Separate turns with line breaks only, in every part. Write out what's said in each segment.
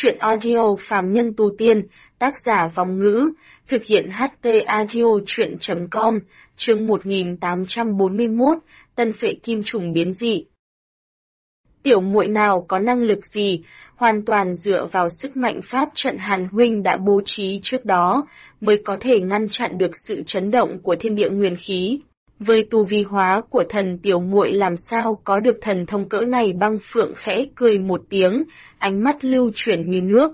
Chuyện audio phàm nhân tu tiên, tác giả Vòng Ngữ, thực hiện HT audio chuyện.com, chương 1841, Tân Phệ Kim Trùng biến dị. Tiểu muội nào có năng lực gì, hoàn toàn dựa vào sức mạnh pháp trận Hàn huynh đã bố trí trước đó, mới có thể ngăn chặn được sự chấn động của thiên địa nguyên khí. Với tu vi hóa của thần tiểu muội làm sao có được thần thông cỡ này? Băng Phượng khẽ cười một tiếng, ánh mắt lưu chuyển như nước.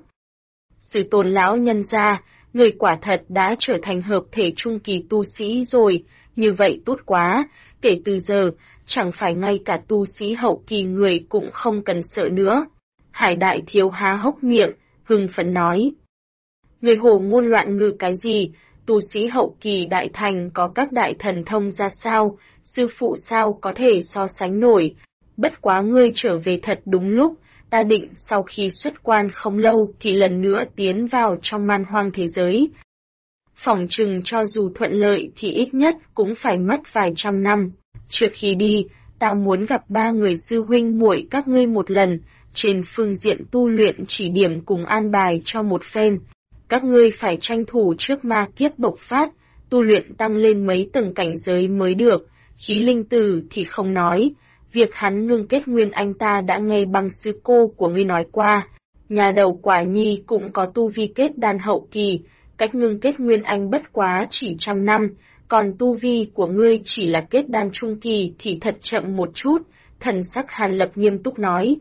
Sư tôn lão nhân gia, người quả thật đã trở thành hợp thể trung kỳ tu sĩ rồi, như vậy tốt quá, kể từ giờ, chẳng phải ngay cả tu sĩ hậu kỳ người cũng không cần sợ nữa. Hải đại thiếu há hốc miệng, hưng phấn nói. Người hồ ngôn loạn ngữ cái gì? Tu sĩ hậu kỳ đại thành có các đại thần thông ra sao, sư phụ sao có thể so sánh nổi. Bất quá ngươi trở về thật đúng lúc, ta định sau khi xuất quan không lâu thì lần nữa tiến vào trong man hoang thế giới. Phỏng chừng cho dù thuận lợi thì ít nhất cũng phải mất vài trăm năm. Trước khi đi, ta muốn gặp ba người sư huynh muội các ngươi một lần, trên phương diện tu luyện chỉ điểm cùng an bài cho một phen. Các ngươi phải tranh thủ trước ma kiếp bộc phát, tu luyện tăng lên mấy tầng cảnh giới mới được, khí linh tử thì không nói. Việc hắn ngưng kết nguyên anh ta đã nghe bằng sư cô của ngươi nói qua. Nhà đầu quả nhi cũng có tu vi kết đan hậu kỳ, cách ngưng kết nguyên anh bất quá chỉ 100 năm, còn tu vi của ngươi chỉ là kết đan trung kỳ thì thật chậm một chút, thần sắc Hàn Lập nghiêm túc nói.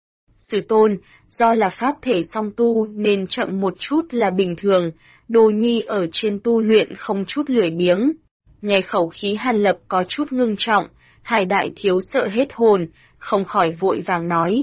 Sư tôn, do là pháp thể song tu nên chậm một chút là bình thường, đồ nhi ở trên tu luyện không chút lười biếng. Nghe khẩu khí Hàn Lập có chút ngưng trọng, Hải đại thiếu sợ hết hồn, không khỏi vội vàng nói.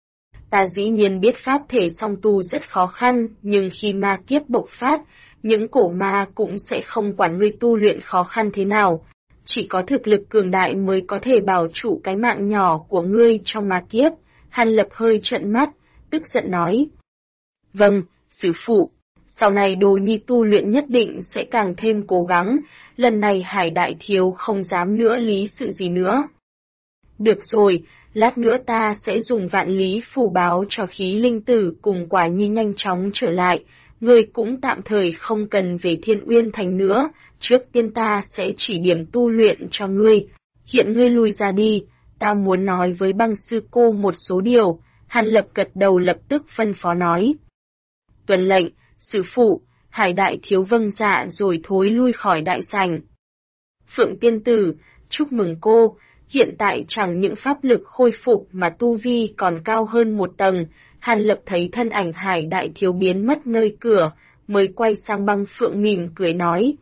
Ta dĩ nhiên biết pháp thể song tu rất khó khăn, nhưng khi ma kiếp bộc phát, những cổ ma cũng sẽ không quản ngươi tu luyện khó khăn thế nào. Chỉ có thực lực cường đại mới có thể bảo trụ cái mạng nhỏ của ngươi trong ma kiếp. Hàn Lập hơi trợn mắt, tức giận nói. Vâng, sư phụ, sau này đồ nhi tu luyện nhất định sẽ càng thêm cố gắng, lần này Hải đại thiếu không dám nữa lý sự gì nữa. Được rồi, lát nữa ta sẽ dùng vạn lý phù báo cho khí linh tử cùng quả nhi nhanh chóng trở lại, ngươi cũng tạm thời không cần về Thiên Uyên Thành nữa, trước tiên ta sẽ chỉ điểm tu luyện cho ngươi, hiện ngươi lui ra đi. Ta muốn nói với băng sư cô một số điều, Hàn Lập gật đầu lập tức phân phó nói. Tuân lệnh, sư phụ, Hải đại thiếu vâng dạ rồi thối lui khỏi đại sảnh. Phượng tiên tử, chúc mừng cô, hiện tại chẳng những pháp lực khôi phục mà tu vi còn cao hơn một tầng. Hàn Lập thấy thân ảnh Hải đại thiếu biến mất nơi cửa, mới quay sang băng Phượng mỉm cười nói.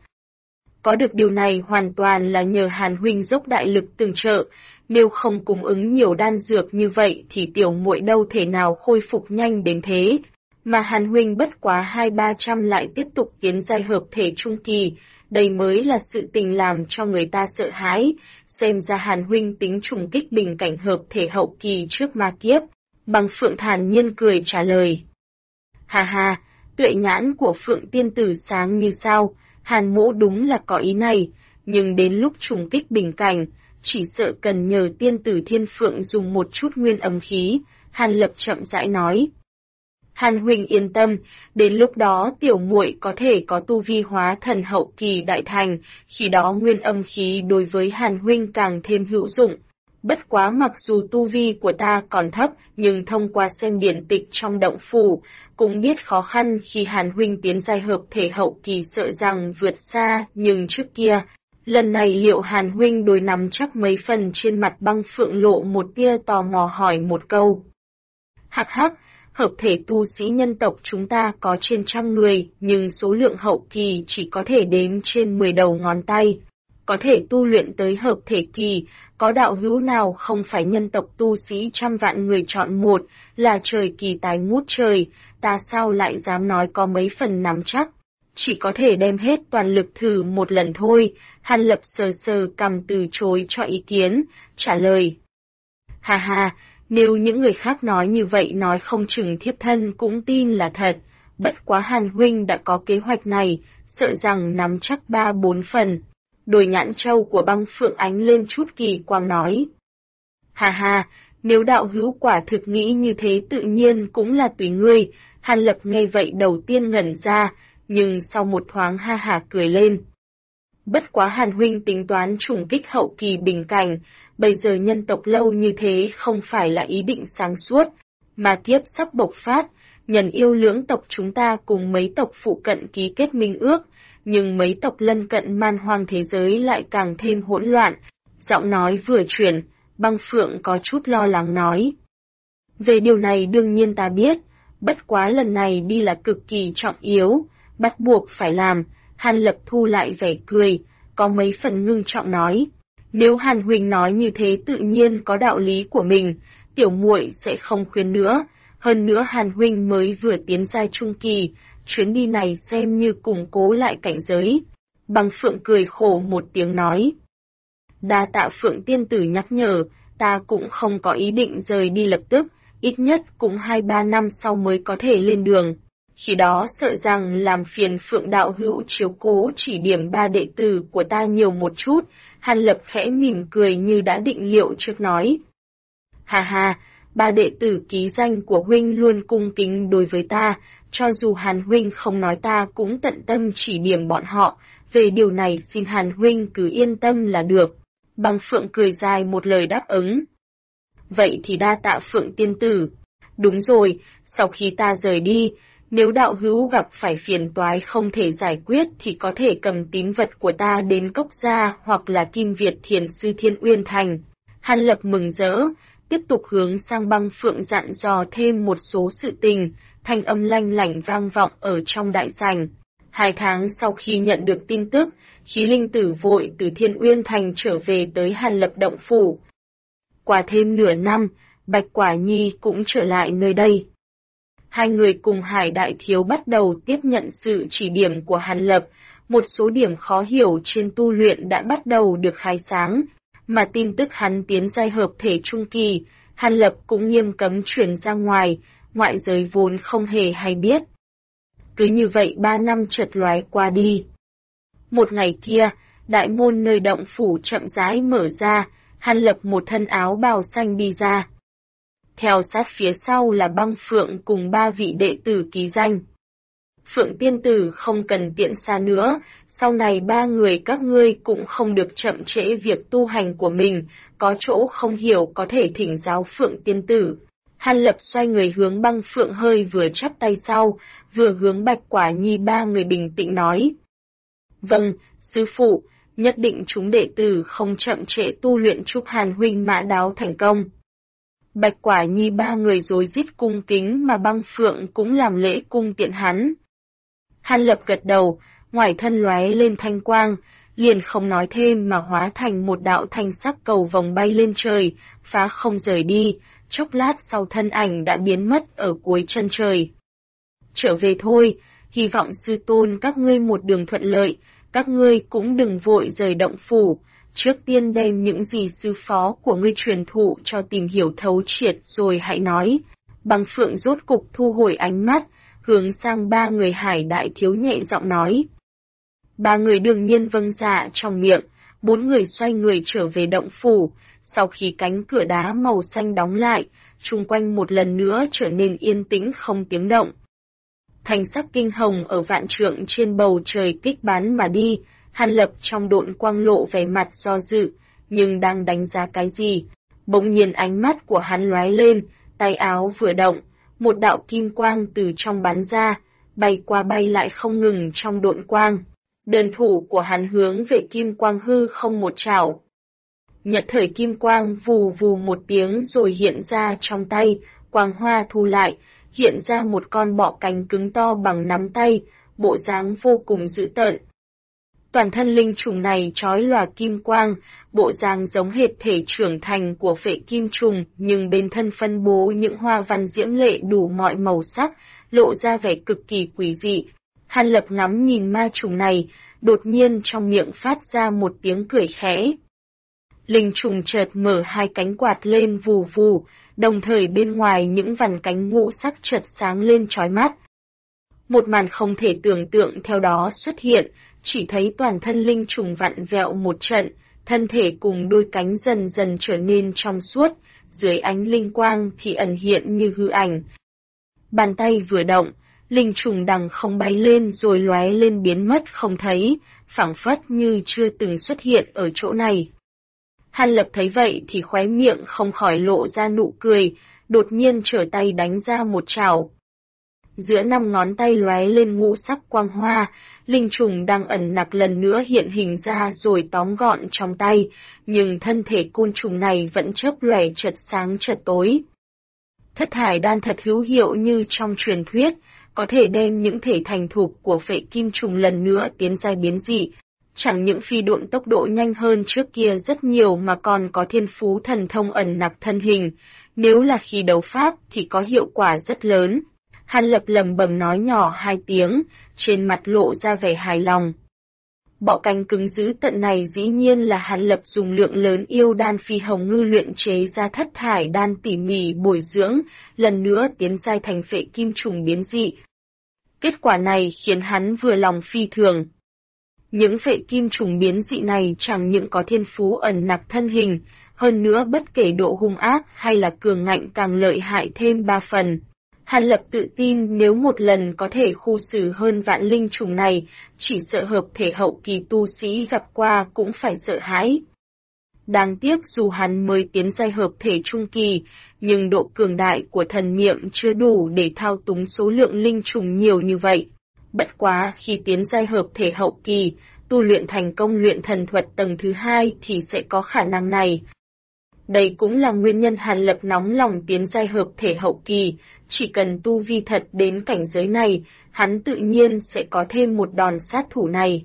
Có được điều này hoàn toàn là nhờ Hàn huynh dốc đại lực tương trợ, nếu không cung ứng nhiều đan dược như vậy thì tiểu muội đâu thể nào khôi phục nhanh đến thế. Mà Hàn huynh bất quá 200-300 lại tiếp tục tiến giai hợp thể trung kỳ, đây mới là sự tình làm cho người ta sợ hãi. Xem ra Hàn huynh tính trùng kích bình cảnh hợp thể hậu kỳ trước ma kiếp. Băng Phượng thản nhiên cười trả lời. Hà hà, tuệ nhãn của Phượng tiên tử sáng như sao, Hàn mỗ đúng là có ý này, nhưng đến lúc trùng kích bình cảnh, chỉ sợ cần nhờ tiên tử Thiên Phượng dùng một chút nguyên âm khí, Hàn Lập chậm rãi nói. Hàn huynh yên tâm, đến lúc đó tiểu muội có thể có tu vi hóa thần hậu kỳ đại thành, khi đó nguyên âm khí đối với Hàn huynh càng thêm hữu dụng. Bất quá mặc dù tu vi của ta còn thấp, nhưng thông qua xem điển tịch trong động phủ, cũng biết khó khăn khi Hàn huynh tiến giai hợp thể hậu kỳ sợ rằng vượt xa, nhưng trước kia, lần này liệu Hàn huynh đối nắm chắc mấy phần? Trên mặt băng Phượng lộ một tia tò mò hỏi một câu. Hắc hắc, hợp thể tu sĩ nhân tộc chúng ta có trên 100 người, nhưng số lượng hậu kỳ chỉ có thể đếm trên 10 đầu ngón tay. Có thể tu luyện tới hợp thể kỳ, có đạo hữu nào không phải nhân tộc tu sĩ 100 vạn người chọn một, là trời kỳ tài ngút trời, ta sao lại dám nói có mấy phần nắm chắc. Chỉ có thể đem hết toàn lực thử một lần thôi. Hàn Lập sờ sờ cằm từ chối cho ý kiến, trả lời. Hà hà, nếu những người khác nói như vậy nói không chừng thiếp thân cũng tin là thật. Bất quá Hàn huynh đã có kế hoạch này, sợ rằng nắm chắc 3-4 phần. Đôi nhãn châu của băng Phượng ánh lên chút kỳ quang nói. Hà hà, Nếu đạo hữu quả thực nghĩ như thế tự nhiên cũng là tùy ngươi. Hàn Lập nghe vậy đầu tiên ngẩn ra, nhưng sau một thoáng ha hả cười lên. Bất quá Hàn huynh tính toán trùng kích hậu kỳ bình cảnh, bây giờ nhân tộc lâu như thế không phải là ý định sáng suốt, mà kiếp sắp bộc phát, nhân yêu lưỡng tộc chúng ta cùng mấy tộc phụ cận ký kết minh ước, nhưng mấy tộc lân cận man hoang thế giới lại càng thêm hỗn loạn. Giọng nói vừa chuyển, Băng Phượng có chút lo lắng nói. Về điều này đương nhiên ta biết, bất quá lần này đi là cực kỳ trọng yếu, bắt buộc phải làm. Hàn Lập thu lại vẻ cười, có mấy phần ngưng trọng nói. Nếu Hàn huynh nói như thế tự nhiên có đạo lý của mình, tiểu muội sẽ không khuyên nữa. Hơn nữa Hàn huynh mới vừa tiến giai trung kỳ, chuyến đi này xem như củng cố lại cảnh giới. Băng Phượng cười khổ một tiếng nói. Đa tạ Phượng tiên tử nhắc nhở, ta cũng không có ý định rời đi lập tức, ít nhất cũng 2-3 năm sau mới có thể lên đường. Khi đó sợ rằng làm phiền Phượng đạo hữu chiếu cố chỉ điểm 3 đệ tử của ta nhiều một chút. Hàn Lập khẽ mỉm cười như đã định liệu trước nói. Hà hà, 3 đệ tử ký danh của huynh luôn cung kính đối với ta, cho dù Hàn huynh không nói ta cũng tận tâm chỉ điểm bọn họ, về điều này xin Hàn huynh cứ yên tâm là được. Băng Phượng cười dài một lời đáp ứng. Vậy thì đa tạ Phượng tiên tử. Đúng rồi, sau khi ta rời đi, nếu đạo hữu gặp phải phiền toái không thể giải quyết thì có thể cầm tín vật của ta đến Cốc Gia hoặc là Kim Việt Thiền Sư Thiên Uyên Thành. Hàn Lập mừng rỡ, tiếp tục hướng sang Băng Phượng dặn dò thêm một số sự tình, thanh âm lanh lảnh vang vọng ở trong đại sảnh. 2 tháng sau khi nhận được tin tức, Khí Linh Tử vội từ Thiên Uyên Thành trở về tới Hàn Lập động phủ. Qua thêm nửa năm, Bạch Quả Nhi cũng trở lại nơi đây. 2 người cùng Hải Đại Thiếu bắt đầu tiếp nhận sự chỉ điểm của Hàn Lập, một số điểm khó hiểu trên tu luyện đã bắt đầu được khai sáng, mà tin tức hắn tiến giai hợp thể trung kỳ, Hàn Lập cũng nghiêm cấm truyền ra ngoài, ngoại giới vốn không hề hay biết. Cứ như vậy 3 năm chợt lóe qua đi. Một ngày kia, đại môn nơi động phủ chậm rãi mở ra, Hàn Lập một thân áo bào xanh đi ra. Theo sát phía sau là Băng Phượng cùng 3 vị đệ tử ký danh. Phượng tiên tử không cần tiện xa nữa, sau này 3 người các ngươi cũng không được chậm trễ việc tu hành của mình, có chỗ không hiểu có thể thỉnh giáo Phượng tiên tử. Hàn Lập xoay người hướng Băng Phượng hơi vừa chắp tay sau, vừa hướng Bạch Quả Nhi 3 người bình tĩnh nói. Vâng, sư phụ, nhất định chúng đệ tử không chậm trễ tu luyện, chúc Hàn huynh mã đáo thành công. Bạch Quả Nhi 3 người rối rít cung kính mà Băng Phượng cũng làm lễ cung tiện hắn. Hàn Lập gật đầu, ngoài thân lóe lên thanh quang, liền không nói thêm mà hóa thành một đạo thanh sắc cầu vòng bay lên trời, phá không rời đi, chốc lát sau thân ảnh đã biến mất ở cuối chân trời. Trở về thôi, hy vọng sư tôn các ngươi một đường thuận lợi, các ngươi cũng đừng vội rời động phủ, trước tiên đem những gì sư phó của ngươi truyền thụ cho tìm hiểu thấu triệt rồi hãy nói. Băng Phượng rốt cục thu hồi ánh mắt, hướng sang 3 người Hải Đại Thiếu nhẹ giọng nói. 3 người đương nhiên vâng dạ trong miệng, 4 người xoay người trở về động phủ, sau khi cánh cửa đá màu xanh đóng lại, chung quanh một lần nữa trở nên yên tĩnh không tiếng động. Thành sắc kinh hồng ở vạn trượng trên bầu trời kích bắn mà đi, Hàn Lập trong độn quang lộ vẻ mặt do dự, nhưng đang đánh giá cái gì. Bỗng nhiên ánh mắt của hắn lóe lên, tay áo vừa động, một đạo kim quang từ trong bắn ra, bay qua bay lại không ngừng trong độn quang. Đơn thủ của hắn hướng về kim quang hư không một chảo. Nhật thời kim quang vù vù một tiếng rồi hiện ra trong tay, quang hoa thu lại, hiện ra một con bọ cánh cứng to bằng nắm tay, bộ dáng vô cùng dữ tợn. Toàn thân linh trùng này chói lòa kim quang, bộ dáng giống hệt thể trưởng thành của phệ kim trùng, nhưng bên thân phân bố những hoa văn diễm lệ đủ mọi màu sắc, lộ ra vẻ cực kỳ quỷ dị. Hàn Lập ngắm nhìn ma trùng này, đột nhiên trong miệng phát ra một tiếng cười khẽ. Linh trùng chợt mở 2 cánh quạt lên vù vù, đồng thời bên ngoài những vằn cánh ngũ sắc chợt sáng lên chói mắt. Một màn không thể tưởng tượng theo đó xuất hiện, chỉ thấy toàn thân linh trùng vặn vẹo một trận, thân thể cùng đôi cánh dần dần trở nên trong suốt, dưới ánh linh quang thì ẩn hiện như hư ảnh. Bàn tay vừa động, linh trùng đằng không bay lên rồi lóe lên biến mất không thấy, phảng phất như chưa từng xuất hiện ở chỗ này. Hàn Lập thấy vậy thì khóe miệng không khỏi lộ ra nụ cười, đột nhiên trở tay đánh ra một chảo. Giữa 5 ngón tay lóe lên ngũ sắc quang hoa, linh trùng đang ẩn nặc lần nữa hiện hình ra rồi tóm gọn trong tay, nhưng thân thể côn trùng này vẫn chớp lóe chợt sáng chợt tối. Thất thải đan thật hữu hiệu như trong truyền thuyết, có thể đem những thể thành thục của phệ kim trùng lần nữa tiến giai biến dị. Chẳng những phi độn tốc độ nhanh hơn trước kia rất nhiều mà còn có thiên phú thần thông ẩn nặc thân hình, nếu là khi đấu pháp thì có hiệu quả rất lớn. Hàn Lập lẩm bẩm nói nhỏ 2 tiếng, trên mặt lộ ra vẻ hài lòng. Bọ cánh cứng dữ tận này dĩ nhiên là Hàn Lập dùng lượng lớn yêu đan phi hồng ngư luyện chế ra thất thải đan tỉ mỉ bồi dưỡng, lần nữa tiến giai thành phệ kim trùng biến dị. Kết quả này khiến hắn vừa lòng phi thường. Những phệ kim trùng biến dị này chẳng những có thiên phú ẩn nặc thân hình, hơn nữa bất kể độ hung ác hay là cường ngạnh càng lợi hại thêm 3 phần. Hàn Lập tự tin nếu một lần có thể khu xử hơn vạn linh trùng này, chỉ sợ hợp thể hậu kỳ tu sĩ gặp qua cũng phải sợ hãi. Đáng tiếc dù hắn mới tiến giai hợp thể trung kỳ, nhưng độ cường đại của thần niệm chưa đủ để thao túng số lượng linh trùng nhiều như vậy. Bất quá khi tiến giai hợp thể hậu kỳ, tu luyện thành công luyện thần thuật tầng thứ 2 thì sẽ có khả năng này. Đây cũng là nguyên nhân Hàn Lập nóng lòng tiến giai hợp thể hậu kỳ, chỉ cần tu vi thật đến cảnh giới này, hắn tự nhiên sẽ có thêm một đòn sát thủ này.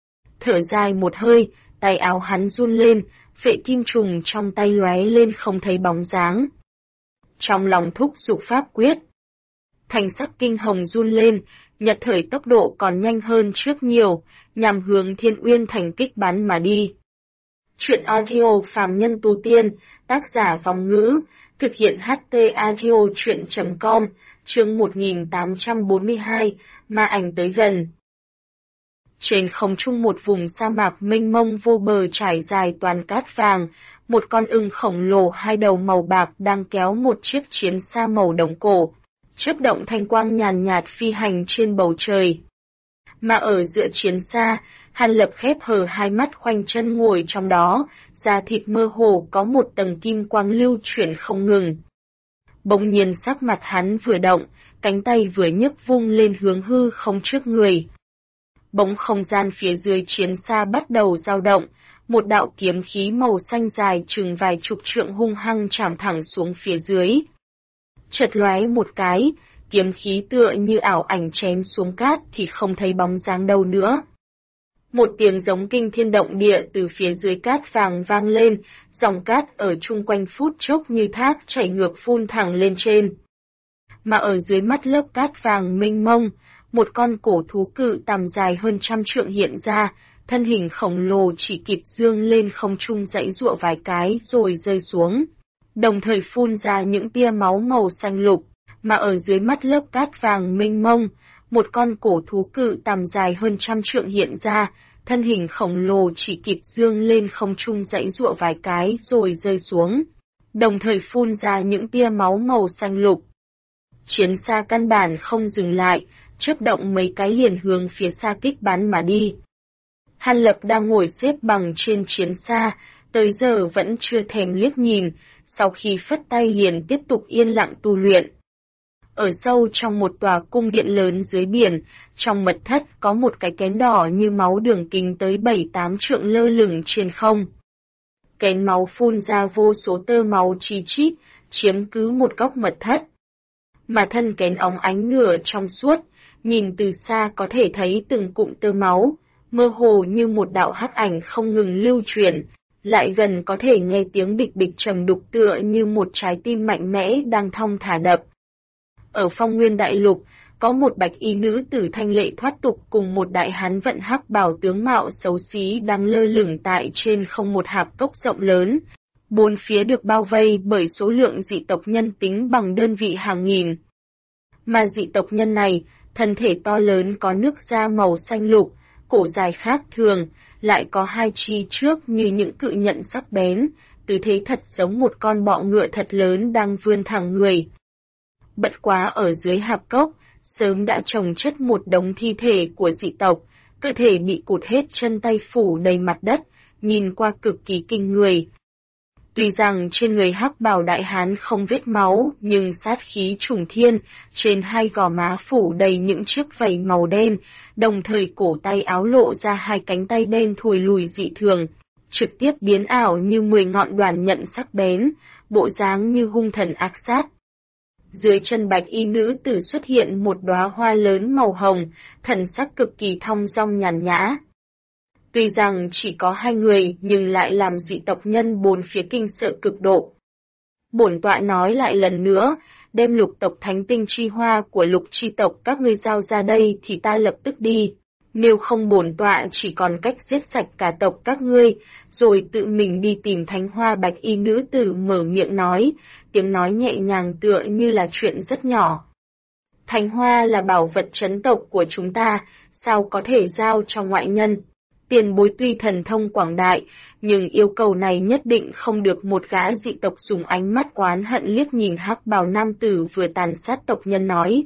Thở dài một hơi, tay áo hắn run lên, phệ kim trùng trong tay lóe lên không thấy bóng dáng. Trong lòng thúc giục pháp quyết, thành sắc kinh hồng run lên, nhật thời tốc độ còn nhanh hơn trước nhiều, nhằm hướng Thiên Uyên Thành kích bắn mà đi. Chuyện audio phàm nhân tu tiên, tác giả Vong Ngữ, thực hiện HT audio chuyện.com, chương 1842, ma ảnh tới gần. Trên không trung một vùng sa mạc mênh mông vô bờ trải dài toàn cát vàng, một con ưng khổng lồ 2 đầu màu bạc đang kéo một chiếc chiến xa màu đồng cổ, chớp động thanh quang nhàn nhạt phi hành trên bầu trời. Mà ở giữa chiến xa, Hàn Lập khép hờ 2 mắt khoanh chân ngồi trong đó, da thịt mơ hồ có một tầng kim quang lưu chuyển không ngừng. Bỗng nhiên sắc mặt hắn vừa động, cánh tay vừa nhấc vung lên hướng hư không trước người. Bỗng không gian phía dưới chiến xa bắt đầu dao động, một đạo kiếm khí màu xanh dài chừng vài chục trượng hung hăng chạm thẳng xuống phía dưới. Chợt lóe một cái, kiếm khí tựa như ảo ảnh chém xuống cát thì không thấy bóng dáng đâu nữa. Một tiếng giống kinh thiên động địa từ phía dưới cát vàng vang lên, dòng cát ở chung quanh phút chốc như thác chảy ngược phun thẳng lên trên. Mà ở dưới mắt lớp cát vàng mênh mông, một con cổ thú cự tầm dài hơn 100 trượng hiện ra, thân hình khổng lồ chỉ kịp dương lên không trung giãy giụa vài cái rồi rơi xuống, đồng thời phun ra những tia máu màu xanh lục. Mà ở dưới mắt lớp cát vàng mênh mông, một con cổ thú cự tầm dài hơn 100 trượng hiện ra, thân hình khổng lồ chỉ kịp dương lên không trung giãy giụa vài cái rồi rơi xuống, đồng thời phun ra những tia máu màu xanh lục. Chiến xa căn bản không dừng lại, chớp động mấy cái liền hướng phía xa kích bắn mà đi. Hàn Lập đang ngồi xếp bằng trên chiến xa, tới giờ vẫn chưa thèm liếc nhìn, sau khi phất tay liền tiếp tục yên lặng tu luyện. Ở sâu trong một tòa cung điện lớn dưới biển, trong mật thất có một cái kén đỏ như máu đường kính tới 7-8 trượng lơ lửng trên không. Kén máu phun ra vô số tơ máu chi chít, chiếm cứ một góc mật thất. Mà thân kén óng ánh nửa trong suốt, nhìn từ xa có thể thấy từng cụm tơ máu, mơ hồ như một đạo hắc ảnh không ngừng lưu chuyển, lại gần có thể nghe tiếng bịch bịch trầm đục tựa như một trái tim mạnh mẽ đang thong thả đập. Ở Phong Nguyên Đại Lục, có một bạch y nữ tử thanh lệ thoát tục cùng một đại hán vận hắc bào tướng mạo xấu xí đang lơ lửng tại trên không một hạp cốc rộng lớn. Bốn phía được bao vây bởi số lượng dị tộc nhân tính bằng đơn vị hàng nghìn. Mà dị tộc nhân này, thân thể to lớn có nước da màu xanh lục, cổ dài khác thường, lại có hai chi trước như những cự nhận sắc bén, tư thế thật giống một con bọ ngựa thật lớn đang vươn thẳng người. Bất quá ở dưới hạp cốc, sớm đã chồng chất một đống thi thể của dị tộc, cơ thể bị cụt hết chân tay phủ đầy mặt đất, nhìn qua cực kỳ kinh người. Tuy rằng trên người hắc bào đại hán không vết máu, nhưng sát khí trùng thiên, trên hai gò má phủ đầy những chiếc vảy màu đen, đồng thời cổ tay áo lộ ra hai cánh tay đen thùi lùi dị thường, trực tiếp biến ảo như 10 ngọn đoàn nhận sắc bén, bộ dáng như hung thần ác sát. Dưới chân bạch y nữ tử xuất hiện một đóa hoa lớn màu hồng, thần sắc cực kỳ thong dong nhàn nhã. Tuy rằng chỉ có hai người nhưng lại làm dị tộc nhân bốn phía kinh sợ cực độ. Bổn tọa nói lại lần nữa, đem lục tộc thánh tinh chi hoa của lục chi tộc các ngươi giao ra đây thì ta lập tức đi. Nếu không bổn tọa chỉ còn cách giết sạch cả tộc các ngươi, rồi tự mình đi tìm thánh hoa bạch y nữ tử mở miệng nói, tiếng nói nhẹ nhàng tựa như là chuyện rất nhỏ. Thánh hoa là bảo vật trấn tộc của chúng ta, sao có thể giao cho ngoại nhân? Tiền bối tuy thần thông quảng đại, nhưng yêu cầu này nhất định không được một gã dị tộc dùng ánh mắt oán hận liếc nhìn hắc bào nam tử vừa tàn sát tộc nhân nói.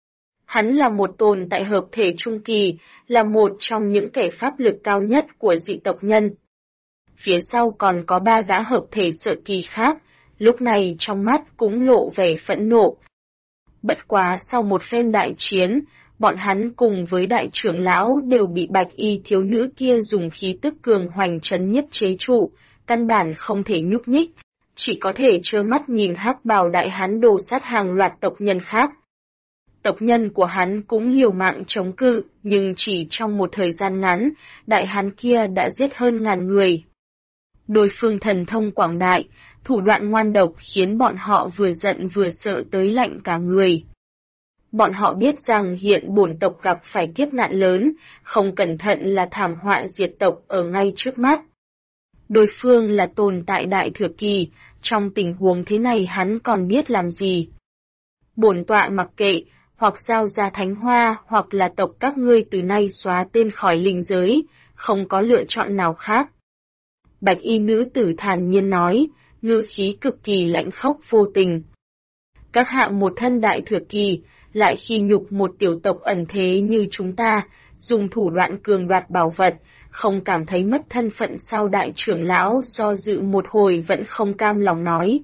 Hắn là một tồn tại hợp thể trung kỳ, là một trong những kẻ pháp lực cao nhất của dị tộc nhân. Phía sau còn có ba gã hợp thể sợ kỳ khác, lúc này trong mắt cũng lộ vẻ phẫn nộ. Bất quá sau một phen đại chiến, bọn hắn cùng với đại trưởng lão đều bị bạch y thiếu nữ kia dùng khí tức cường hoành trấn nhiếp chế trụ, căn bản không thể nhúc nhích, chỉ có thể trơ mắt nhìn hắc bào đại hán đồ sát hàng loạt tộc nhân khác. Tộc nhân của hắn cũng liều mạng chống cự, nhưng chỉ trong một thời gian ngắn, đại hán kia đã giết hơn 1000 người. Đối phương thần thông quảng đại, thủ đoạn ngoan độc khiến bọn họ vừa giận vừa sợ tới lạnh cả người. Bọn họ biết rằng hiện bổn tộc gặp phải kiếp nạn lớn, không cẩn thận là thảm họa diệt tộc ở ngay trước mắt. Đối phương là tồn tại đại thừa kỳ, trong tình huống thế này hắn còn biết làm gì. Bổn tọa mặc kệ, hoặc giao ra thánh hoa hoặc là tộc các ngươi từ nay xóa tên khỏi linh giới, không có lựa chọn nào khác. Bạch y nữ tử thản nhiên nói, ngữ khí cực kỳ lãnh khốc vô tình. Các hạ một thân đại thừa kỳ, lại khi nhục một tiểu tộc ẩn thế như chúng ta, dùng thủ đoạn cường đoạt bảo vật, không cảm thấy mất thân phận sao? Đại trưởng lão do dự một hồi vẫn không cam lòng nói.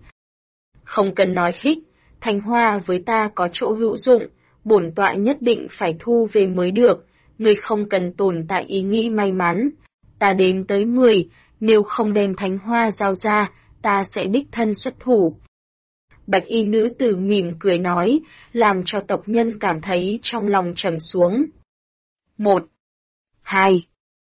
Không cần nói khích, thánh hoa với ta có chỗ hữu dụng, bổn tọa nhất định phải thu về mới được, ngươi không cần tồn tại ý nghĩ may mắn. Ta đếm tới 10, nếu không đem thánh hoa giao ra, ta sẽ đích thân xuất thủ. Bạch y nữ tử mỉm cười nói, làm cho tộc nhân cảm thấy trong lòng trầm xuống. 1, 2.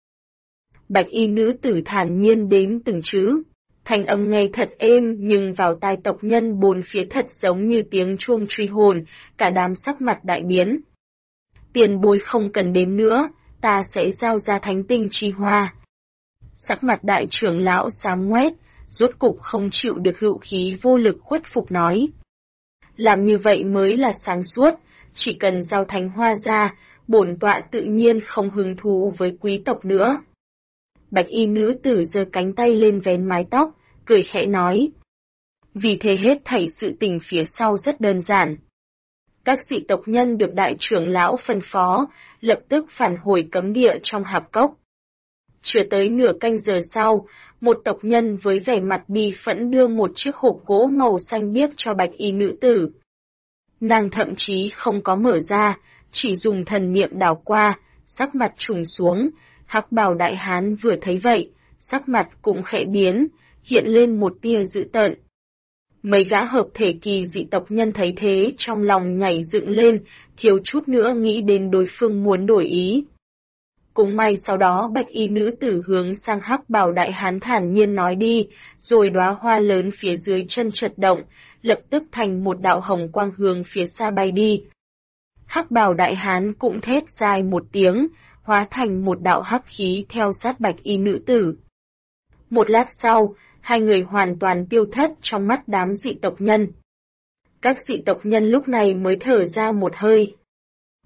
Bạch y nữ tử thản nhiên đếm từng chữ. Thanh âm nghe thật êm nhưng vào tai tộc nhân bốn phía thật giống như tiếng chuông truy hồn, cả đám sắc mặt đại biến. Tiền bối không cần đếm nữa, ta sẽ giao ra thánh tinh chi hoa. Sắc mặt đại trưởng lão xám ngoét, rốt cục không chịu được hữu khí vô lực khuất phục nói. Làm như vậy mới là sáng suốt, chỉ cần giao thánh hoa ra, bổn tọa tự nhiên không hứng thú với quý tộc nữa. Bạch y nữ tử giơ cánh tay lên vén mái tóc, cười khẽ nói. Vì thế hết thảy sự tình phía sau rất đơn giản. Các dị tộc nhân được đại trưởng lão phân phó, lập tức phản hồi cấm địa trong hạp cốc. Chưa tới nửa canh giờ sau, một tộc nhân với vẻ mặt bi phẫn đưa một chiếc hộp gỗ màu xanh biếc cho bạch y nữ tử. Nàng thậm chí không có mở ra, chỉ dùng thần niệm đảo qua, sắc mặt trùng xuống. Hắc bào đại hán vừa thấy vậy, sắc mặt cũng khẽ biến, hiện lên một tia dữ tợn. Mấy gã hợp thể kỳ dị tộc nhân thấy thế trong lòng nhảy dựng lên, thiếu chút nữa nghĩ đến đối phương muốn đổi ý. Cũng may sau đó bạch y nữ tử hướng sang hắc bào đại hán thản nhiên nói đi, rồi đóa hoa lớn phía dưới chân chật động, lập tức thành một đạo hồng quang hướng phía xa bay đi. Hắc bào đại hán cũng thét dài một tiếng, hóa thành một đạo hắc khí theo sát bạch y nữ tử. Một lát sau, hai người hoàn toàn tiêu thất trong mắt đám dị tộc nhân. Các dị tộc nhân lúc này mới thở ra một hơi.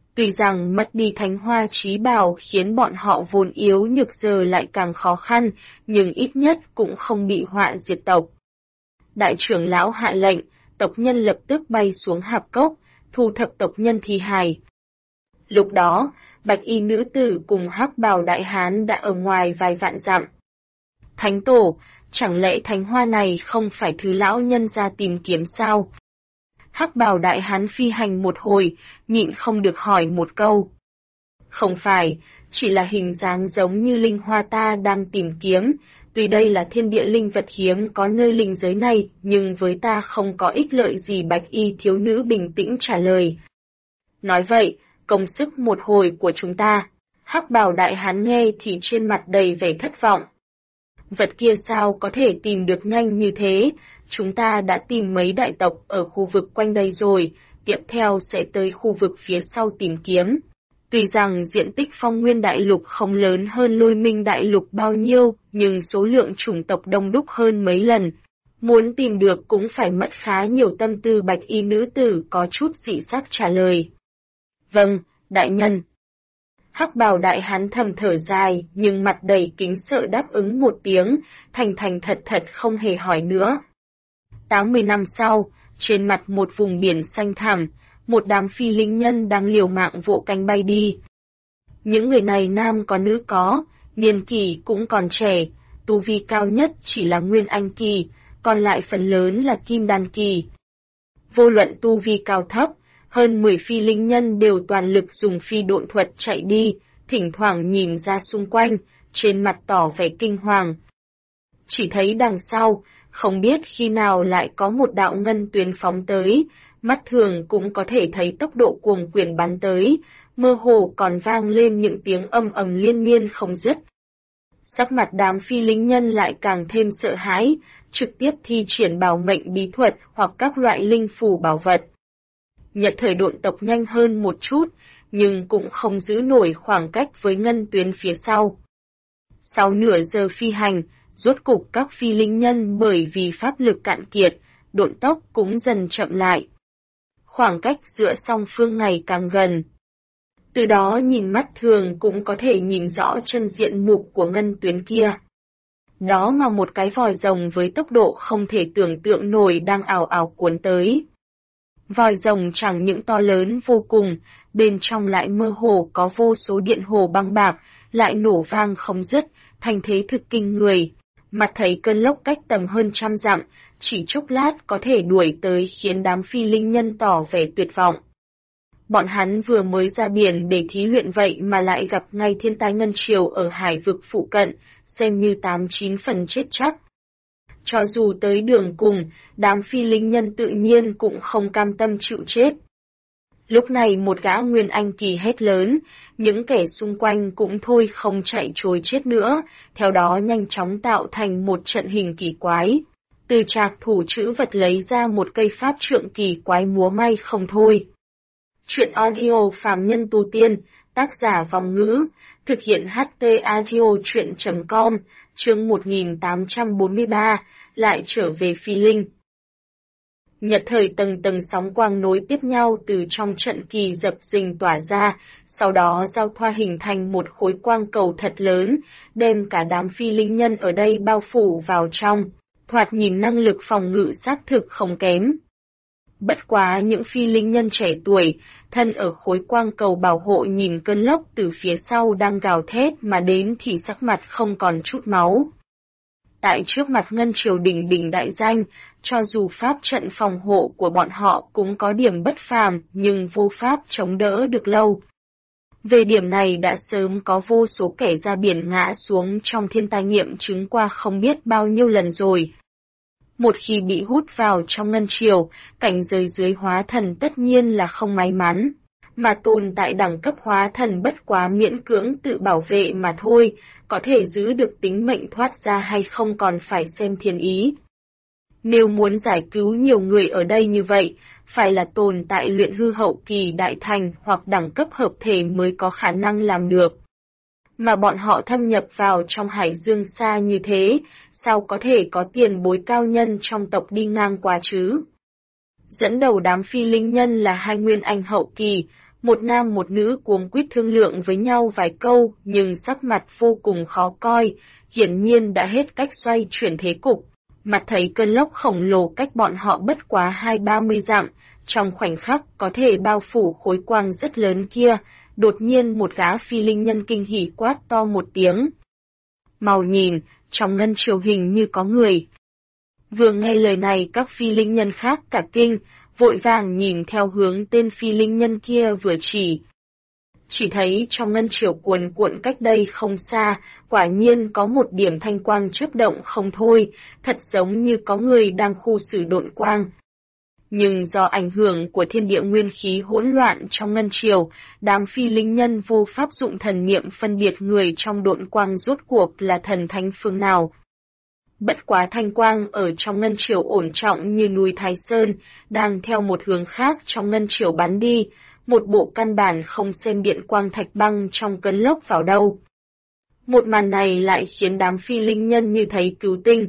Tuy rằng mất đi thánh hoa chí bảo khiến bọn họ vốn yếu nhược giờ lại càng khó khăn, nhưng ít nhất cũng không bị họa diệt tộc. Đại trưởng lão hạ lệnh, tộc nhân lập tức bay xuống hạp cốc, thu thập tộc nhân thi hài. Lúc đó, bạch y nữ tử cùng hắc bào đại hán đã ở ngoài vài vạn dặm. Thánh tổ, chẳng lẽ thánh hoa này không phải thứ lão nhân ra tìm kiếm sao? Hắc bào đại hán phi hành một hồi, nhịn không được hỏi một câu. Không phải, chỉ là hình dáng giống như linh hoa ta đang tìm kiếm, tuy đây là thiên địa linh vật hiếm có nơi linh giới này, nhưng với ta không có ích lợi gì, bạch y thiếu nữ bình tĩnh trả lời. Nói vậy, công sức một hồi của chúng ta. Hắc bào đại hán nghe thì trên mặt đầy vẻ thất vọng. Vật kia sao có thể tìm được nhanh như thế, chúng ta đã tìm mấy đại tộc ở khu vực quanh đây rồi, tiếp theo sẽ tới khu vực phía sau tìm kiếm. Tuy rằng diện tích phong nguyên đại lục không lớn hơn lôi minh đại lục bao nhiêu, nhưng số lượng chủng tộc đông đúc hơn mấy lần. Muốn tìm được cũng phải mất khá nhiều tâm tư, bạch y nữ tử có chút dị sắc trả lời. Vâng, đại nhân. Hắc bào đại hán thầm thở dài, nhưng mặt đầy kính sợ đáp ứng một tiếng, thành thành thật thật không hề hỏi nữa. 80 năm sau, trên mặt một vùng biển xanh thẳm, một đám phi linh nhân đang liều mạng vỗ cánh bay đi. Những người này nam có nữ có, niên kỷ cũng còn trẻ, tu vi cao nhất chỉ là nguyên anh kỳ, còn lại phần lớn là kim đan kỳ. Vô luận tu vi cao thấp, hơn 10 phi linh nhân đều toàn lực dùng phi độn thuật chạy đi, thỉnh thoảng nhìn ra xung quanh, trên mặt tỏ vẻ kinh hoàng. Chỉ thấy đằng sau, không biết khi nào lại có một đạo ngân tuyến phóng tới, mắt thường cũng có thể thấy tốc độ cuồng quyển bắn tới, mơ hồ còn vang lên những tiếng âm ầm liên miên không dứt. Sắc mặt đám phi linh nhân lại càng thêm sợ hãi, trực tiếp thi triển bảo mệnh bí thuật hoặc các loại linh phù bảo vật. Nhật thời độn tộc nhanh hơn một chút, nhưng cũng không giữ nổi khoảng cách với ngân tuyến phía sau. Sau nửa giờ phi hành, rốt cục các phi linh nhân bởi vì pháp lực cạn kiệt, độn tốc cũng dần chậm lại. Khoảng cách giữa song phương ngày càng gần. Từ đó nhìn mắt thường cũng có thể nhìn rõ chân diện mục của ngân tuyến kia. Đó mà một cái vòi rồng với tốc độ không thể tưởng tượng nổi đang ào ào cuốn tới. Vòi rồng chẳng những to lớn vô cùng, bên trong lại mơ hồ có vô số điện hồ băng bạc, lại nổ vang không dứt, thành thế thực kinh người. Mặt thấy cơn lốc cách tầm hơn 100 dặm, chỉ chốc lát có thể đuổi tới, khiến đám phi linh nhân tỏ vẻ tuyệt vọng. Bọn hắn vừa mới ra biển để thí luyện vậy mà lại gặp ngay thiên tai ngân triều ở hải vực phụ cận, xem như 89 phần chết chắc. Cho dù tới đường cùng, đám phi linh nhân tự nhiên cũng không cam tâm chịu chết. Lúc này một gã nguyên anh kỳ hét lớn, những kẻ xung quanh cũng thôi không chạy trối chết nữa, theo đó nhanh chóng tạo thành một trận hình kỳ quái. Từ trạc thủ trữ vật lấy ra một cây pháp trượng kỳ quái múa may không thôi. Chuyện audio phàm nhân tu tiên, tác giả Vòng Ngữ, thực hiện HT audio chuyện.com, chương 1843, lại trở về phi linh. Nhật thời tầng tầng sóng quang nối tiếp nhau từ trong trận kỳ dập dình tỏa ra, sau đó giao thoa hình thành một khối quang cầu thật lớn, đem cả đám phi linh nhân ở đây bao phủ vào trong, thoạt nhìn năng lực phòng ngự xác thực không kém. Bất quá những phi linh nhân trẻ tuổi, thân ở khối quang cầu bảo hộ nhìn cơn lốc từ phía sau đang gào thét mà đến thì sắc mặt không còn chút máu. Tại trước mặt ngân triều đỉnh đỉnh đại danh, cho dù pháp trận phòng hộ của bọn họ cũng có điểm bất phàm nhưng vô pháp chống đỡ được lâu. Về điểm này đã sớm có vô số kẻ ra biển ngã xuống trong thiên tai nghiệm chứng qua không biết bao nhiêu lần rồi. Một khi bị hút vào trong ngân triều, cảnh giới dưới hóa thần tất nhiên là không may mắn, mà tồn tại đẳng cấp hóa thần bất quá miễn cưỡng tự bảo vệ mà thôi, có thể giữ được tính mệnh thoát ra hay không còn phải xem thiên ý. Nếu muốn giải cứu nhiều người ở đây như vậy, phải là tồn tại luyện hư hậu kỳ đại thành hoặc đẳng cấp hợp thể mới có khả năng làm được. Mà bọn họ thâm nhập vào trong hải dương xa như thế, sao có thể có tiền bối cao nhân trong tộc đi ngang qua chứ? Dẫn đầu đám phi linh nhân là hai nguyên anh hậu kỳ, Một nam một nữ cuống quýt thương lượng với nhau vài câu nhưng sắc mặt vô cùng khó coi, hiển nhiên đã hết cách xoay chuyển thế cục. Mặt thấy cơn lốc khổng lồ cách bọn họ bất quá 20-30 dặm, trong khoảnh khắc có thể bao phủ khối quang rất lớn kia, đột nhiên một gã phi linh nhân kinh hỉ quát to một tiếng. Mau nhìn, trong ngân triều hình như có người. Vừa nghe lời này các phi linh nhân khác cả kinh, vội vàng nhìn theo hướng tên phi linh nhân kia vừa chỉ. Chỉ thấy trong ngân triều cuồn cuộn cách đây không xa, quả nhiên có một điểm thanh quang chớp động không thôi, thật giống như có người đang khu xử độn quang. Nhưng do ảnh hưởng của thiên địa nguyên khí hỗn loạn trong ngân triều, đám phi linh nhân vô pháp dụng thần niệm phân biệt người trong độn quang rốt cuộc là thần thánh phương nào. Bất quá thanh quang ở trong ngân triều ổn trọng như núi Thái Sơn, đang theo một hướng khác trong ngân triều bắn đi, một bộ căn bản không xem điện quang thạch băng trong cơn lốc vào đâu. Một màn này lại khiến đám phi linh nhân như thấy cứu tinh.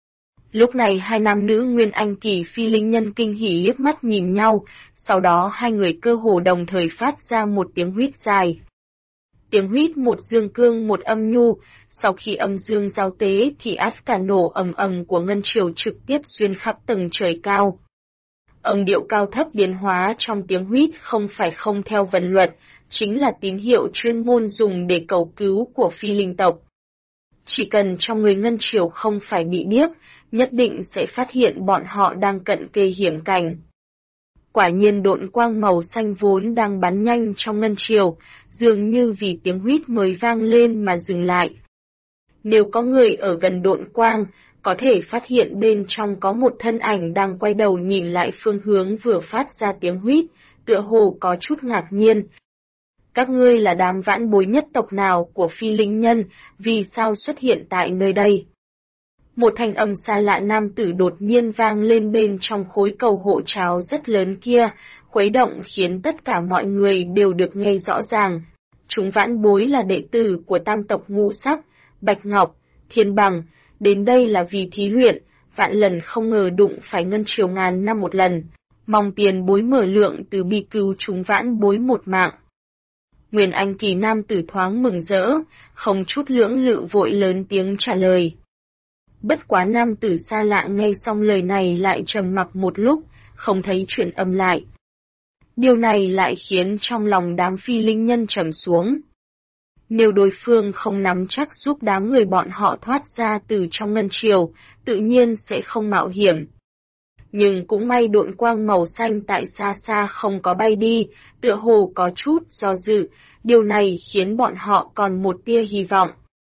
Lúc này hai nam nữ nguyên anh kỳ phi linh nhân kinh hỉ liếc mắt nhìn nhau, sau đó hai người cơ hồ đồng thời phát ra một tiếng huýt dài. Tiếng huýt một dương cương một âm nhu, sau khi âm dương giao tế thì át cả nổ ầm ầm của ngân triều trực tiếp xuyên khắp tầng trời cao. Âm điệu cao thấp biến hóa trong tiếng huýt không phải không theo vần luật, chính là tín hiệu chuyên môn dùng để cầu cứu của phi linh tộc. Chỉ cần trong người ngân triều không phải bị điếc, nhất định sẽ phát hiện bọn họ đang cận kề hiểm cảnh. Quả nhiên độn quang màu xanh vốn đang bắn nhanh trong ngân triều, dường như vì tiếng huýt mới vang lên mà dừng lại. Nếu có người ở gần độn quang, có thể phát hiện bên trong có một thân ảnh đang quay đầu nhìn lại phương hướng vừa phát ra tiếng huýt, tựa hồ có chút ngạc nhiên. Các ngươi là đám vãn bối nhất tộc nào của phi linh nhân, vì sao xuất hiện tại nơi đây? Một thanh âm xa lạ nam tử đột nhiên vang lên bên trong khối cầu hộ cháo rất lớn kia, khuấy động khiến tất cả mọi người đều được nghe rõ ràng. Chúng vãn bối là đệ tử của tam tộc Ngũ Sắc, Bạch Ngọc, Thiên Bằng, đến đây là vì thí luyện, vạn lần không ngờ đụng phải ngân triều ngàn năm một lần, mong tiền bối mở lượng từ bi cứu chúng vãn bối một mạng. Nguyên Anh kỳ nam tử thoáng mừng rỡ, không chút lưỡng lự vội lớn tiếng trả lời. Bất quá nam tử xa lạ nghe xong lời này lại trầm mặc một lúc, không thấy chuyển âm lại. Điều này lại khiến trong lòng đám phi linh nhân trầm xuống. Nếu đối phương không nắm chắc giúp đám người bọn họ thoát ra từ trong ngân triều, tự nhiên sẽ không mạo hiểm. Nhưng cũng may độn quang màu xanh tại xa xa không có bay đi, tựa hồ có chút do dự, điều này khiến bọn họ còn một tia hy vọng.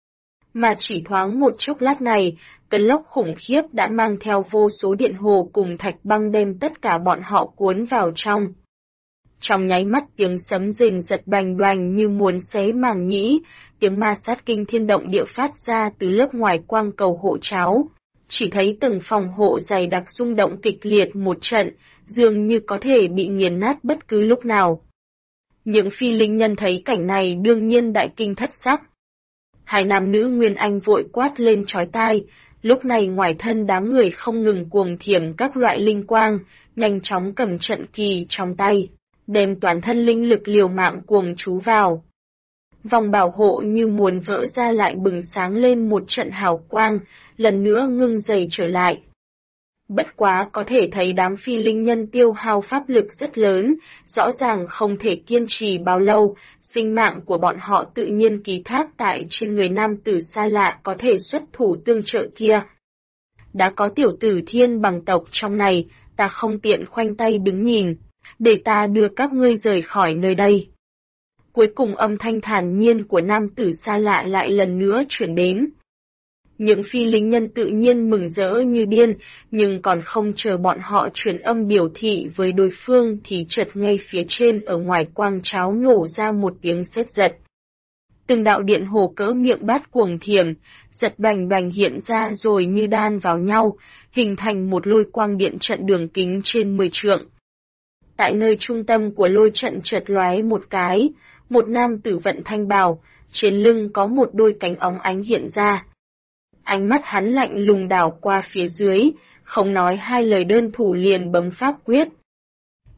Mà chỉ thoáng một chốc lát này, cơn lốc khủng khiếp đã mang theo vô số điện hồ cùng thạch băng đem tất cả bọn họ cuốn vào trong. Trong nháy mắt tiếng sấm rền giật bành bành như muốn xé màng nhĩ, tiếng ma sát kinh thiên động địa phát ra từ lớp ngoài quang cầu hộ cháo. Chỉ thấy từng phòng hộ dày đặc rung động kịch liệt một trận, dường như có thể bị nghiền nát bất cứ lúc nào. Những phi linh nhân thấy cảnh này đương nhiên đại kinh thất sắc. Hai nam nữ Nguyên Anh vội quát lên chói tai, lúc này ngoài thân đám người không ngừng cuồng thiểm các loại linh quang, nhanh chóng cầm trận kỳ trong tay, đem toàn thân linh lực liều mạng cuồng trú vào. Vòng bảo hộ như muốn vỡ ra lại bừng sáng lên một trận hào quang, lần nữa ngưng dày trở lại. Bất quá có thể thấy đám phi linh nhân tiêu hao pháp lực rất lớn, rõ ràng không thể kiên trì bao lâu, sinh mạng của bọn họ tự nhiên ký thác tại trên người nam tử xa lạ có thể xuất thủ tương trợ kia. Đã có tiểu tử Thiên Bằng tộc trong này, ta không tiện khoanh tay đứng nhìn, để ta đưa các ngươi rời khỏi nơi đây. Cuối cùng âm thanh thản nhiên của nam tử xa lạ lại lần nữa chuyển đến. Những phi linh nhân tự nhiên mừng rỡ như điên, nhưng còn không chờ bọn họ truyền âm biểu thị với đối phương thì chợt ngay phía trên ở ngoài quang cháo nổ ra một tiếng sét giật. Từng đạo điện hồ cỡ miệng bát cuồng thiểm, giật bành bành hiện ra rồi như đan vào nhau, hình thành một lôi quang điện trận đường kính trên 10 trượng. Tại nơi trung tâm của lôi trận chợt lóe một cái, một nam tử vận thanh bào, trên lưng có một đôi cánh óng ánh hiện ra. Ánh mắt hắn lạnh lùng đảo qua phía dưới, không nói hai lời đơn thủ liền bấm pháp quyết.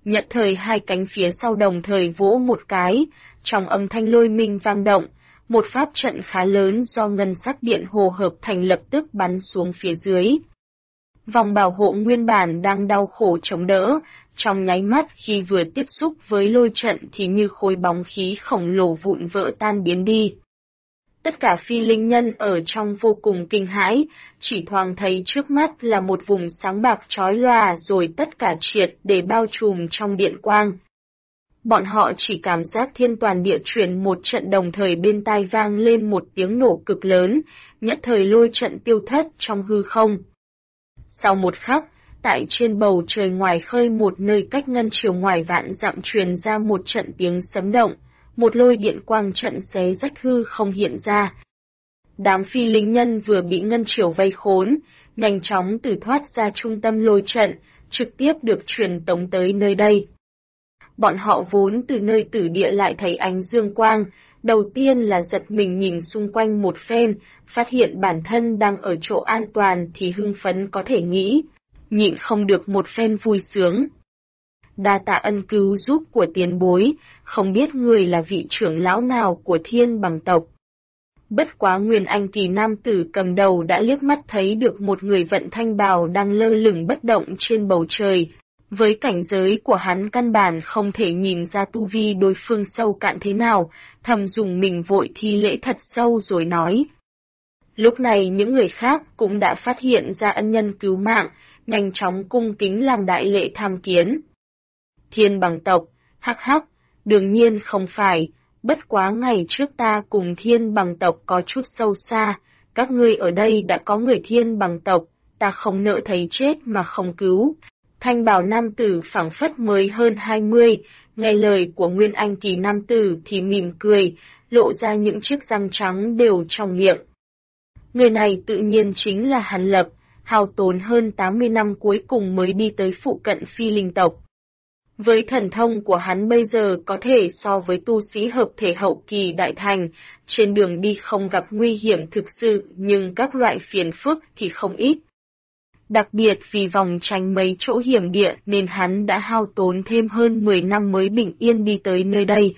Nhất thời hai cánh phía sau đồng thời vỗ một cái, trong âm thanh lôi minh vang động, một pháp trận khá lớn do ngân sắc điện hồ hợp thành lập tức bắn xuống phía dưới. Vòng bảo hộ nguyên bản đang đau khổ chống đỡ, trong nháy mắt khi vừa tiếp xúc với lôi trận thì như khối bóng khí khổng lồ vụn vỡ tan biến đi. Tất cả phi linh nhân ở trong vô cùng kinh hãi, chỉ thoáng thấy trước mắt là một vùng sáng bạc chói lòa rồi tất cả triệt để bao trùm trong điện quang. Bọn họ chỉ cảm giác thiên toàn địa chuyển một trận đồng thời bên tai vang lên một tiếng nổ cực lớn, nhất thời lôi trận tiêu thất trong hư không. Sau một khắc, tại trên bầu trời ngoài khơi một nơi cách ngân chiều ngoài vạn dặm truyền ra một trận tiếng sấm động, một lôi điện quang trận xé rách hư không hiện ra. Đám phi linh nhân vừa bị ngân chiều vây khốn, nhanh chóng từ thoát ra trung tâm lôi trận, trực tiếp được truyền tống tới nơi đây. Bọn họ vốn từ nơi tử địa lại thấy ánh dương quang, đầu tiên là giật mình nhìn xung quanh một phen, phát hiện bản thân đang ở chỗ an toàn thì hưng phấn có thể nghĩ, nhịn không được một phen vui sướng. Đa tạ ân cứu giúp của tiền bối, không biết người là vị trưởng lão nào của Thiên Bằng tộc. Bất quá Nguyên Anh kỳ nam tử cầm đầu đã liếc mắt thấy được một người vận thanh bào đang lơ lửng bất động trên bầu trời. Với cảnh giới của hắn căn bản không thể nhìn ra tu vi đối phương sâu cạn thế nào, thầm dùng mình vội thi lễ thật sâu rồi nói. Lúc này những người khác cũng đã phát hiện ra ân nhân cứu mạng, nhanh chóng cung kính làm đại lễ tham kiến. Thiên Bằng tộc, hắc hắc, đương nhiên không phải, bất quá ngày trước ta cùng Thiên Bằng tộc có chút sâu xa, các ngươi ở đây đã có người Thiên Bằng tộc, ta không nỡ thấy chết mà không cứu. Thanh bào nam tử phảng phất mới hơn 20, nghe lời của Nguyên Anh kỳ nam tử thì mỉm cười, lộ ra những chiếc răng trắng đều trong miệng. Người này tự nhiên chính là Hàn Lập, hao tốn hơn 80 năm cuối cùng mới đi tới phụ cận phi linh tộc. Với thần thông của hắn bây giờ có thể so với tu sĩ hợp thể hậu kỳ đại thành, trên đường đi không gặp nguy hiểm thực sự nhưng các loại phiền phức thì không ít. Đặc biệt vì vòng tránh mấy chỗ hiểm địa nên hắn đã hao tốn thêm hơn 10 năm mới bình yên đi tới nơi đây.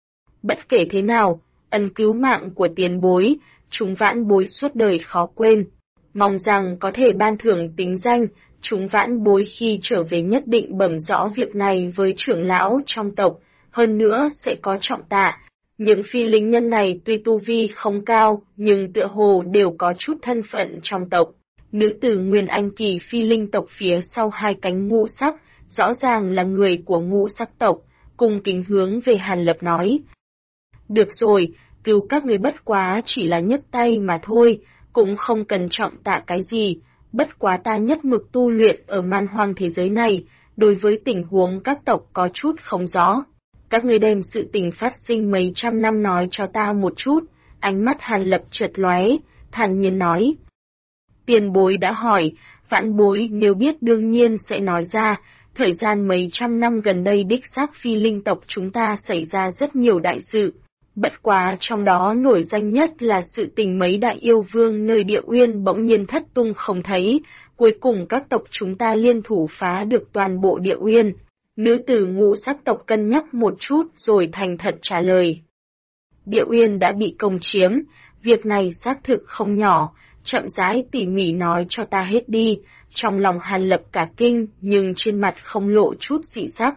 Bất kể thế nào, ân cứu mạng của tiền bối, chúng vãn bối suốt đời khó quên. Mong rằng có thể ban thưởng tính danh, chúng vãn bối khi trở về nhất định bẩm rõ việc này với trưởng lão trong tộc, hơn nữa sẽ có trọng tạ. Những phi linh nhân này tuy tu vi không cao, nhưng tựa hồ đều có chút thân phận trong tộc. Nữ tử Nguyên Anh kỳ phi linh tộc phía sau hai cánh ngũ sắc, rõ ràng là người của ngũ sắc tộc, cùng kính hướng về Hàn Lập nói. Được rồi, cứu các người bất quá chỉ là nhấc tay mà thôi, cũng không cần trọng tạ cái gì, bất quá ta nhất mực tu luyện ở man hoang thế giới này, đối với tình huống các tộc có chút không rõ. Các người đem sự tình phát sinh mấy trăm năm nói cho ta một chút, ánh mắt Hàn Lập chợt lóe, thản nhiên nói. Tiền bối đã hỏi, vãn bối nếu biết đương nhiên sẽ nói ra, thời gian mấy trăm năm gần đây đích xác phi linh tộc chúng ta xảy ra rất nhiều đại sự. Bất quá trong đó nổi danh nhất là sự tình mấy đại yêu vương nơi địa uyên bỗng nhiên thất tung không thấy, cuối cùng các tộc chúng ta liên thủ phá được toàn bộ địa uyên. Nữ tử ngũ sắc tộc cân nhắc một chút rồi thành thật trả lời. Địa uyên đã bị công chiếm, việc này xác thực không nhỏ, chậm rãi tỉ mỉ nói cho ta hết đi, trong lòng Hàn Lập cả kinh nhưng trên mặt không lộ chút dị sắc.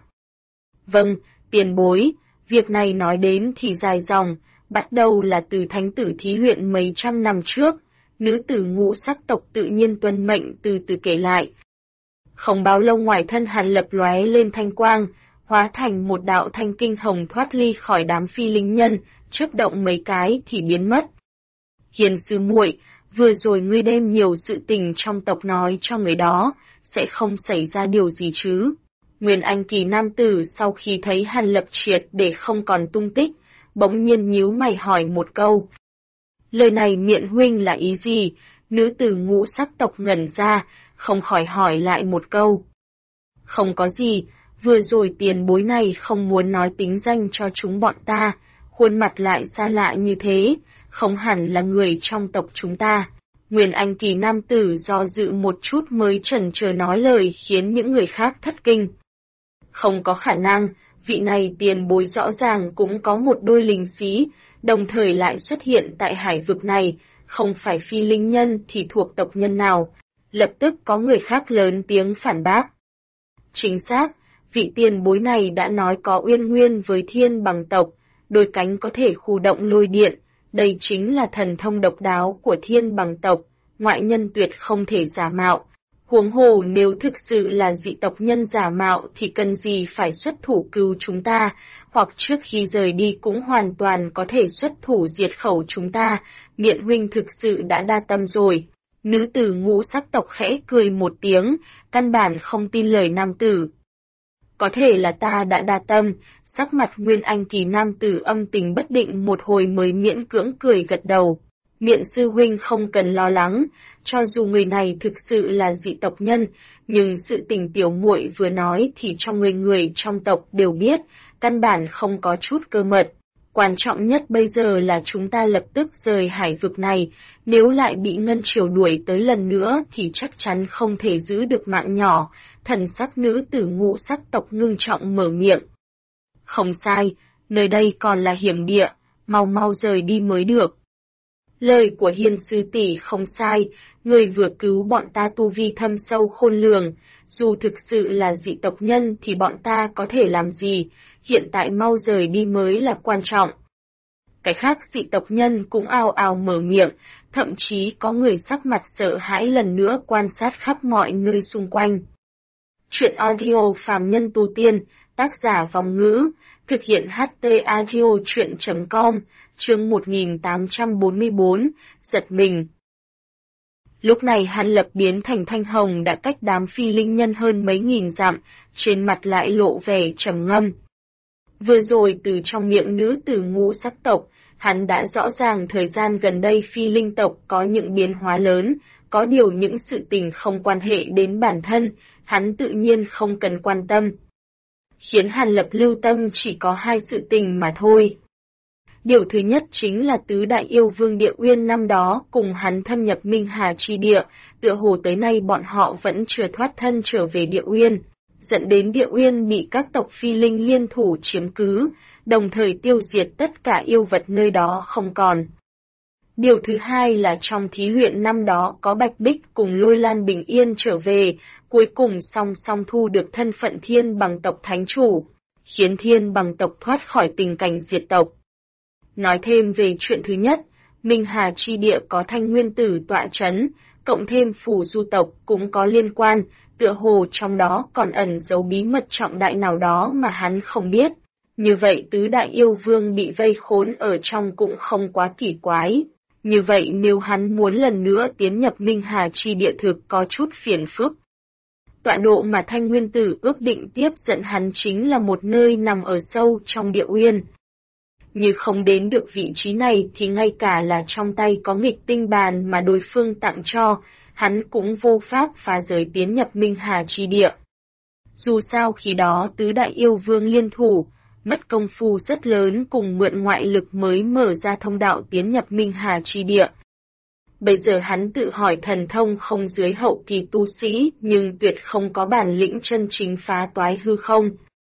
Vâng, tiền bối. Việc này nói đến thì dài dòng, bắt đầu là từ thánh tử thí luyện mấy trăm năm trước, nữ tử ngũ sắc tộc tự nhiên tuân mệnh từ từ kể lại. Không bao lâu ngoài thân Hàn Lập lóe lên thanh quang, hóa thành một đạo thanh kinh hồng thoát ly khỏi đám phi linh nhân, chớp động mấy cái thì biến mất. Hiền sư muội, vừa rồi ngươi đem nhiều sự tình trong tộc nói cho người đó, sẽ không xảy ra điều gì chứ? Nguyên Anh kỳ nam tử sau khi thấy Hàn Lập triệt để không còn tung tích, bỗng nhiên nhíu mày hỏi một câu. Lời này miệng huynh là ý gì? Nữ tử ngũ sắc tộc ngẩn ra, không khỏi hỏi lại một câu. Không có gì, vừa rồi tiền bối này không muốn nói tính danh cho chúng bọn ta, khuôn mặt lại xa lạ như thế, không hẳn là người trong tộc chúng ta. Nguyên Anh kỳ nam tử do dự một chút mới chần chờ nói lời khiến những người khác thất kinh. Không có khả năng, vị này tiền bối rõ ràng cũng có một đôi linh xí, đồng thời lại xuất hiện tại hải vực này, không phải phi linh nhân thì thuộc tộc nhân nào. Lập tức có người khác lớn tiếng phản bác. Chính xác, vị tiền bối này đã nói có uyên nguyên với thiên bằng tộc, đôi cánh có thể khu động lôi điện, đây chính là thần thông độc đáo của thiên bằng tộc, ngoại nhân tuyệt không thể giả mạo. Huống hồ nếu thực sự là dị tộc nhân giả mạo thì cần gì phải xuất thủ cứu chúng ta, hoặc trước khi rời đi cũng hoàn toàn có thể xuất thủ diệt khẩu chúng ta, Miện huynh thực sự đã đa tâm rồi. Nữ tử ngũ sắc tộc khẽ cười một tiếng, căn bản không tin lời nam tử. Có thể là ta đã đa tâm, sắc mặt Nguyên Anh kỳ nam tử âm tình bất định một hồi mới miễn cưỡng cười gật đầu. Miện sư huynh không cần lo lắng, cho dù người này thực sự là dị tộc nhân, nhưng sự tình tiểu muội vừa nói thì trong người trong tộc đều biết, căn bản không có chút cơ mật. Quan trọng nhất bây giờ là chúng ta lập tức rời hải vực này, nếu lại bị Ngân Triều đuổi tới lần nữa thì chắc chắn không thể giữ được mạng nhỏ, thần sắc nữ tử ngũ sắc tộc ngưng trọng mở miệng. Không sai, nơi đây còn là hiểm địa, mau rời đi mới được. Lời của Hiên sư tỷ không sai, người vừa cứu bọn ta tu vi thâm sâu khôn lường, dù thực sự là dị tộc nhân thì bọn ta có thể làm gì, hiện tại mau rời đi mới là quan trọng. Cái khác dị tộc nhân cũng ào ào mở miệng, thậm chí có người sắc mặt sợ hãi lần nữa quan sát khắp mọi nơi xung quanh. Chuyện audio phàm nhân tu tiên, tác giả Vòng Ngữ, thực hiện HT audio chuyện.com, chương 1844, giật mình. Lúc này Hàn Lập biến thành thanh hồng đã cách đám phi linh nhân hơn mấy nghìn dặm, trên mặt lại lộ vẻ trầm ngâm. Vừa rồi từ trong miệng nữ tử ngũ sắc tộc, hắn đã rõ ràng thời gian gần đây phi linh tộc có những biến hóa lớn, có điều những sự tình không quan hệ đến bản thân, hắn tự nhiên không cần quan tâm. Khiến Hàn Lập lưu tâm chỉ có hai sự tình mà thôi. Điều thứ nhất chính là tứ đại yêu vương địa uyên năm đó cùng hắn thâm nhập Minh Hà chi địa, tựa hồ tới nay bọn họ vẫn chưa thoát thân trở về địa uyên, dẫn đến địa uyên bị các tộc phi linh liên thủ chiếm cứ, đồng thời tiêu diệt tất cả yêu vật nơi đó không còn. Điều thứ hai là trong thí luyện năm đó có Bạch Bích cùng Lôi Lan bình yên trở về, cuối cùng song song thu được thân phận thiên bằng tộc thánh chủ, khiến thiên bằng tộc thoát khỏi tình cảnh diệt tộc. Nói thêm về chuyện thứ nhất, Minh Hà chi địa có Thanh Nguyên Tử tọa chấn, cộng thêm Phù Du tộc cũng có liên quan, tựa hồ trong đó còn ẩn giấu bí mật trọng đại nào đó mà hắn không biết. Như vậy tứ đại yêu vương bị vây khốn ở trong cũng không quá kỳ quái. Như vậy nếu hắn muốn lần nữa tiến nhập Minh Hà chi địa thực có chút phiền phức. Tọa độ mà Thanh Nguyên Tử ước định tiếp dẫn hắn chính là một nơi nằm ở sâu trong địa uyên. Như không đến được vị trí này thì ngay cả là trong tay có nghịch tinh bàn mà đối phương tặng cho, hắn cũng vô pháp phá giới tiến nhập Minh Hà chi địa. Dù sao khi đó tứ đại yêu vương liên thủ, mất công phu rất lớn cùng mượn ngoại lực mới mở ra thông đạo tiến nhập Minh Hà chi địa. Bây giờ hắn tự hỏi thần thông không dưới hậu kỳ tu sĩ nhưng tuyệt không có bản lĩnh chân chính phá toái hư không.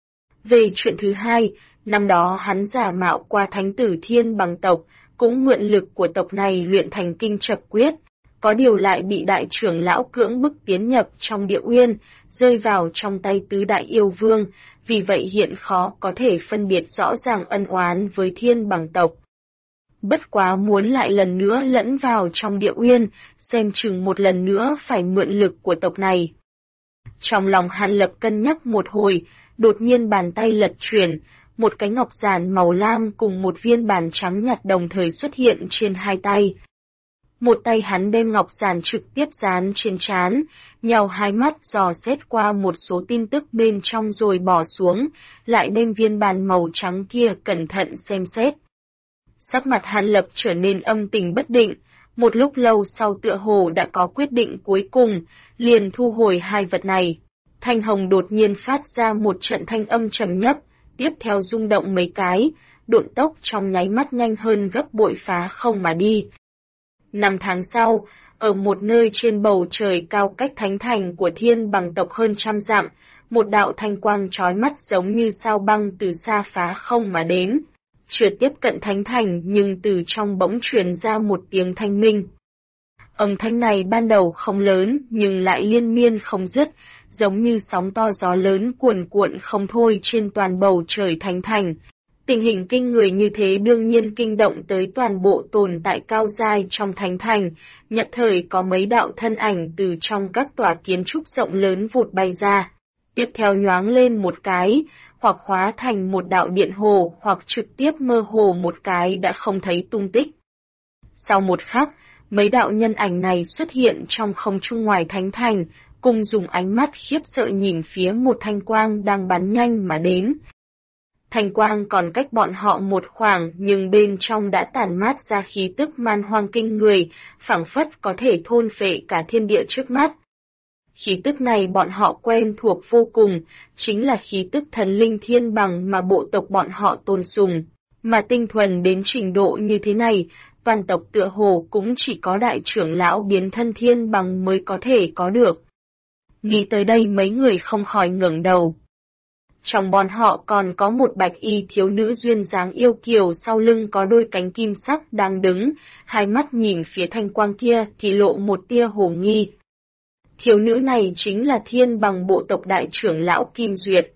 Về chuyện thứ hai, năm đó hắn giả mạo qua thánh tử thiên bằng tộc, cũng mượn lực của tộc này luyện thành kinh trập quyết, có điều lại bị đại trưởng lão cưỡng bức tiến nhập trong địa uyên, rơi vào trong tay tứ đại yêu vương, vì vậy hiện khó có thể phân biệt rõ ràng ân oán với thiên bằng tộc. Bất quá muốn lại lần nữa lẫn vào trong địa uyên, xem chừng một lần nữa phải mượn lực của tộc này. Trong lòng Hàn Lập cân nhắc một hồi, đột nhiên bàn tay lật chuyển, một cái ngọc giản màu lam cùng một viên bàn trắng nhạt đồng thời xuất hiện trên hai tay. Một tay hắn đem ngọc giản trực tiếp dán trên trán, nhào hai mắt dò xét qua một số tin tức bên trong rồi bỏ xuống, lại đem viên bàn màu trắng kia cẩn thận xem xét. Sắc mặt Hàn Lập trở nên âm tình bất định, một lúc lâu sau tựa hồ đã có quyết định cuối cùng, liền thu hồi hai vật này. Thanh hồng đột nhiên phát ra một trận thanh âm trầm nhấp, tiếp theo rung động mấy cái, độn tốc trong nháy mắt nhanh hơn gấp bội phá không mà đi. 5 tháng sau, ở một nơi trên bầu trời cao cách thánh thành của thiên bằng tộc hơn trăm dặm, một đạo thanh quang chói mắt giống như sao băng từ xa phá không mà đến. Chưa tiếp cận thánh thành nhưng từ trong bỗng truyền ra một tiếng thanh minh. Âm thanh này ban đầu không lớn nhưng lại liên miên không dứt, giống như sóng to gió lớn cuồn cuộn không thôi trên toàn bầu trời thánh thành. Tình hình kinh người như thế đương nhiên kinh động tới toàn bộ tồn tại cao giai trong thánh thành, nhất thời có mấy đạo thân ảnh từ trong các tòa kiến trúc rộng lớn vụt bay ra. Tiếp theo nhoáng lên một cái, hoặc hóa thành một đạo điện hồ hoặc trực tiếp mơ hồ một cái đã không thấy tung tích. Sau một khắc, mấy đạo nhân ảnh này xuất hiện trong không trung ngoài thánh thành, cùng dùng ánh mắt khiếp sợ nhìn phía một thanh quang đang bắn nhanh mà đến. Thanh quang còn cách bọn họ một khoảng nhưng bên trong đã tản mát ra khí tức man hoang kinh người, phảng phất có thể thôn phệ cả thiên địa trước mắt. Khí tức này bọn họ quen thuộc vô cùng, chính là khí tức thần linh thiên bằng mà bộ tộc bọn họ tôn sùng. Mà tinh thuần đến trình độ như thế này, toàn tộc tựa hồ cũng chỉ có đại trưởng lão biến thân thiên bằng mới có thể có được. Nghĩ tới đây mấy người không khỏi ngẩng đầu. Trong bọn họ còn có một bạch y thiếu nữ duyên dáng yêu kiều sau lưng có đôi cánh kim sắc đang đứng, hai mắt nhìn phía thanh quang kia thì lộ một tia hồ nghi. Thiếu nữ này chính là thiên bằng bộ tộc đại trưởng lão Kim Duyệt.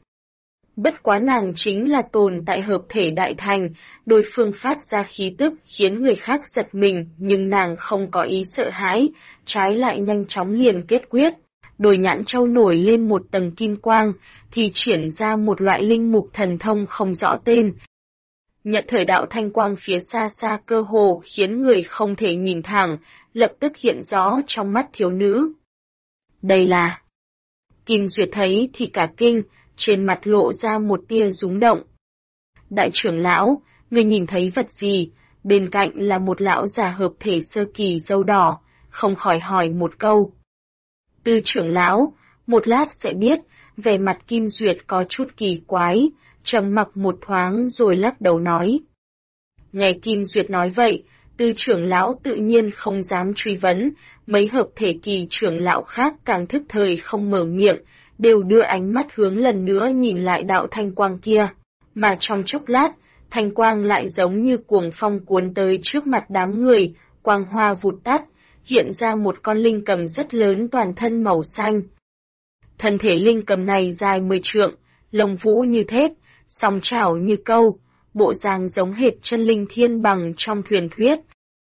Bất quá nàng chính là tồn tại hợp thể đại thành, đối phương phát ra khí tức khiến người khác giật mình nhưng nàng không có ý sợ hãi, trái lại nhanh chóng liền kết quyết. Đôi nhãn châu nổi lên một tầng kim quang, thì triển ra một loại linh mục thần thông không rõ tên. Nhận thời đạo thanh quang phía xa xa cơ hồ khiến người không thể nhìn thẳng, lập tức hiện rõ trong mắt thiếu nữ. Đây là... Kim Duyệt thấy thì cả kinh, trên mặt lộ ra một tia rúng động. Đại trưởng lão, người nhìn thấy vật gì? Bên cạnh là một lão già hợp thể sơ kỳ râu đỏ, không khỏi hỏi một câu. Tư trưởng lão, một lát sẽ biết, vẻ mặt Kim Duyệt có chút kỳ quái, trầm mặc một thoáng rồi lắc đầu nói. Nghe Kim Duyệt nói vậy, Tư trưởng lão tự nhiên không dám truy vấn, mấy hợp thể kỳ trưởng lão khác càng thức thời không mở miệng, đều đưa ánh mắt hướng lần nữa nhìn lại đạo thanh quang kia. Mà trong chốc lát, thanh quang lại giống như cuồng phong cuốn tới trước mặt đám người, quang hoa vụt tắt, hiện ra một con linh cầm rất lớn toàn thân màu xanh. Thân thể linh cầm này dài 10 trượng, lông vũ như thép, song chảo như câu, bộ dáng giống hệt chân linh thiên bằng trong truyền thuyết.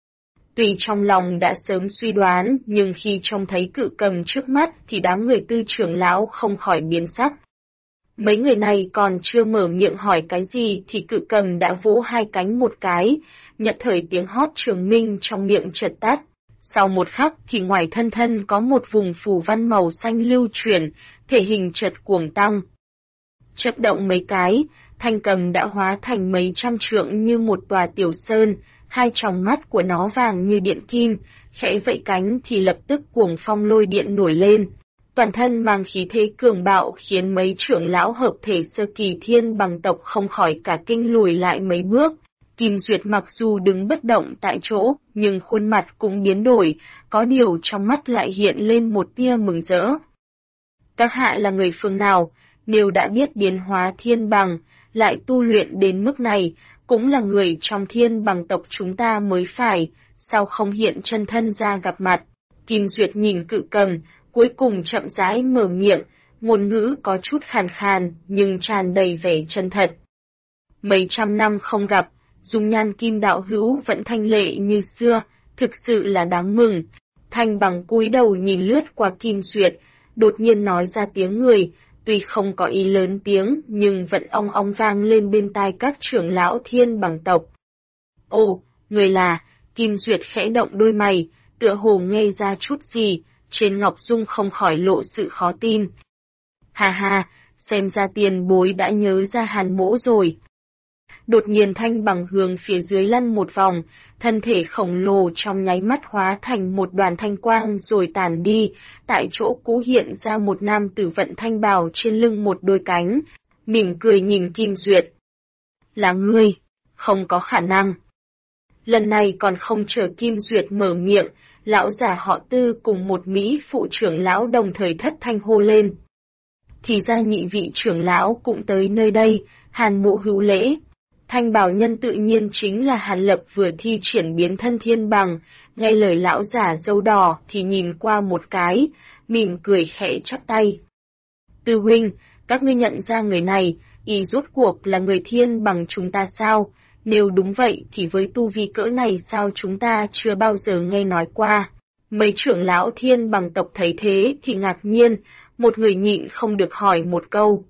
Tuy trong lòng đã sớm suy đoán, nhưng khi trông thấy cự cầm trước mắt thì đám người Tư trưởng lão không khỏi biến sắc. Mấy người này còn chưa mở miệng hỏi cái gì thì cự cầm đã vỗ hai cánh một cái, nhận thời tiếng hót trường minh trong miệng chợt tắt. Sau một khắc thì ngoài thân thân có một vùng phù văn màu xanh lưu chuyển, thể hình chợt cuồng tăng. Chớp động mấy cái, thanh cầm đã hóa thành mấy trăm trượng như một tòa tiểu sơn, hai tròng mắt của nó vàng như điện kim, khẽ vẫy cánh thì lập tức cuồng phong lôi điện nổi lên. Toàn thân mang khí thế cường bạo khiến mấy trưởng lão hợp thể sơ kỳ thiên bằng tộc không khỏi cả kinh lùi lại mấy bước. Kim Duyệt mặc dù đứng bất động tại chỗ, nhưng khuôn mặt cũng biến đổi, có điều trong mắt lại hiện lên một tia mừng rỡ. Các hạ là người phương nào, nếu đã biết biến hóa thiên bằng, lại tu luyện đến mức này, cũng là người trong thiên bằng tộc chúng ta mới phải, sao không hiện chân thân ra gặp mặt. Kim Duyệt nhìn cự cầm, cuối cùng chậm rãi mở miệng, ngôn ngữ có chút khàn khàn, nhưng tràn đầy vẻ chân thật. Mấy trăm năm không gặp, dung nhan Kim đạo hữu vẫn thanh lệ như xưa, thực sự là đáng mừng. Thanh bằng cúi đầu nhìn lướt qua Kim Duyệt, đột nhiên nói ra tiếng người, tuy không có ý lớn tiếng nhưng vẫn ong ong vang lên bên tai các trưởng lão thiên bằng tộc. Ồ, người là, Kim Duyệt khẽ động đôi mày, tựa hồ nghe ra chút gì, trên ngọc dung không khỏi lộ sự khó tin. Hà hà, xem ra tiền bối đã nhớ ra Hàn Mỗ rồi. Đột nhiên thanh bằng hướng phía dưới lăn một vòng, thân thể khổng lồ trong nháy mắt hóa thành một đoàn thanh quang rồi tàn đi, tại chỗ cũ hiện ra một nam tử vận thanh bào trên lưng một đôi cánh, mỉm cười nhìn Kim Duyệt. Là ngươi, không có khả năng. Lần này còn không chờ Kim Duyệt mở miệng, lão già họ Tư cùng một Mỹ phụ trưởng lão đồng thời thất thanh hô lên. thì ra nhị vị trưởng lão cũng tới nơi đây. Hàn Mộ hữu lễ. Thanh Bảo Nhân tự nhiên chính là Hàn Lập vừa thi triển biến thân thiên bằng, nghe lời lão giả râu đỏ thì nhìn qua một cái, mỉm cười khẽ chắp tay. Tư huynh, các ngươi nhận ra người này, y rốt cuộc là người thiên bằng chúng ta sao? Nếu đúng vậy thì với tu vi cỡ này sao chúng ta chưa bao giờ nghe nói qua? Mấy trưởng lão thiên bằng tộc thấy thế thì ngạc nhiên, một người nhịn không được hỏi một câu.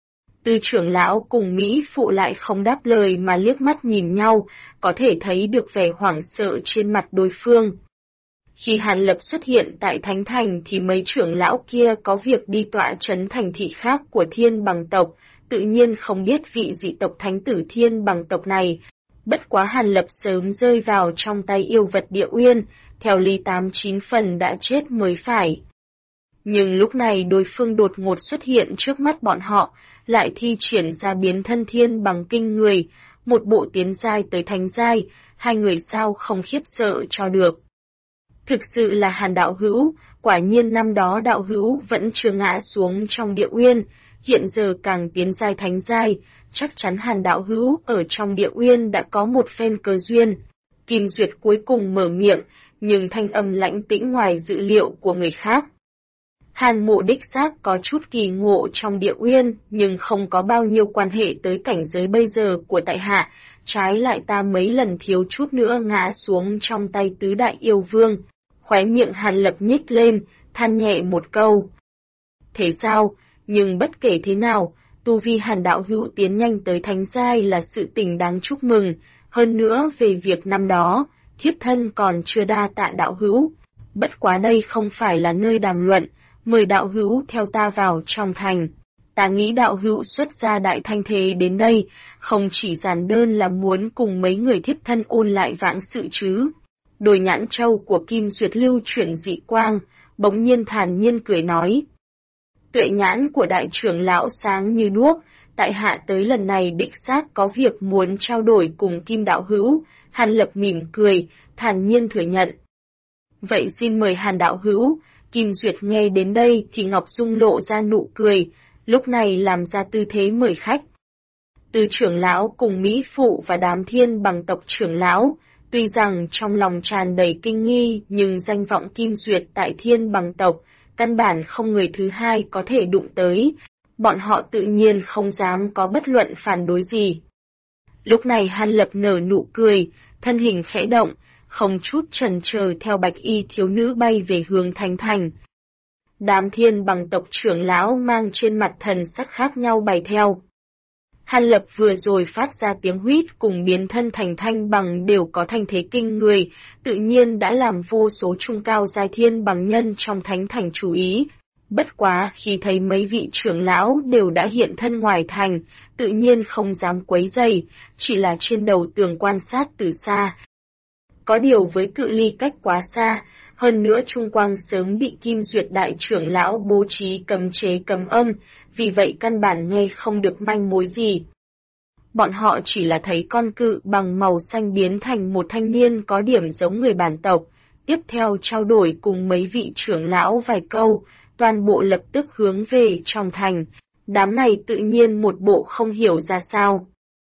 Tư trưởng lão cùng Mỹ phụ lại không đáp lời mà liếc mắt nhìn nhau, có thể thấy được vẻ hoảng sợ trên mặt đối phương. Khi Hàn Lập xuất hiện tại Thánh Thành thì mấy trưởng lão kia có việc đi tọa trấn thành thị khác của thiên bằng tộc, tự nhiên không biết vị dị tộc thánh tử thiên bằng tộc này. Bất quá Hàn Lập sớm rơi vào trong tay yêu vật địa uyên, theo lý 89 phần đã chết mới phải. Nhưng lúc này đối phương đột ngột xuất hiện trước mắt bọn họ, lại thi triển ra biến thân thiên bằng kinh người, một bộ tiến giai tới thánh giai, hai người sao không khiếp sợ cho được. Thực sự là Hàn đạo hữu, quả nhiên năm đó đạo hữu vẫn chưa ngã xuống trong địa uyên, hiện giờ càng tiến giai thánh giai, chắc chắn Hàn đạo hữu ở trong địa uyên đã có một phen cơ duyên. Kim Duyệt cuối cùng mở miệng, nhưng thanh âm lãnh tĩnh ngoài dự liệu của người khác. Hàn Mộ đích xác có chút kỳ ngộ trong địa uyên, nhưng không có bao nhiêu quan hệ tới cảnh giới bây giờ của tại hạ, trái lại ta mấy lần thiếu chút nữa ngã xuống trong tay tứ đại yêu vương. Khóe miệng Hàn Lập nhích lên, than nhẹ một câu. Thế sao? Nhưng bất kể thế nào, tu vi Hàn đạo hữu tiến nhanh tới thánh giai là sự tình đáng chúc mừng, hơn nữa về việc năm đó, thiếp thân còn chưa đa tạ đạo hữu. Bất quá đây không phải là nơi đàm luận, mời đạo hữu theo ta vào trong thành. Ta nghĩ đạo hữu xuất ra đại thanh thế đến đây, không chỉ giản đơn là muốn cùng mấy người thiếp thân ôn lại vãng sự chứ. Đôi nhãn châu của Kim Duyệt lưu chuyển dị quang, bỗng nhiên thản nhiên cười nói. Tuệ nhãn của đại trưởng lão sáng như đuốc, tại hạ tới lần này đích xác có việc muốn trao đổi cùng Kim đạo hữu. Hàn Lập mỉm cười, thản nhiên thừa nhận. Vậy xin mời Hàn đạo hữu. Kim Duyệt nghe đến đây thì Ngọc Dung lộ ra nụ cười, lúc này làm ra tư thế mời khách. Từ trưởng lão cùng Mỹ phụ và đám thiên bằng tộc trưởng lão, tuy rằng trong lòng tràn đầy kinh nghi nhưng danh vọng Kim Duyệt tại thiên bằng tộc, căn bản không người thứ hai có thể đụng tới, bọn họ tự nhiên không dám có bất luận phản đối gì. Lúc này Hàn Lập nở nụ cười, thân hình khẽ động, không chút chần chờ theo bạch y thiếu nữ bay về hướng Thánh Thành. Đám thiên bằng tộc trưởng lão mang trên mặt thần sắc khác nhau bày theo. Hàn Lập vừa rồi phát ra tiếng huýt cùng biến thân thành thanh bằng đều có thanh thế kinh người, tự nhiên đã làm vô số trung cao giai thiên bằng nhân trong Thánh Thành chú ý. Bất quá khi thấy mấy vị trưởng lão đều đã hiện thân ngoài thành, tự nhiên không dám quấy rầy, chỉ là trên đầu tường quan sát từ xa. Có điều với cự ly cách quá xa, hơn nữa Trung Quang sớm bị Kim Duyệt đại trưởng lão bố trí cấm chế cấm âm, vì vậy căn bản nghe không được manh mối gì. Bọn họ chỉ là thấy con cự bằng màu xanh biến thành một thanh niên có điểm giống người bản tộc, tiếp theo trao đổi cùng mấy vị trưởng lão vài câu, toàn bộ lập tức hướng về trong thành, đám này tự nhiên một bộ không hiểu ra sao.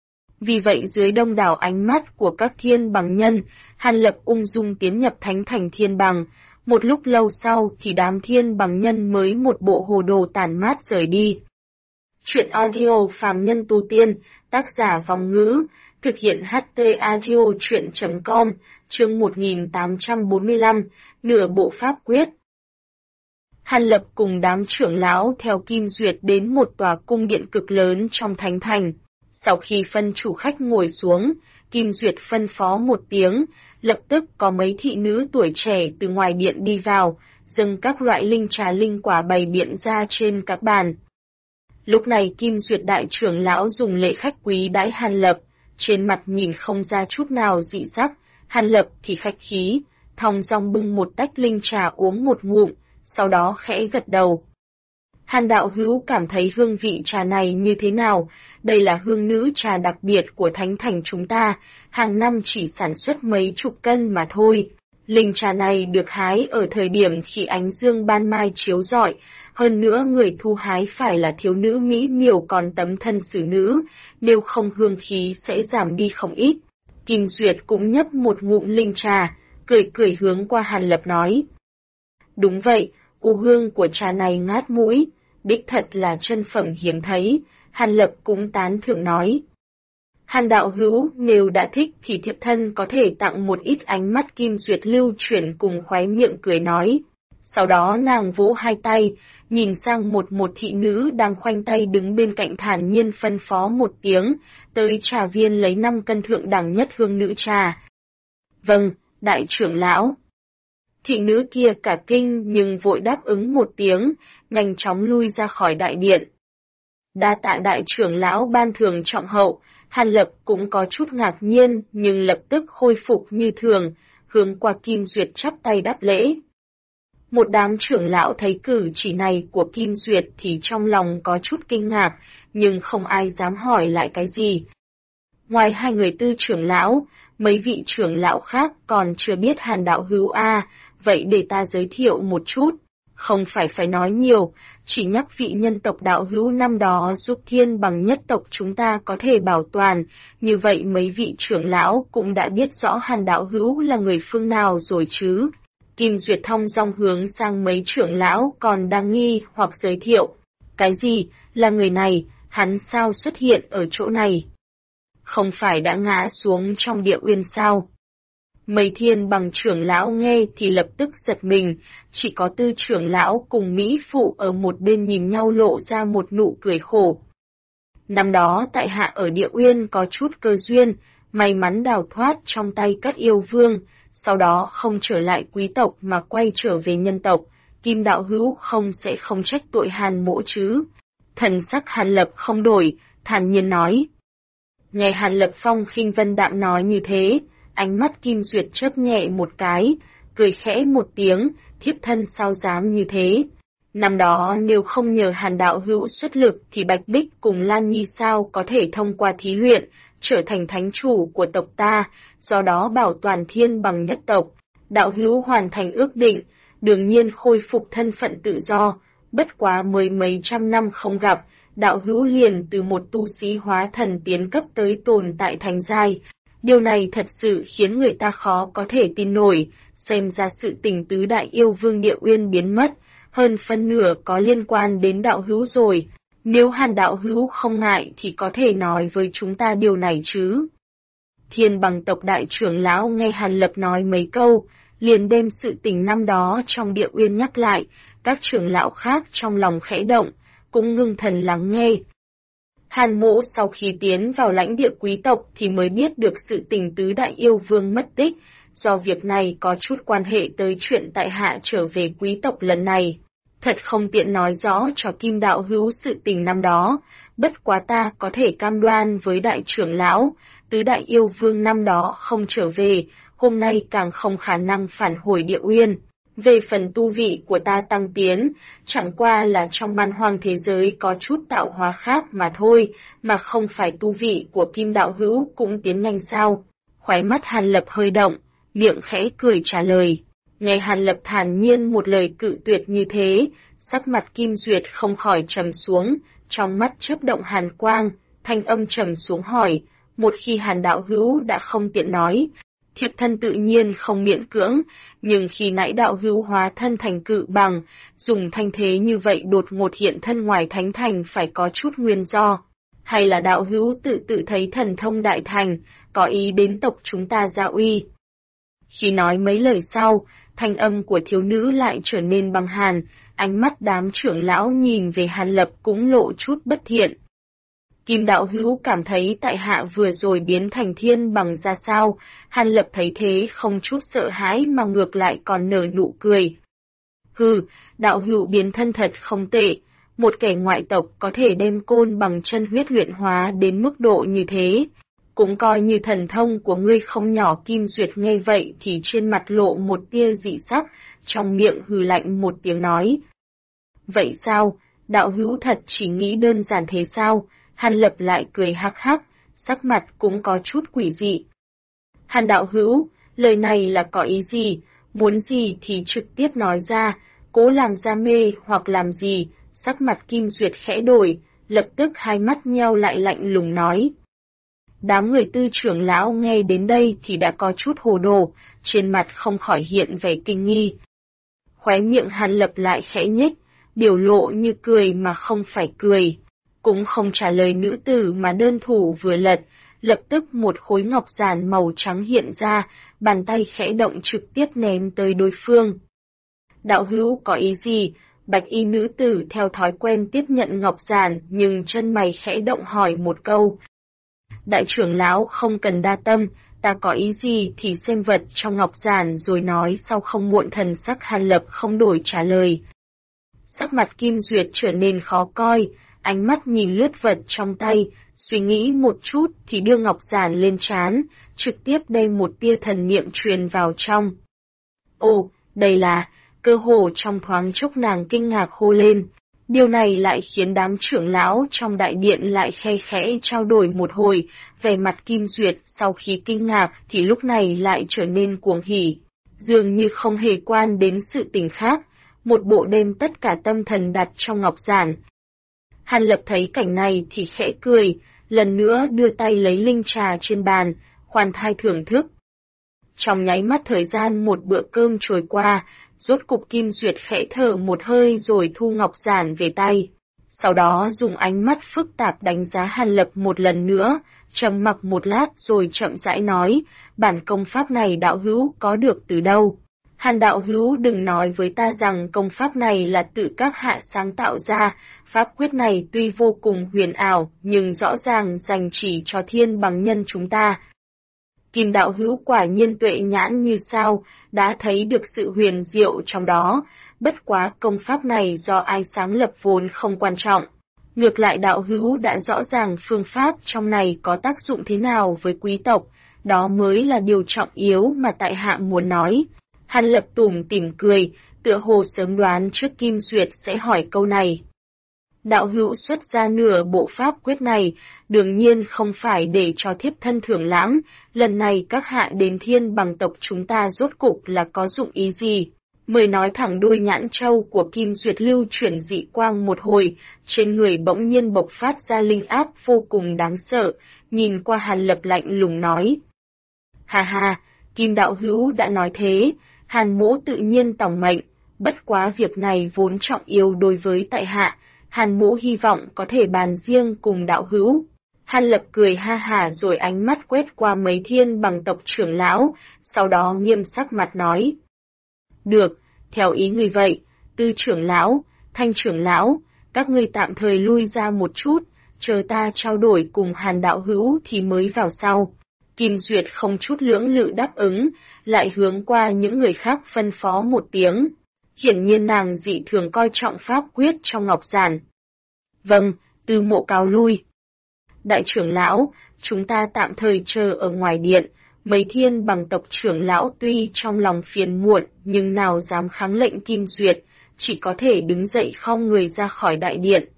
Vì vậy dưới đông đảo ánh mắt của các thiên bằng nhân, Hàn Lập ung dung tiến nhập Thánh Thành thiên bằng, một lúc lâu sau thì đám thiên bằng nhân mới một bộ hồ đồ tản mát rời đi. Chuyện audio phàm nhân tu tiên, tác giả Vong Ngữ, thực hiện HT audio chuyện.com, chương 1845, nửa bộ pháp quyết. Hàn Lập cùng đám trưởng lão theo Kim Duyệt đến một tòa cung điện cực lớn trong Thánh Thành. Sau khi phân chủ khách ngồi xuống, Kim Duyệt phân phó một tiếng, lập tức có mấy thị nữ tuổi trẻ từ ngoài điện đi vào, dâng các loại linh trà linh quả bày biện ra trên các bàn. Lúc này Kim Duyệt đại trưởng lão dùng lễ khách quý đãi Hàn Lập, trên mặt nhìn không ra chút nào dị sắc, Hàn Lập thì khách khí, thong dong bưng một tách linh trà uống một ngụm, sau đó khẽ gật đầu. Hàn đạo hữu cảm thấy hương vị trà này như thế nào? Đây là hương nữ trà đặc biệt của Thánh Thành chúng ta, hàng năm chỉ sản xuất mấy chục cân mà thôi. Linh trà này được hái ở thời điểm khi ánh dương ban mai chiếu rọi, hơn nữa người thu hái phải là thiếu nữ mỹ miều còn tấm thân xử nữ, nếu không hương khí sẽ giảm đi không ít. Kim Duyệt cũng nhấp một ngụm linh trà, cười cười hướng qua Hàn Lập nói. Đúng vậy, hương của trà này ngát mũi, đích thật là chân phẩm hiếm thấy, Hàn Lập cũng tán thưởng nói. Hàn đạo hữu, nếu đã thích thì thiếp thân có thể tặng một ít. Ánh mắt Kim Duyệt lưu chuyển cùng khóe miệng cười nói. Sau đó nàng vỗ hai tay, nhìn sang một thị nữ đang khoanh tay đứng bên cạnh thản nhiên phân phó một tiếng, tới trà viên lấy 5 cân thượng đẳng nhất hương nữ trà. Vâng, đại trưởng lão. Thị nữ kia cả kinh nhưng vội đáp ứng một tiếng, nhanh chóng lui ra khỏi đại điện. Đa tạ đại trưởng lão ban thưởng trọng hậu. Hàn Lập cũng có chút ngạc nhiên nhưng lập tức khôi phục như thường, hướng qua Kim Duyệt chắp tay đáp lễ. Một đám trưởng lão thấy cử chỉ này của Kim Duyệt thì trong lòng có chút kinh ngạc, nhưng không ai dám hỏi lại cái gì. Ngoài 2 người tư trưởng lão, mấy vị trưởng lão khác còn chưa biết Hàn đạo hữu a, vậy để ta giới thiệu một chút. Không phải nói nhiều, chỉ nhắc vị nhân tộc đạo hữu năm đó giúp Thiên Bằng nhất tộc chúng ta có thể bảo toàn, như vậy mấy vị trưởng lão cũng đã biết rõ Hàn đạo hữu là người phương nào rồi chứ. Kim Duyệt thong dong hướng sang mấy trưởng lão còn đang nghi hoặc giới thiệu. Cái gì, là người này, hắn sao xuất hiện ở chỗ này? Không phải đã ngã xuống trong địa uyên sao? Mấy Thiên Bằng trưởng lão nghe thì lập tức giật mình, chỉ có tư trưởng lão cùng Mỹ Phụ ở một bên nhìn nhau lộ ra một nụ cười khổ. Năm đó tại hạ ở địa uyên có chút cơ duyên, may mắn đào thoát trong tay các yêu vương, sau đó không trở lại quý tộc mà quay trở về nhân tộc, Kim đạo hữu sẽ không trách tội Hàn mỗ chứ. Thần sắc Hàn Lập không đổi, thản nhiên nói. Nghe Hàn Lập phong khinh vân đạm nói như thế, ánh mắt Kim Duyệt chớp nhẹ một cái, cười khẽ một tiếng, thiếp thân sao dám như thế. Năm đó nếu không nhờ Hàn đạo hữu xuất lực thì Bạch Bích cùng Lan Nhi sao có thể thông qua thí luyện, trở thành thánh chủ của tộc ta, do đó bảo toàn Thiên Bằng nhất tộc. Đạo hữu hoàn thành ước định, đương nhiên khôi phục thân phận tự do, bất quá mấy trăm năm không gặp, đạo hữu liền từ một tu sĩ hóa thần tiến cấp tới tồn tại thành giai. Điều này thật sự khiến người ta khó có thể tin nổi, xem ra sự tình tứ đại yêu vương địa uyên biến mất, hơn phân nửa có liên quan đến đạo hữu rồi. Nếu Hàn đạo hữu không ngại thì có thể nói với chúng ta điều này chứ. Thiên Bằng tộc đại trưởng lão nghe Hàn Lập nói mấy câu, liền đem sự tình năm đó trong địa uyên nhắc lại, các trưởng lão khác trong lòng khẽ động, cũng ngưng thần lắng nghe. Hàn mỗ sau khi tiến vào lãnh địa quý tộc thì mới biết được sự tình tứ đại yêu vương mất tích, do việc này có chút quan hệ tới chuyện tại hạ trở về quý tộc lần này. Thật không tiện nói rõ cho Kim đạo hữu sự tình năm đó, bất quá ta có thể cam đoan với đại trưởng lão, tứ đại yêu vương năm đó không trở về, hôm nay càng không khả năng phản hồi địa uyên. Về phần tu vị của ta tăng tiến, chẳng qua là trong man hoang thế giới có chút tạo hóa khác mà thôi, mà không phải tu vị của Kim đạo hữu cũng tiến nhanh sao. Khóe mắt Hàn Lập hơi động, miệng khẽ cười trả lời. Nghe Hàn Lập thản nhiên một lời cự tuyệt như thế, sắc mặt Kim Duyệt không khỏi trầm xuống, trong mắt chớp động hàn quang, thanh âm trầm xuống hỏi, một khi Hàn đạo hữu đã không tiện nói, thiếp thân tự nhiên không miễn cưỡng, nhưng khi nãy đạo hữu hóa thân thành cự bằng, dùng thanh thế như vậy đột ngột hiện thân ngoài thánh thành phải có chút nguyên do. Hay là đạo hữu tự thấy thần thông đại thành, có ý đến tộc chúng ta gia uy. Khi nói mấy lời sau, thanh âm của thiếu nữ lại trở nên băng hàn, ánh mắt đám trưởng lão nhìn về Hàn Lập cũng lộ chút bất thiện. Kim đạo hữu cảm thấy tại hạ vừa rồi biến thành Thiên Bằng ra sao, Hàn Lập thấy thế không chút sợ hãi mà ngược lại còn nở nụ cười. Hừ, đạo hữu biến thân thật không tệ, một kẻ ngoại tộc có thể đem côn bằng chân huyết luyện hóa đến mức độ như thế. Cũng coi như thần thông của ngươi không nhỏ. Kim Duyệt nghe vậy thì trên mặt lộ một tia dị sắc, trong miệng hừ lạnh một tiếng nói. Vậy sao, đạo hữu thật chỉ nghĩ đơn giản thế sao? Hàn Lập lại cười hắc hắc, sắc mặt cũng có chút quỷ dị. Hàn đạo hữu, lời này là có ý gì? muốn gì thì trực tiếp nói ra, cố làm ra mê hoặc làm gì. Sắc mặt Kim Duyệt khẽ đổi, lập tức hai mắt nheo lại lạnh lùng nói. Đám người Tư trưởng lão nghe đến đây thì đã có chút hồ đồ, trên mặt không khỏi hiện vẻ kinh nghi. Khóe miệng Hàn Lập lại khẽ nhếch, biểu lộ như cười mà không phải cười, cũng không trả lời nữ tử mà đơn thủ vừa lật, lập tức một khối ngọc giản màu trắng hiện ra, bàn tay khẽ động trực tiếp ném tới đối phương. Đạo hữu có ý gì? Bạch y nữ tử theo thói quen tiếp nhận ngọc giản nhưng chân mày khẽ động hỏi một câu. Đại trưởng lão không cần đa tâm, ta có ý gì thì xem vật trong ngọc giản rồi nói sau. Không muộn thần sắc Hàn Lập không đổi trả lời. Sắc mặt Kim Duyệt trở nên khó coi, ánh mắt nhìn lướt vật trong tay, suy nghĩ một chút thì đưa ngọc giản lên trán, trực tiếp đem một tia thần niệm truyền vào trong. Ồ, đây là, cơ hồ trong thoáng chốc nàng kinh ngạc hô lên. Điều này lại khiến đám trưởng lão trong đại điện lại khe khẽ trao đổi một hồi, về mặt Kim Duyệt sau khi kinh ngạc thì lúc này lại trở nên cuồng hỉ, dường như không hề quan đến sự tình khác, một bộ đem tất cả tâm thần đặt trong ngọc giản. Hàn Lập thấy cảnh này thì khẽ cười, lần nữa đưa tay lấy linh trà trên bàn, khoan thai thưởng thức. Trong nháy mắt thời gian một bữa cơm trôi qua, rốt cục Kim Duyệt khẽ thở một hơi rồi thu ngọc giản về tay. Sau đó dùng ánh mắt phức tạp đánh giá Hàn Lập một lần nữa, trầm mặc một lát rồi chậm rãi nói, bản công pháp này đạo hữu có được từ đâu? Hàn đạo hữu đừng nói với ta rằng công pháp này là tự các hạ sáng tạo ra, pháp quyết này tuy vô cùng huyền ảo nhưng rõ ràng dành chỉ cho thiên bằng nhân chúng ta. Kim đạo hữu quả nhiên tuệ nhãn như sao, đã thấy được sự huyền diệu trong đó, bất quá công pháp này do ai sáng lập vốn không quan trọng. Ngược lại đạo hữu đã rõ ràng phương pháp trong này có tác dụng thế nào với quý tộc, đó mới là điều trọng yếu mà tại hạ muốn nói. Hàn Lập tủm tỉm cười, tựa hồ sớm đoán trước Kim Duyệt sẽ hỏi câu này. Đạo hữu xuất ra nửa bộ pháp quyết này, đương nhiên không phải để cho thiếp thân thưởng lãm, lần này các hạ đến thiên bằng tộc chúng ta rốt cục là có dụng ý gì? Mời nói thẳng. Đôi nhãn châu của Kim Duyệt lưu chuyển dị quang một hồi, trên người bỗng nhiên bộc phát ra linh áp vô cùng đáng sợ, nhìn qua Hàn Lập lạnh lùng nói. Hà hà, Kim đạo hữu đã nói thế, Hàn mỗ tự nhiên tòng mệnh, bất quá việc này vốn trọng yếu đối với tại hạ. Hàn mỗ hy vọng có thể bàn riêng cùng đạo hữu. Hàn Lập cười ha hả rồi ánh mắt quét qua mấy thiên bằng tộc trưởng lão, sau đó nghiêm sắc mặt nói. Được, theo ý người vậy, Tư trưởng lão, Thanh trưởng lão, các ngươi tạm thời lui ra một chút, chờ ta trao đổi cùng Hàn đạo hữu thì mới vào sau. Kim Duyệt không chút lưỡng lự đáp ứng, lại hướng qua những người khác phân phó một tiếng. Hiển nhiên nàng dị thường coi trọng pháp quyết trong ngọc giản. Vâng, Tư mộ cáo lui. Đại trưởng lão, chúng ta tạm thời chờ ở ngoài điện. Mấy thiên bằng tộc trưởng lão tuy trong lòng phiền muộn nhưng nào dám kháng lệnh Kim Duyệt, chỉ có thể đứng dậy khom người ra khỏi đại điện.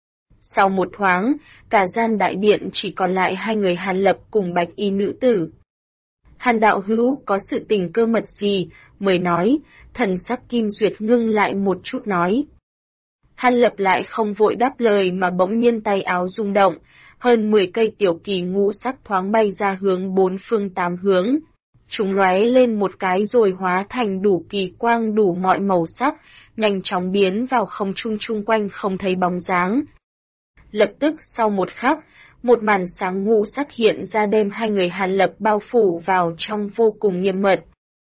Sau một thoáng, cả gian đại điện chỉ còn lại hai người Hàn Lập cùng bạch y nữ tử. Hàn đạo hữu có sự tình cơ mật gì, mời nói, thần sắc Kim Duyệt ngưng lại một chút nói. Hàn Lập lại không vội đáp lời mà bỗng nhiên tay áo rung động, hơn 10 cây tiểu kỳ ngũ sắc thoáng bay ra hướng bốn phương tám hướng. Chúng lóe lên một cái rồi hóa thành đủ kỳ quang đủ mọi màu sắc, nhanh chóng biến vào không trung chung quanh không thấy bóng dáng. Lập tức sau một khắc, một màn sáng ngũ sắc hiện ra đem hai người Hàn Lập bao phủ vào trong vô cùng nghiêm mật.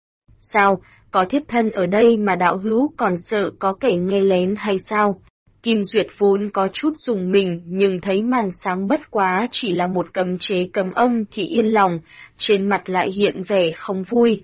Sao, có thiếp thân ở đây mà đạo hữu còn sợ có kẻ nghe lén hay sao? Kim Duyệt vốn có chút rùng mình nhưng thấy màn sáng bất quá chỉ là một cấm chế cấm âm thì yên lòng, trên mặt lại hiện vẻ không vui.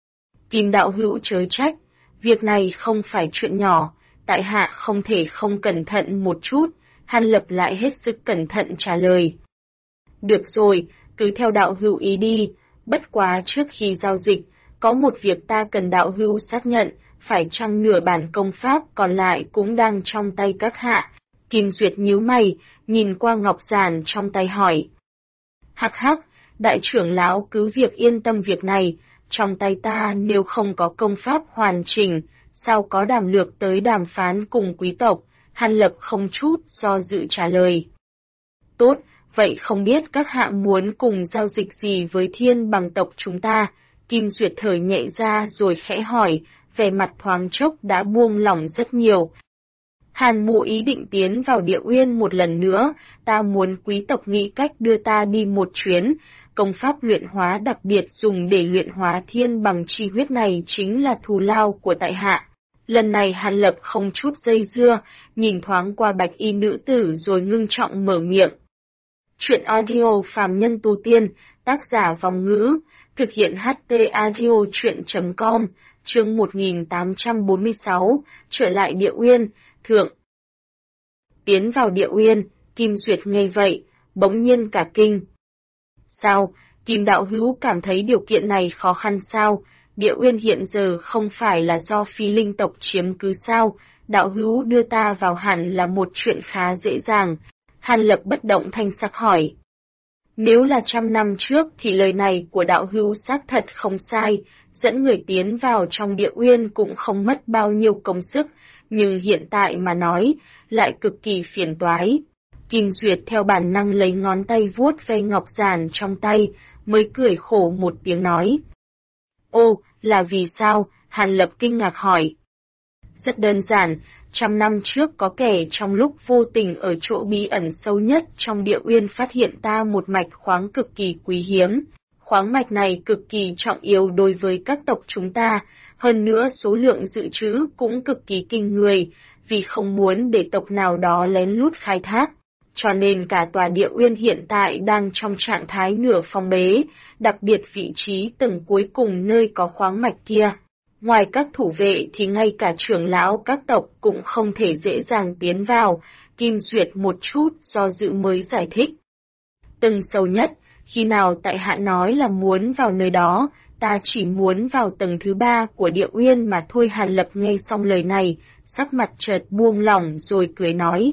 Kim đạo hữu chớ trách, việc này không phải chuyện nhỏ, tại hạ không thể không cẩn thận một chút. Hàn Lập lại hết sức cẩn thận trả lời. Được rồi, cứ theo đạo hữu ý đi, bất quá trước khi giao dịch, có một việc ta cần đạo hữu xác nhận, phải chăng nửa bản công pháp còn lại cũng đang trong tay các hạ. Kim Duyệt nhíu mày, nhìn qua ngọc giản trong tay hỏi. Hắc hắc, đại trưởng lão cứ việc yên tâm việc này, trong tay ta nếu không có công pháp hoàn chỉnh, sao có đảm lược tới đàm phán cùng quý tộc? Hàn Lập không chút do dự trả lời. Tốt, vậy không biết các hạ muốn cùng giao dịch gì với Thiên Bằng tộc chúng ta? Kim Duyệt thở nhẹ ra rồi khẽ hỏi, vẻ mặt thoáng chốc đã buông lỏng rất nhiều. Hàn Mộ ý định tiến vào Địa Uyên một lần nữa, ta muốn quý tộc nghĩ cách đưa ta đi một chuyến. Công pháp luyện hóa đặc biệt dùng để luyện hóa thiên bằng chi huyết này chính là thù lao của tại hạ. Lần này Hàn Lập không chút dây dưa, nhìn thoáng qua bạch y nữ tử rồi ngưng trọng mở miệng. Chuyện audio phàm nhân tu tiên, tác giả Vòng Ngữ, thực hiện HT audio chuyện.com, chương 1846, trở lại Địa Uyên, thượng. Tiến vào Địa Uyên, Kim Duyệt nghe vậy, bỗng nhiên cả kinh. Sao, Kim đạo hữu cảm thấy điều kiện này khó khăn sao? Địa Uyên hiện giờ không phải là do phi linh tộc chiếm cứ sao? Đạo hữu đưa ta vào hẳn là một chuyện khá dễ dàng. Hàn Lập bất động thanh sắc hỏi. Nếu là 100 năm trước thì lời này của đạo hữu xác thật không sai, dẫn người tiến vào trong Địa Uyên cũng không mất bao nhiêu công sức, nhưng hiện tại mà nói, lại cực kỳ phiền toái. Kim Duyệt theo bản năng lấy ngón tay vuốt ve ngọc giản trong tay, mới cười khổ một tiếng nói. Ô, là vì sao? Hàn Lập kinh ngạc hỏi. Rất đơn giản, 100 năm trước có kẻ trong lúc vô tình ở chỗ bí ẩn sâu nhất trong Địa Uyên phát hiện ta một mạch khoáng cực kỳ quý hiếm. Khoáng mạch này cực kỳ trọng yếu đối với các tộc chúng ta, hơn nữa số lượng dự trữ cũng cực kỳ kinh người, vì không muốn để tộc nào đó lén lút khai thác. Cho nên cả tòa Địa Uyên hiện tại đang trong trạng thái nửa phong bế, đặc biệt vị trí tầng cuối cùng nơi có khoáng mạch kia. Ngoài các thủ vệ thì ngay cả trưởng lão các tộc cũng không thể dễ dàng tiến vào, Kim Duyệt một chút do dự mới giải thích. Tầng sâu nhất, khi nào tại hạ nói là muốn vào nơi đó, ta chỉ muốn vào tầng thứ 3 của Địa Uyên mà thôi. Hàn Lập nghe xong lời này, sắc mặt chợt buông lỏng rồi cười nói.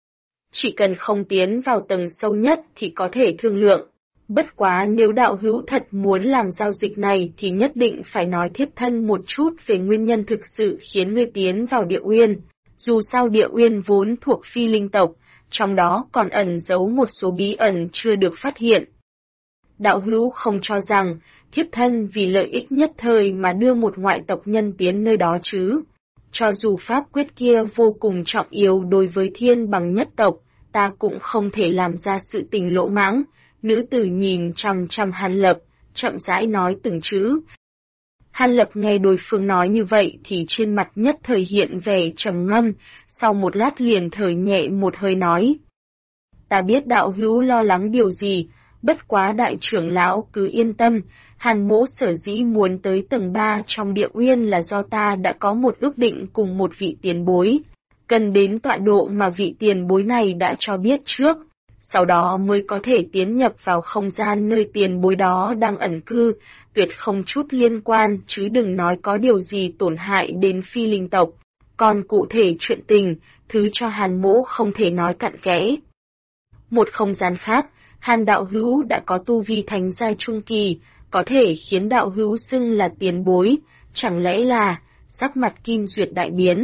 Chỉ cần không tiến vào tầng sâu nhất thì có thể thương lượng. Bất quá nếu đạo hữu thật muốn làm giao dịch này thì nhất định phải nói thiếp thân một chút về nguyên nhân thực sự khiến ngươi tiến vào Địa Uyên. Dù sao Địa Uyên vốn thuộc phi linh tộc, trong đó còn ẩn giấu một số bí ẩn chưa được phát hiện. Đạo hữu không cho rằng thiếp thân vì lợi ích nhất thời mà đưa một ngoại tộc nhân tiến nơi đó chứ. Cho dù pháp quyết kia vô cùng trọng yếu đối với thiên bằng nhất tộc, ta cũng không thể làm ra sự tình lỗ mãng. Nữ tử nhìn chằm chằm Hàn Lập, chậm rãi nói từng chữ. Hàn Lập nghe đối phương nói như vậy thì trên mặt nhất thời hiện vẻ trầm ngâm, sau một lát liền thở nhẹ một hơi nói. Ta biết đạo hữu lo lắng điều gì, bất quá đại trưởng lão cứ yên tâm, Hàn mỗ sở dĩ muốn tới tầng 3 trong Địa Uyên là do ta đã có một ước định cùng một vị tiền bối, cần đến tọa độ mà vị tiền bối này đã cho biết trước. Sau đó mới có thể tiến nhập vào không gian nơi tiền bối đó đang ẩn cư, tuyệt không chút liên quan chứ đừng nói có điều gì tổn hại đến phi linh tộc. Còn cụ thể chuyện tình, thứ cho Hàn mỗ không thể nói cặn kẽ. Một không gian khác, Hàn đạo hữu đã có tu vi thánh giai trung kỳ, có thể khiến đạo hữu xưng là tiền bối, chẳng lẽ là, sắc mặt Kim Duyệt đại biến.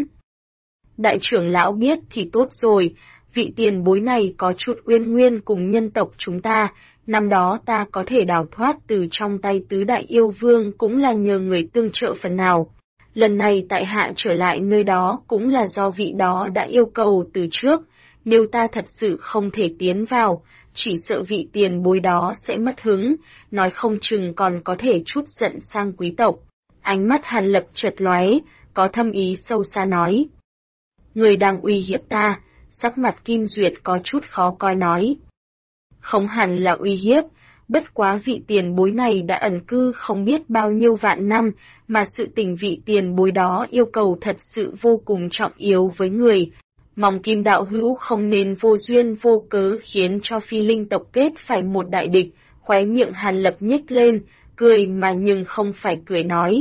Đại trưởng lão biết thì tốt rồi. Vị tiền bối này có chút uyên nguyên cùng nhân tộc chúng ta, năm đó ta có thể đào thoát từ trong tay tứ đại yêu vương cũng là nhờ người tương trợ phần nào. Lần này tại hạ trở lại nơi đó cũng là do vị đó đã yêu cầu từ trước, nếu ta thật sự không thể tiến vào, chỉ sợ vị tiền bối đó sẽ mất hứng, nói không chừng còn có thể chút giận sang quý tộc. Ánh mắt Hàn Lập chợt lóe, có thâm ý sâu xa nói. Người đang uy hiếp ta. Sắc mặt Kim Duyệt có chút khó coi nói. Không hẳn là uy hiếp, bất quá vị tiền bối này đã ẩn cư không biết bao nhiêu vạn năm, mà sự tình vị tiền bối đó yêu cầu thật sự vô cùng trọng yếu với người. Mong Kim đạo hữu không nên vô duyên vô cớ khiến cho phi linh tộc kết phải một đại địch, khóe miệng Hàn Lập nhếch lên, cười mà nhưng không phải cười nói.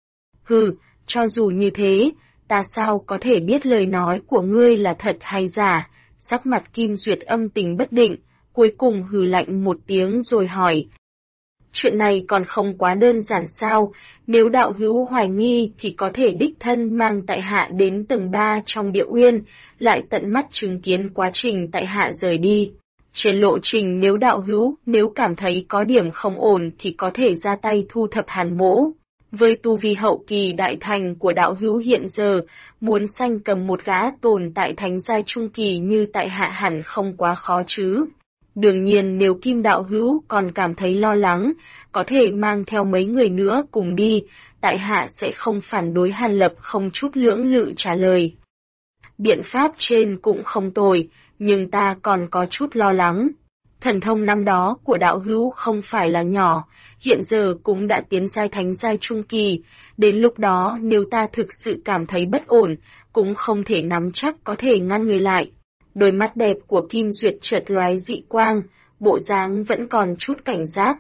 Hừ, cho dù như thế, ta sao có thể biết lời nói của ngươi là thật hay giả? Sắc mặt Kim Duyệt âm tình bất định, cuối cùng hừ lạnh một tiếng rồi hỏi. Chuyện này còn không quá đơn giản sao, nếu đạo hữu hoài nghi thì có thể đích thân mang tại hạ đến tầng 3 trong Địa Uyên, lại tận mắt chứng kiến quá trình tại hạ rời đi. Trên lộ trình nếu cảm thấy có điểm không ổn thì có thể ra tay thu thập Hàn Mỗ. Với tu vi hậu kỳ đại thành của đạo hữu hiện giờ, muốn sanh cầm một gã tồn tại thánh giai trung kỳ như tại hạ hẳn không quá khó chứ. Đương nhiên nếu Kim đạo hữu còn cảm thấy lo lắng, có thể mang theo mấy người nữa cùng đi, tại hạ sẽ không phản đối. Hàn Lập không chút lưỡng lự trả lời. Biện pháp trên cũng không tồi, nhưng ta còn có chút lo lắng. Thần thông năm đó của đạo hữu không phải là nhỏ, hiện giờ cũng đã tiến giai thánh giai trung kỳ, đến lúc đó nếu ta thực sự cảm thấy bất ổn, cũng không thể nắm chắc có thể ngăn người lại. Đôi mắt đẹp của Kim Duyệt chợt lóe dị quang, bộ dáng vẫn còn chút cảnh giác.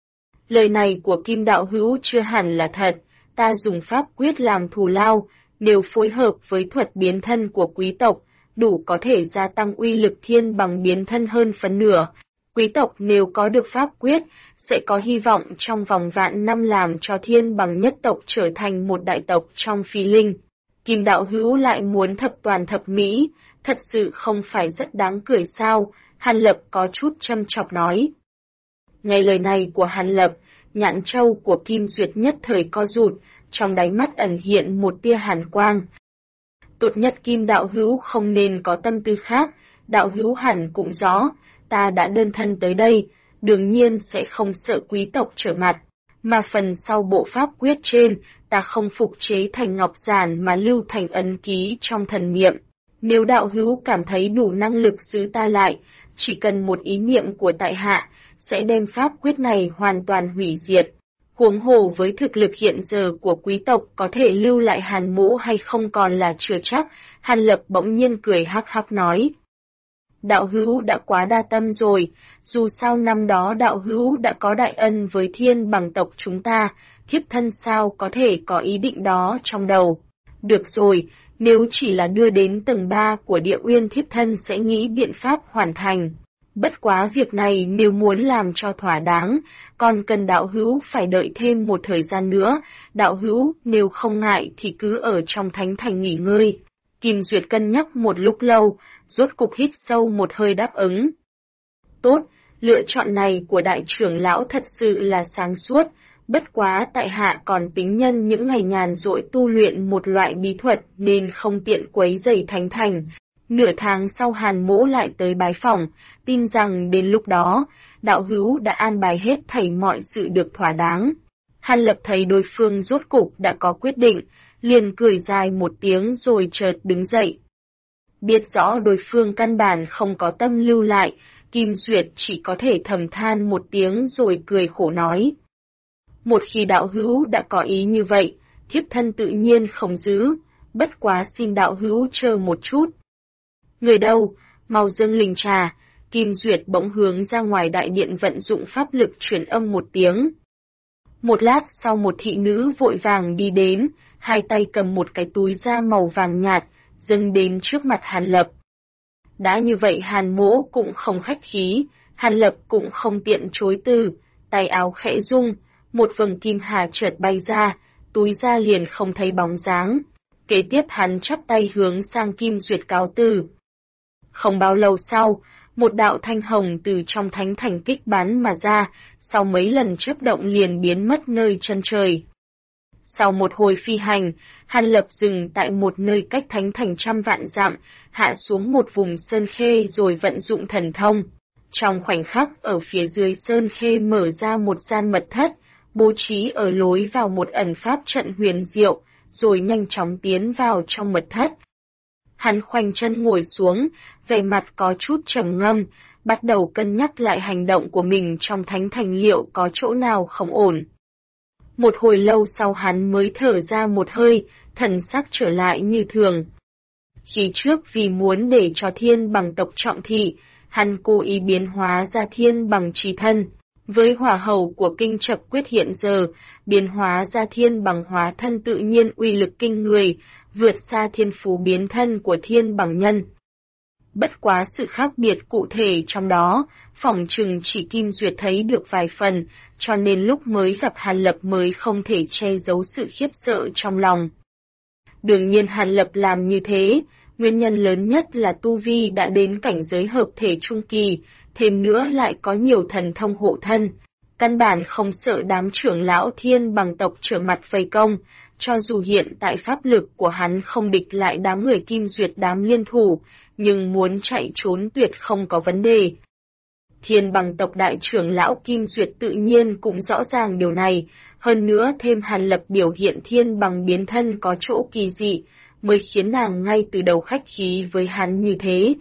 Lời này của Kim đạo hữu chưa hẳn là thật, ta dùng pháp quyết làm thù lao, nếu phối hợp với thuật biến thân của quý tộc, đủ có thể gia tăng uy lực thiên bằng biến thân hơn phần nửa. Quý tộc nếu có được pháp quyết, sẽ có hy vọng trong vòng vạn năm làm cho thiên bằng nhất tộc trở thành một đại tộc trong phi linh. Kim đạo hữu lại muốn thập toàn thập mỹ, thật sự không phải rất đáng cười sao? Hàn Lập có chút châm chọc nói. Nghe lời này của Hàn Lập, nhãn châu của Kim Duyệt nhất thời co rụt, trong đáy mắt ẩn hiện một tia hàn quang. Tốt nhất Kim đạo hữu không nên có tâm tư khác, đạo hữu hẳn cũng rõ, ta đã đơn thân tới đây, đương nhiên sẽ không sợ quý tộc trở mặt, mà phần sau bộ pháp quyết trên, ta không phục chế thành ngọc giản mà lưu thành ấn ký trong thần niệm. Nếu đạo hữu cảm thấy đủ năng lực giữ ta lại, chỉ cần một ý niệm của tại hạ, sẽ đem pháp quyết này hoàn toàn hủy diệt. Huống hồ với thực lực hiện giờ của quý tộc có thể lưu lại Hàn Mỗ hay không còn là chưa chắc, Hàn Lập bỗng nhiên cười hắc hắc nói. Đạo hữu đã quá đa tâm rồi, dù sao năm đó đạo hữu đã có đại ân với thiên bằng tộc chúng ta, thiếp thân sao có thể có ý định đó trong đầu. Được rồi, nếu chỉ là đưa đến tầng 3 của Địa Uyên thiếp thân sẽ nghĩ biện pháp hoàn thành. Bất quá việc này nếu muốn làm cho thỏa đáng, còn cần đạo hữu phải đợi thêm một thời gian nữa, đạo hữu nếu không ngại thì cứ ở trong thánh thành nghỉ ngơi. Kim Duyệt cân nhắc một lúc lâu, rốt cục hít sâu một hơi đáp ứng. Tốt, lựa chọn này của đại trưởng lão thật sự là sáng suốt, bất quá tại hạ còn tính nhân những ngày nhàn rỗi tu luyện một loại bí thuật nên không tiện quấy rầy thánh thành. Nửa tháng sau Hàn Mỗ lại tới bái phỏng, tin rằng đến lúc đó, đạo hữu đã an bài hết thảy mọi sự được thỏa đáng. Hàn Lập thấy đối phương rốt cục đã có quyết định, liền cười dài một tiếng rồi chợt đứng dậy. Biết rõ đối phương căn bản không có tâm lưu lại, Kim Duyệt chỉ có thể thầm than một tiếng rồi cười khổ nói. Một khi đạo hữu đã có ý như vậy, thiếp thân tự nhiên không giữ, bất quá xin đạo hữu chờ một chút. Người đâu, mau dâng linh trà, Kim Duyệt bỗng hướng ra ngoài đại điện vận dụng pháp lực truyền âm một tiếng. Một lát sau một thị nữ vội vàng đi đến, hai tay cầm một cái túi da màu vàng nhạt, dâng đến trước mặt Hàn Lập. Đã như vậy Hàn Mỗ cũng không khách khí, Hàn Lập cũng không tiện chối từ, tay áo khẽ rung, một vầng kim hà chợt bay ra, túi da liền không thấy bóng dáng. Kế tiếp hắn chắp tay hướng sang Kim Duyệt cáo từ. Không bao lâu sau, một đạo thanh hồng từ trong thánh thành kích bắn mà ra, sau mấy lần chớp động liền biến mất nơi chân trời. Sau một hồi phi hành, Hàn Lập dừng tại một nơi cách thánh thành trăm vạn dặm, hạ xuống một vùng sơn khê rồi vận dụng thần thông. Trong khoảnh khắc ở phía dưới sơn khê mở ra một gian mật thất, bố trí ở lối vào một ẩn pháp trận huyền diệu, rồi nhanh chóng tiến vào trong mật thất. Hắn khoanh chân ngồi xuống, vẻ mặt có chút trầm ngâm, bắt đầu cân nhắc lại hành động của mình trong thánh thành liệu có chỗ nào không ổn. Một hồi lâu sau hắn mới thở ra một hơi, thần sắc trở lại như thường. Khi trước vì muốn để cho thiên bằng tộc trọng thị, hắn cố ý biến hóa ra thiên bằng trì thân. Với hỏa hầu của kinh trập quyết hiện giờ, biến hóa ra thiên bằng hóa thân tự nhiên uy lực kinh người, vượt xa thiên phú biến thân của thiên bằng nhân. Bất quá sự khác biệt cụ thể trong đó, phỏng chừng chỉ Kim Duyệt thấy được vài phần, cho nên lúc mới gặp Hàn Lập mới không thể che giấu sự khiếp sợ trong lòng. Đương nhiên Hàn Lập làm như thế, nguyên nhân lớn nhất là tu vi đã đến cảnh giới hợp thể trung kỳ, thêm nữa lại có nhiều thần thông hộ thân. Căn bản không sợ đám trưởng lão Thiên Bằng tộc trở mặt vây công, cho dù hiện tại pháp lực của hắn không địch lại đám người Kim Duyệt đám liên thủ, nhưng muốn chạy trốn tuyệt không có vấn đề. Thiên Bằng tộc đại trưởng lão Kim Duyệt tự nhiên cũng rõ ràng điều này, hơn nữa thêm Hàn Lập biểu hiện Thiên Bằng biến thân có chỗ kỳ dị, mới khiến nàng ngay từ đầu khách khí với hắn như thế.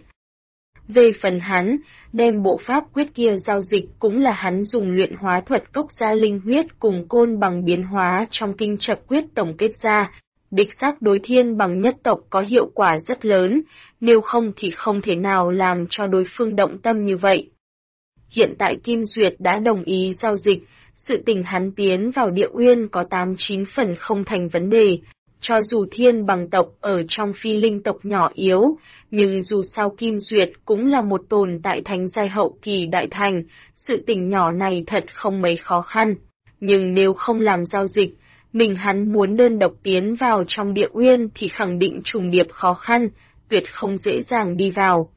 Về phần hắn, đem bộ pháp quyết kia giao dịch cũng là hắn dùng luyện hóa thuật cốc gia linh huyết cùng côn bằng biến hóa trong kinh trập quyết tổng kết ra. Đích xác đối Thiên Bằng nhất tộc có hiệu quả rất lớn, nếu không thì không thể nào làm cho đối phương động tâm như vậy. Hiện tại Kim Duyệt đã đồng ý giao dịch, sự tình hắn tiến vào địa uyên có 89 phần không thành vấn đề. Cho dù Thiên Bằng tộc ở trong phi linh tộc nhỏ yếu, nhưng dù sao Kim Duyệt cũng là một tồn tại thánh giai hậu kỳ đại thành, sự tình nhỏ này thật không mấy khó khăn. Nhưng nếu không làm giao dịch, mình hắn muốn đơn độc tiến vào trong địa uyên thì khẳng định trùng điệp khó khăn, tuyệt không dễ dàng đi vào.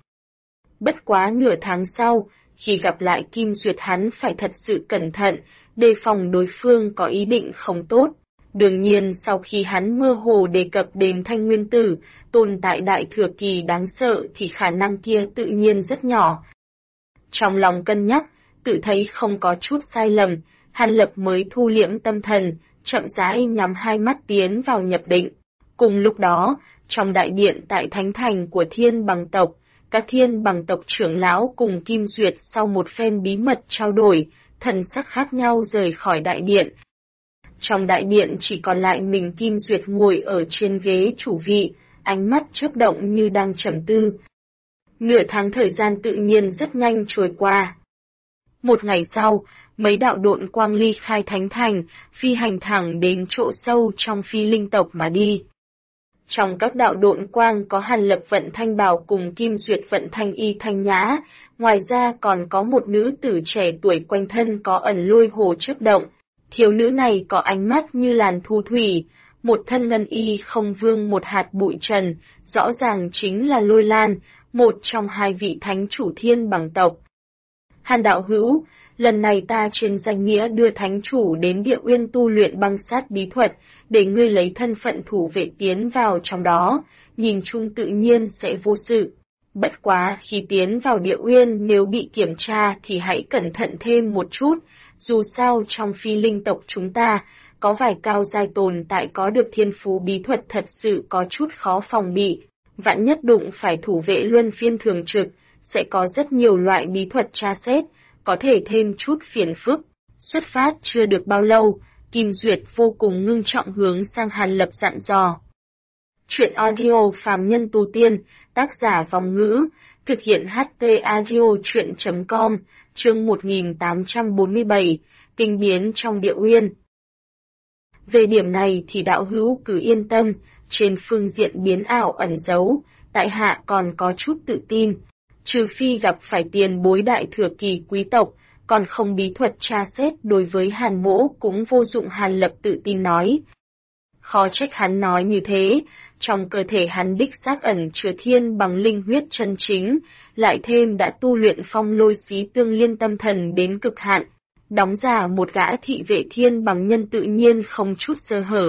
Bất quá nửa tháng sau, khi gặp lại Kim Duyệt hắn phải thật sự cẩn thận, đề phòng đối phương có ý định không tốt. Đương nhiên sau khi hắn mơ hồ đề cập đến Thanh Nguyên Tử, tồn tại đại thừa kỳ đáng sợ thì khả năng kia tự nhiên rất nhỏ. Trong lòng cân nhắc, tự thấy không có chút sai lầm, Hàn Lập mới thu liễm tâm thần, chậm rãi nhắm hai mắt tiến vào nhập định. Cùng lúc đó, trong đại điện tại Thánh Thành của Thiên Bằng tộc, các Thiên Bằng tộc trưởng lão cùng Kim Duyệt sau một phen bí mật trao đổi, thần sắc khác nhau rời khỏi đại điện. Trong đại điện chỉ còn lại mình Kim Duyệt ngồi ở trên ghế chủ vị, ánh mắt chớp động như đang trầm tư. Nửa tháng thời gian tự nhiên rất nhanh trôi qua. Một ngày sau, mấy đạo độn quang ly khai Thánh Thành, phi hành thẳng đến chỗ sâu trong phi linh tộc mà đi. Trong các đạo độn quang có Hàn Lập vận thanh bào cùng Kim Duyệt vận thanh y thanh nhã, ngoài ra còn có một nữ tử trẻ tuổi quanh thân có ẩn lôi hồ chớp động. Thiếu nữ này có ánh mắt như làn thu thủy, một thân ngân y không vương một hạt bụi trần, rõ ràng chính là Lôi Lan, một trong hai vị thánh chủ Thiên Bằng tộc. Hàn đạo hữu, lần này ta trên danh nghĩa đưa thánh chủ đến địa uyên tu luyện băng sát bí thuật, để ngươi lấy thân phận thủ vệ tiến vào trong đó, nhìn chung tự nhiên sẽ vô sự. Bất quá khi tiến vào địa uyên nếu bị kiểm tra thì hãy cẩn thận thêm một chút, dù sao trong phi linh tộc chúng ta, có vài cao giai tồn tại có được thiên phú bí thuật thật sự có chút khó phòng bị. Vạn nhất đụng phải thủ vệ luân phiên thường trực, sẽ có rất nhiều loại bí thuật tra xét, có thể thêm chút phiền phức. Xuất phát chưa được bao lâu, Kim Duyệt vô cùng ngưng trọng hướng sang Hàn Lập dặn dò. Chuyện audio phàm nhân tu tiên, tác giả Vong Ngữ, thực hiện HT audio chuyện.com, chương 1847, kinh biến trong địa uyên. Về điểm này thì đạo hữu cứ yên tâm, trên phương diện biến ảo ẩn giấu, tại hạ còn có chút tự tin. Trừ phi gặp phải tiền bối đại thừa kỳ quý tộc, còn không bí thuật tra xét đối với Hàn mỗ cũng vô dụng. Hàn Lập tự tin nói. Khó trách hắn nói như thế, trong cơ thể hắn đích xác ẩn chứa thiên bằng linh huyết chân chính, lại thêm đã tu luyện phong lôi xí tương liên tâm thần đến cực hạn, đóng giả một gã thị vệ thiên bằng nhân tự nhiên không chút sơ hở.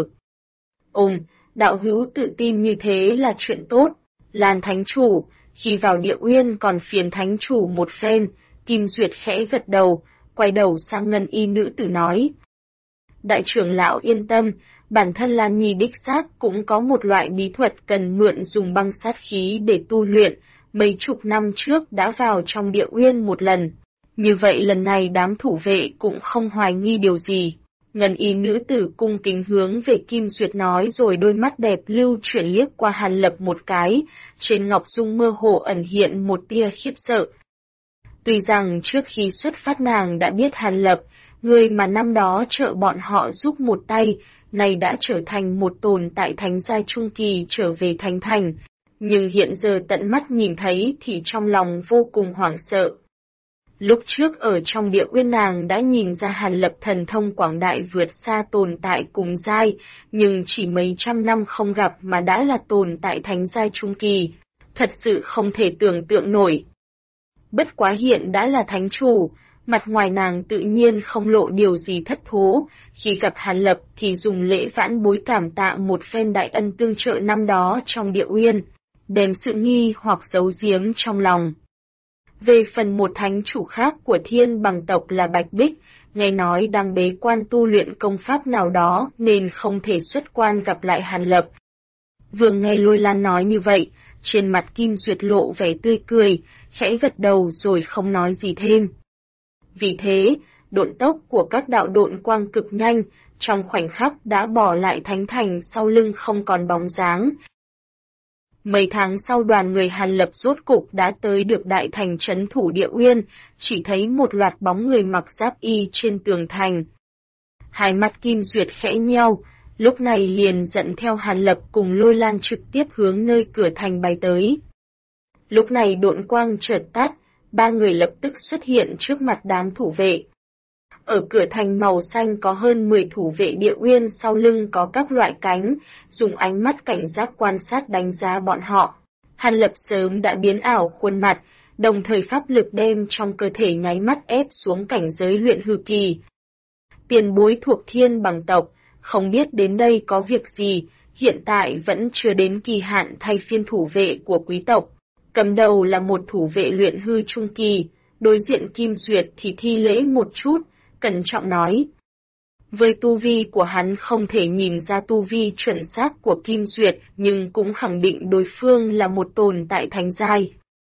Đạo hữu tự tin như thế là chuyện tốt. Lan thánh chủ, khi vào địa uyên còn phiền thánh chủ một phen. Kim Duyệt khẽ gật đầu, quay đầu sang ngân y nữ tử nói. Đại trưởng lão yên tâm, bản thân Lan Nhi đích xác cũng có một loại bí thuật cần mượn dùng băng sát khí để tu luyện, mấy chục năm trước đã vào trong địa uyên một lần. Như vậy lần này đám thủ vệ cũng không hoài nghi điều gì. Ngân y nữ tử cung kính hướng về Kim Duyệt nói rồi đôi mắt đẹp lưu chuyển liếc qua Hàn Lập một cái, trên ngọc dung mơ hồ ẩn hiện một tia khiếp sợ. Tuy rằng trước khi xuất phát nàng đã biết Hàn Lập, người mà năm đó trợ bọn họ giúp một tay, nay đã trở thành một tồn tại thánh giai trung kỳ trở về Thánh Thành. nhưng hiện giờ tận mắt nhìn thấy thì trong lòng vô cùng hoảng sợ. Lúc trước ở trong địa uyên nàng đã nhìn ra Hàn Lập thần thông quảng đại vượt xa tồn tại cùng giai, nhưng chỉ mấy trăm năm không gặp mà đã là tồn tại thánh giai trung kỳ, thật sự không thể tưởng tượng nổi. Bất quá hiện đã là thánh chủ, mặt ngoài nàng tự nhiên không lộ điều gì thất thố, khi gặp Hàn Lập thì dùng lễ vãn bối cảm tạ một phen đại ân tương trợ năm đó trong địa uyên, đem sự nghi hoặc giấu giếm trong lòng. Về phần một thánh chủ khác của Thiên Bằng tộc là Bạch Bích, nghe nói đang bế quan tu luyện công pháp nào đó nên không thể xuất quan gặp lại Hàn Lập. Vừa nghe Lôi Lan nói như vậy, trên mặt Kim Duyệt lộ vẻ tươi cười, khẽ gật đầu rồi không nói gì thêm. Vì thế, độn tốc của các đạo độn quang cực nhanh, trong khoảnh khắc đã bỏ lại thánh thành sau lưng không còn bóng dáng. Mấy tháng sau đoàn người Hàn Lập rốt cục đã tới được đại thành trấn thủ địa uyên, chỉ thấy một loạt bóng người mặc giáp y trên tường thành. Hai mắt Kim Duyệt khẽ nheo, lúc này liền dẫn theo Hàn Lập cùng Lôi Lan trực tiếp hướng nơi cửa thành bay tới. Lúc này độn quang chợt tắt, ba người lập tức xuất hiện trước mặt đám thủ vệ. Ở cửa thành màu xanh có hơn 10 thủ vệ địa uyên sau lưng có các loại cánh, dùng ánh mắt cảnh giác quan sát đánh giá bọn họ. Hàn Lập sớm đã biến ảo khuôn mặt, đồng thời pháp lực đem trong cơ thể nháy mắt ép xuống cảnh giới luyện hư kỳ. Tiền bối thuộc Thiên Bằng tộc, không biết đến đây có việc gì, hiện tại vẫn chưa đến kỳ hạn thay phiên thủ vệ của quý tộc. Cầm đầu là một thủ vệ luyện hư trung kỳ, đối diện Kim Duyệt thì thi lễ một chút, cẩn trọng nói. Với tu vi của hắn không thể nhìn ra tu vi chuẩn xác của Kim Duyệt, nhưng cũng khẳng định đối phương là một tồn tại thánh giai.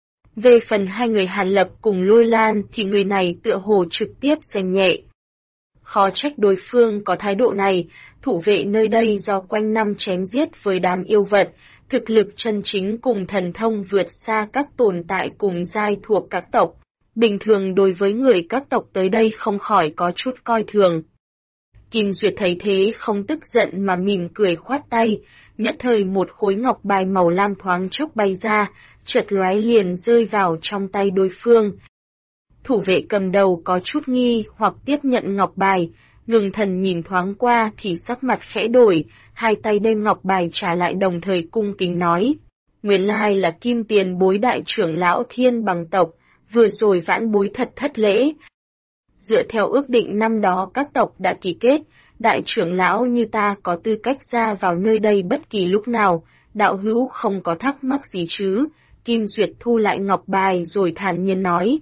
Về phần hai người Hàn Lập cùng Lôi Lan thì người này tựa hồ trực tiếp xem nhẹ. Khó trách đối phương có thái độ này, thủ vệ nơi đây do quanh năm chém giết với đám yêu vật, thực lực chân chính cùng thần thông vượt xa các tồn tại cùng giai thuộc các tộc. Bình thường đối với người các tộc tới đây không khỏi có chút coi thường. Kim Duyệt thấy thế không tức giận mà mỉm cười khoát tay, nhất thời một khối ngọc bài màu lam thoáng chốc bay ra, chợt lóe liền rơi vào trong tay đối phương. Thủ vệ cầm đầu có chút nghi hoặc tiếp nhận ngọc bài, ngừng thần nhìn thoáng qua thì sắc mặt khẽ đổi, hai tay đem ngọc bài trả lại đồng thời cung kính nói. Nguyên lai là Kim tiền bối đại trưởng lão Thiên Bằng tộc, vừa rồi vãn bối thật thất lễ. Dựa theo ước định năm đó các tộc đã ký kết, đại trưởng lão như ta có tư cách ra vào nơi đây bất kỳ lúc nào, đạo hữu không có thắc mắc gì chứ. Kim Duyệt thu lại ngọc bài rồi thản nhiên nói.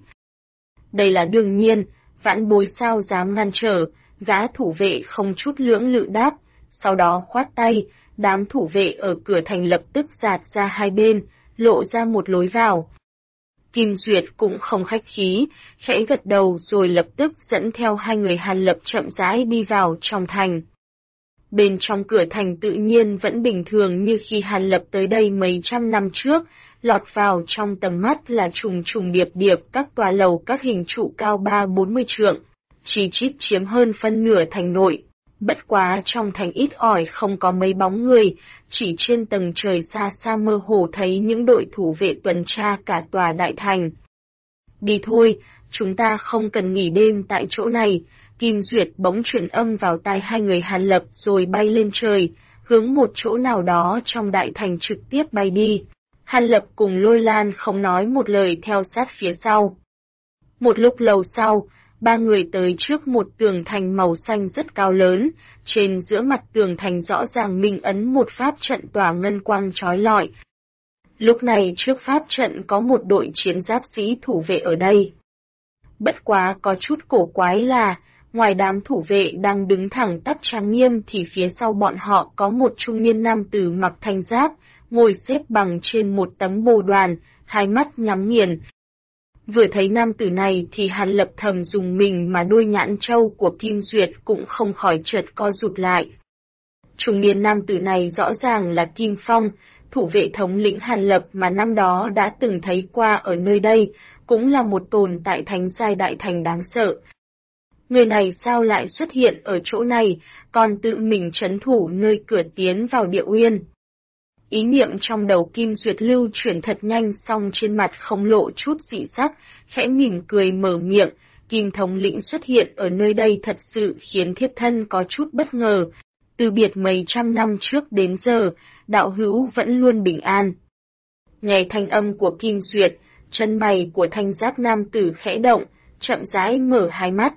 Đây là đương nhiên, vãn bối sao dám ngăn trở, gã thủ vệ không chút lưỡng lự đáp, sau đó khoát tay, đám thủ vệ ở cửa thành lập tức dạt ra hai bên, lộ ra một lối vào. Kim Duyệt cũng không khách khí, khẽ gật đầu rồi lập tức dẫn theo hai người Hàn Lập chậm rãi đi vào trong thành. Bên trong cửa thành tự nhiên vẫn bình thường như khi Hàn Lập tới đây mấy trăm năm trước, lọt vào trong tầm mắt là trùng trùng điệp điệp các tòa lầu các hình trụ cao 3-40 trượng, chi chít chiếm hơn phân nửa thành nội. Bất quá trong thành ít ỏi không có mấy bóng người, chỉ trên tầng trời xa xa mơ hồ thấy những đội thủ vệ tuần tra cả tòa đại thành. Đi thôi, chúng ta không cần nghỉ đêm tại chỗ này. Kim Duyệt bỗng truyền âm vào tai hai người Hàn Lập rồi bay lên trời, hướng một chỗ nào đó trong đại thành trực tiếp bay đi. Hàn Lập cùng Lôi Lan không nói một lời theo sát phía sau. Một lúc lâu sau, ba người tới trước một tường thành màu xanh rất cao lớn, trên giữa mặt tường thành rõ ràng minh ấn một pháp trận tỏa ngân quang chói lọi. Lúc này trước pháp trận có một đội chiến giáp sĩ thủ vệ ở đây. Bất quá có chút cổ quái là, ngoài đám thủ vệ đang đứng thẳng tắp trang nghiêm thì phía sau bọn họ có một trung niên nam tử mặc thanh giáp, ngồi xếp bằng trên một tấm bồ đoàn, hai mắt nhắm nghiền. Vừa thấy nam tử này thì Hàn Lập thầm dùng mình mà đôi nhãn châu của Kim Duyệt cũng không khỏi chợt co rụt lại. Trung niên nam tử này rõ ràng là Kim Phong, thủ vệ thống lĩnh Hàn Lập mà năm đó đã từng thấy qua ở nơi đây, cũng là một tồn tại thánh giai đại thành đáng sợ. Người này sao lại xuất hiện ở chỗ này, còn tự mình trấn thủ nơi cửa tiến vào địa uyên. Ý niệm trong đầu Kim Duyệt lưu chuyển thật nhanh, xong trên mặt không lộ chút dị sắc, khẽ mỉm cười mở miệng, Kim thống lĩnh xuất hiện ở nơi đây thật sự khiến thiếp thân có chút bất ngờ. Từ biệt mấy trăm năm trước đến giờ, đạo hữu vẫn luôn bình an. Nghe thanh âm của Kim Duyệt, chân mày của thanh giáp nam tử khẽ động, chậm rãi mở hai mắt.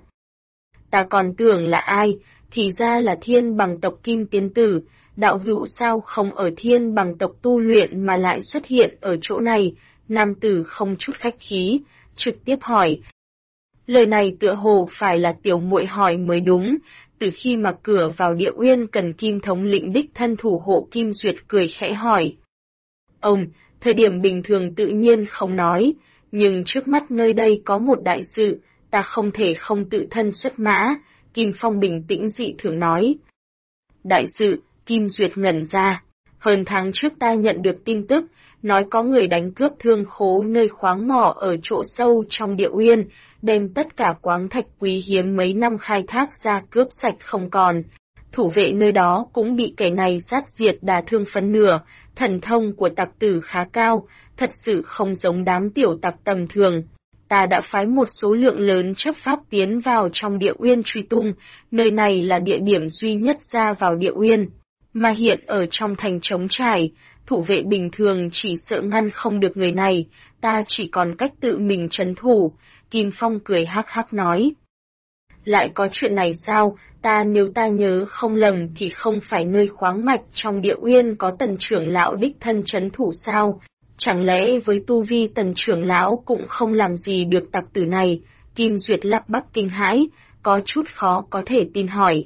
Ta còn tưởng là ai, thì ra là Thiên Bằng tộc Kim Tiên Tử, đạo hữu sao không ở Thiên Bằng tộc tu luyện mà lại xuất hiện ở chỗ này, nam tử không chút khách khí, trực tiếp hỏi. Lời này tựa hồ phải là tiểu muội hỏi mới đúng, từ khi mà cửa vào Địa Uyên cần Kim thống lĩnh đích thân thủ hộ. Kim Duyệt cười khẽ hỏi. Ông, thời điểm bình thường tự nhiên không nói, nhưng trước mắt nơi đây có một đại sự, ta không thể không tự thân xuất mã, Kim Phong bình tĩnh dị thường nói. Đại sự, Kim Duyệt ngẩn ra, hơn tháng trước ta nhận được tin tức, nói có người đánh cướp thương khố nơi khoáng mỏ ở chỗ sâu trong Địa Uyên, đem tất cả khoáng thạch quý hiếm mấy năm khai thác ra cướp sạch không còn. Thủ vệ nơi đó cũng bị kẻ này sát diệt đả thương phân nửa, thần thông của tặc tử khá cao, thật sự không giống đám tiểu tặc tầm thường. Ta đã phái một số lượng lớn chấp pháp tiến vào trong Địa Uyên truy tung, nơi này là địa điểm duy nhất ra vào Địa Uyên. Mà hiện ở trong thành trống trải, thủ vệ bình thường chỉ sợ ngăn không được người này, ta chỉ còn cách tự mình trấn thủ. Kim Phong cười hắc hắc nói. Lại có chuyện này sao, nếu ta nhớ không lầm thì không phải nơi khoáng mạch trong Địa Uyên có Tần trưởng lão đích thân trấn thủ sao? Chẳng lẽ với tu vi Tần trưởng lão cũng không làm gì được tặc tử này? Kim Duyệt lắp bắp kinh hãi, có chút khó có thể tin hỏi.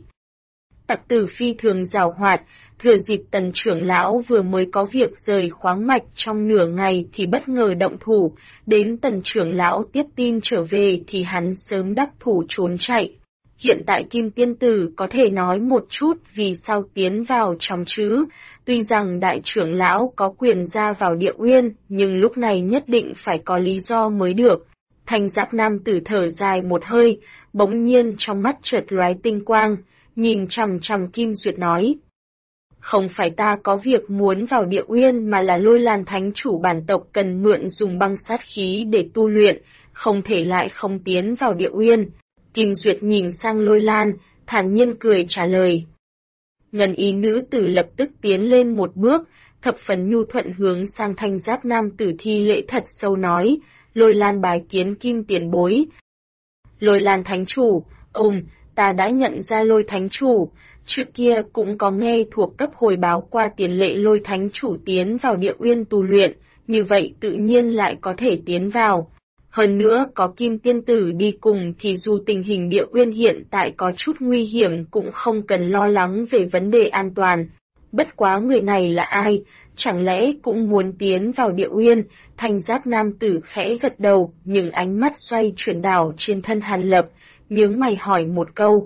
Tặc tử phi thường giàu hoạt, thừa dịp Tần trưởng lão vừa mới có việc rời khoáng mạch trong nửa ngày thì bất ngờ động thủ, đến Tần trưởng lão tiếp tin trở về thì hắn sớm đắc thủ trốn chạy. Hiện tại Kim Tiên Tử có thể nói một chút vì sao tiến vào trong chứ, tuy rằng đại trưởng lão có quyền ra vào Địa Uyên, nhưng lúc này nhất định phải có lý do mới được. Thanh giáp nam tử thở dài một hơi, bỗng nhiên trong mắt chợt lóe tinh quang, nhìn chằm chằm Kim Duyệt nói. Không phải ta có việc muốn vào Địa Uyên mà là Lôi Lan thánh chủ bản tộc cần mượn dùng băng sát khí để tu luyện, không thể lại không tiến vào Địa Uyên. Kim Duyệt nhìn sang Lôi Lan, thản nhiên cười trả lời. Ngân y nữ tử lập tức tiến lên một bước, thập phần nhu thuận hướng sang thanh giáp nam tử thi lễ thật sâu nói, Lôi Lan bái kiến Kim tiền bối. Lôi Lan thánh chủ, ta đã nhận ra Lôi thánh chủ, trước kia cũng có nghe thuộc cấp hồi báo qua tiền lệ Lôi thánh chủ tiến vào Địa Uyên tu luyện, như vậy tự nhiên lại có thể tiến vào. Hơn nữa có Kim Tiên Tử đi cùng thì dù tình hình Địa Uyên hiện tại có chút nguy hiểm cũng không cần lo lắng về vấn đề an toàn. Bất quá người này là ai, chẳng lẽ cũng muốn tiến vào Địa Uyên? Thanh giáp nam tử khẽ gật đầu, nhưng ánh mắt xoay chuyển đảo trên thân Hàn Lập, nhướng mày hỏi một câu.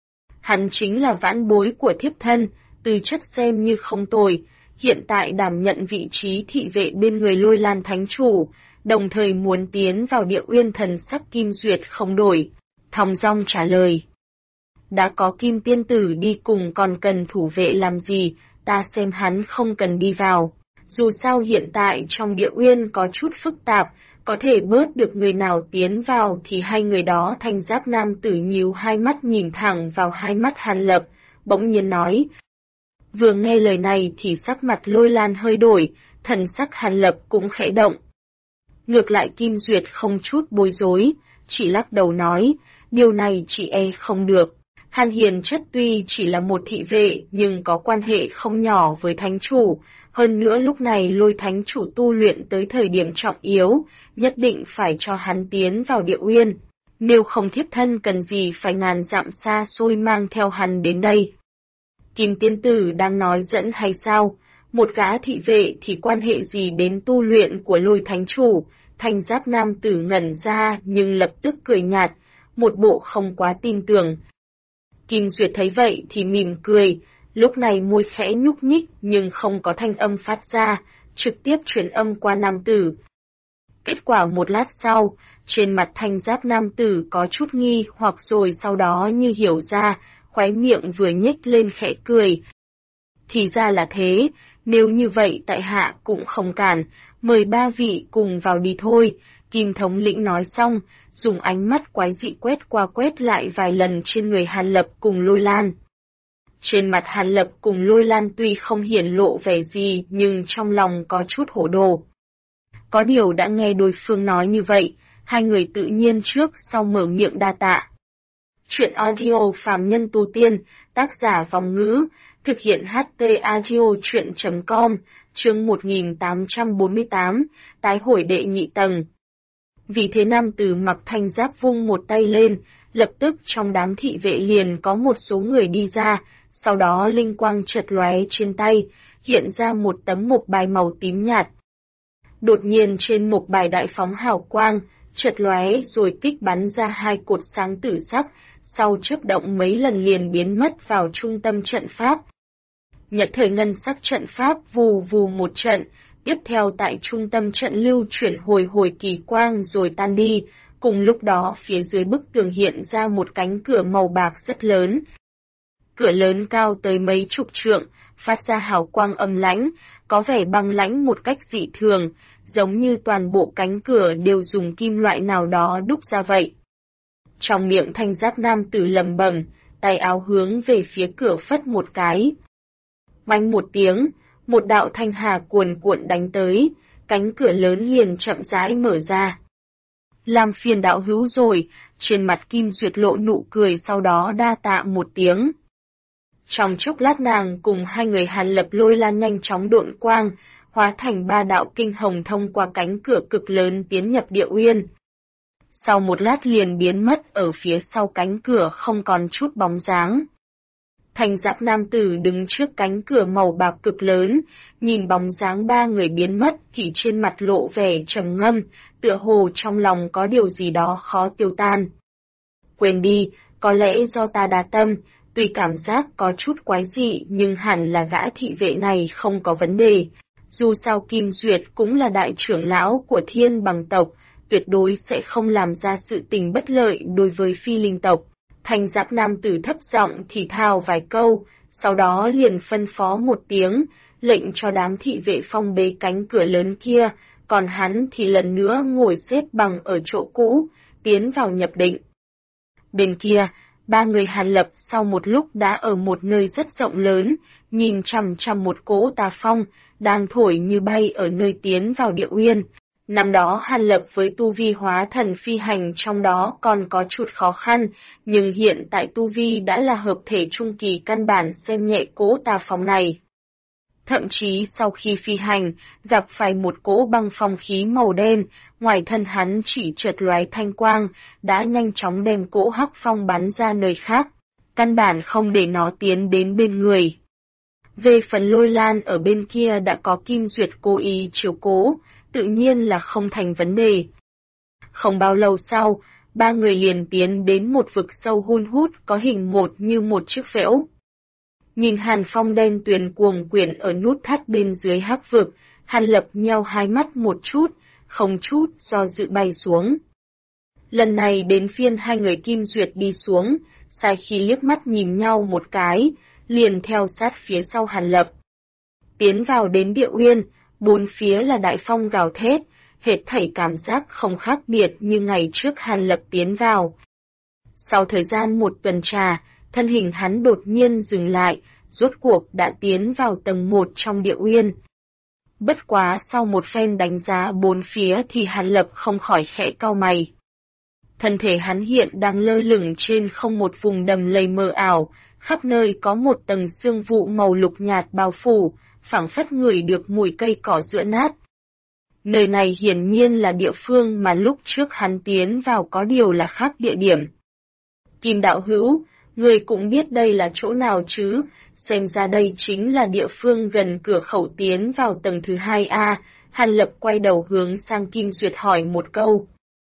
Hắn chính là vãn bối của thiếp thân, tư chất xem như không tồi, hiện tại đảm nhận vị trí thị vệ bên người Lôi Lan thánh chủ, đồng thời muốn tiến vào Địa Uyên. Thần sắc Kim Duyệt không đổi, thong dong trả lời. Đã có Kim Tiên Tử đi cùng còn cần thủ vệ làm gì, ta xem hắn không cần đi vào. Dù sao hiện tại trong Địa Uyên có chút phức tạp, có thể bớt được người nào tiến vào thì hai người đó. Thanh giáp nam tử nhíu hai mắt nhìn thẳng vào hai mắt Hàn Lập, bỗng nhiên nói. Vừa nghe lời này thì sắc mặt Lôi Lan hơi đổi, thần sắc Hàn Lập cũng khẽ động. Ngược lại Kim Duyệt không chút bối rối, chỉ lắc đầu nói, điều này chỉ không được. Hàn Hiền chất tuy chỉ là một thị vệ nhưng có quan hệ không nhỏ với thánh chủ, hơn nữa lúc này Lôi thánh chủ tu luyện tới thời điểm trọng yếu, nhất định phải cho hắn tiến vào Địa Uyên. Nếu không thiếp thân cần gì phải ngàn dặm xa xôi mang theo hắn đến đây. Kim Tiên Tử đang nói dẫn hay sao? Một gã thị vệ thì quan hệ gì đến tu luyện của Lôi thánh chủ? Thanh giáp nam tử ngẩn ra nhưng lập tức cười nhạt, một bộ không quá tin tưởng. Kim Duyệt thấy vậy thì mỉm cười, lúc này môi khẽ nhúc nhích nhưng không có thanh âm phát ra, trực tiếp truyền âm qua nam tử. Kết quả một lát sau, trên mặt thanh giáp nam tử có chút nghi hoặc rồi sau đó như hiểu ra, khóe miệng vừa nhếch lên khẽ cười. Thì ra là thế, nếu như vậy tại hạ cũng không cản, mời ba vị cùng vào đi thôi. Kim thống lĩnh nói xong, dùng ánh mắt quái dị quét qua quét lại vài lần trên người Hàn Lập cùng Lôi Lan. Trên mặt Hàn Lập cùng Lôi Lan tuy không hiển lộ vẻ gì nhưng trong lòng có chút hổ đồ. Có điều đã nghe đối phương nói như vậy, hai người tự nhiên trước sau mở miệng đa tạ. Chuyện audio phàm nhân tu tiên, tác giả Vòng Ngữ, thực hiện HT audio chuyện.com, chương 1848, tái hồi đệ nhị tầng. Vì thế nam tử mặc thanh giáp vung một tay lên, lập tức trong đám thị vệ liền có một số người đi ra, sau đó linh quang chợt lóe trên tay, hiện ra một tấm mộc bài màu tím nhạt. Đột nhiên trên mộc bài đại phóng hào quang, chợt lóe rồi kích bắn ra hai cột sáng tử sắc, sau chớp động mấy lần liền biến mất vào trung tâm trận pháp. Nhật thời ngân sắc trận pháp vù vù một trận, tiếp theo tại trung tâm trận lưu chuyển hồi hồi kỳ quang rồi tan đi, cùng lúc đó phía dưới bức tường hiện ra một cánh cửa màu bạc rất lớn. Cửa lớn cao tới mấy chục trượng, phát ra hào quang âm lãnh, có vẻ băng lãnh một cách dị thường, giống như toàn bộ cánh cửa đều dùng kim loại nào đó đúc ra vậy. Trong miệng thanh giáp nam tử lẩm bẩm, tay áo hướng về phía cửa phất một cái. Oanh một tiếng, một đạo thanh hà cuồn cuộn đánh tới, cánh cửa lớn liền chậm rãi mở ra. Làm phiền đạo hữu rồi, trên mặt Kim Duyệt lộ nụ cười sau đó đa tạ một tiếng. Trong chốc lát nàng cùng hai người Hàn Lập Lôi Lan nhanh chóng độn quang, hóa thành ba đạo kinh hồng thông qua cánh cửa cực lớn tiến nhập địa uyên. Sau một lát liền biến mất ở phía sau cánh cửa không còn chút bóng dáng. Thanh giáp nam tử đứng trước cánh cửa màu bạc cực lớn, nhìn bóng dáng ba người biến mất thì trên mặt lộ vẻ trầm ngâm, tựa hồ trong lòng có điều gì đó khó tiêu tan. Quên đi, có lẽ do ta đa tâm, tuy cảm giác có chút quái dị nhưng hẳn là gã thị vệ này không có vấn đề. Dù sao Kim Duyệt cũng là đại trưởng lão của Thiên Bằng tộc, tuyệt đối sẽ không làm ra sự tình bất lợi đối với phi linh tộc. Thanh giáp nam tử thấp giọng thì thào vài câu, sau đó liền phân phó một tiếng, lệnh cho đám thị vệ phong bế cánh cửa lớn kia, còn hắn thì lần nữa ngồi xếp bằng ở chỗ cũ, tiến vào nhập định. Bên kia, ba người Hàn Lập sau một lúc đã ở một nơi rất rộng lớn, nhìn chằm chằm một cỗ tà phong, đang thổi như bay ở nơi tiến vào địa uyên. Năm đó Hàn Lập với tu vi hóa thần phi hành trong đó còn có chút khó khăn, nhưng hiện tại tu vi đã là hợp thể trung kỳ căn bản xem nhẹ cỗ tà phong này. Thậm chí sau khi phi hành, gặp phải một cỗ băng phong khí màu đen, ngoài thân hắn chỉ chợt lóe thanh quang, đã nhanh chóng đem cỗ hắc phong bắn ra nơi khác, căn bản không để nó tiến đến bên người. Về phần Lôi Lan ở bên kia đã có Kim Duyệt cố ý chiếu cố, tự nhiên là không thành vấn đề. Không bao lâu sau, ba người liền tiến đến một vực sâu hun hút có hình một như một chiếc phễu. Nhìn hàn phong đen tuyền cuồng quyển ở nút thắt bên dưới hắc vực, Hàn Lập nheo hai mắt một chút, không chút do dự bay xuống. Lần này đến phiên hai người Kim Duyệt đi xuống, sai khi liếc mắt nhìn nhau một cái, liền theo sát phía sau Hàn Lập. Tiến vào đến địa uyên, bốn phía là đại phong gào thét, hệt thảy cảm giác không khác biệt như ngày trước Hàn Lập tiến vào. Sau thời gian một tuần trà, thân hình hắn đột nhiên dừng lại, rốt cuộc đã tiến vào tầng 1 trong địa uyên. Bất quá sau một phen đánh giá bốn phía thì Hàn Lập không khỏi khẽ cau mày. Thân thể hắn hiện đang lơ lửng trên không một vùng đầm lầy mờ ảo, khắp nơi có một tầng sương vụ màu lục nhạt bao phủ, phảng phất ngửi được mùi cây cỏ rữa nát. Nơi này hiển nhiên là địa phương mà lúc trước hắn tiến vào có điều là khác địa điểm. Kim đạo hữu, người cũng biết đây là chỗ nào chứ, xem ra đây chính là địa phương gần cửa khẩu tiến vào tầng thứ 2A, Hàn Lập quay đầu hướng sang Kim Duyệt hỏi một câu.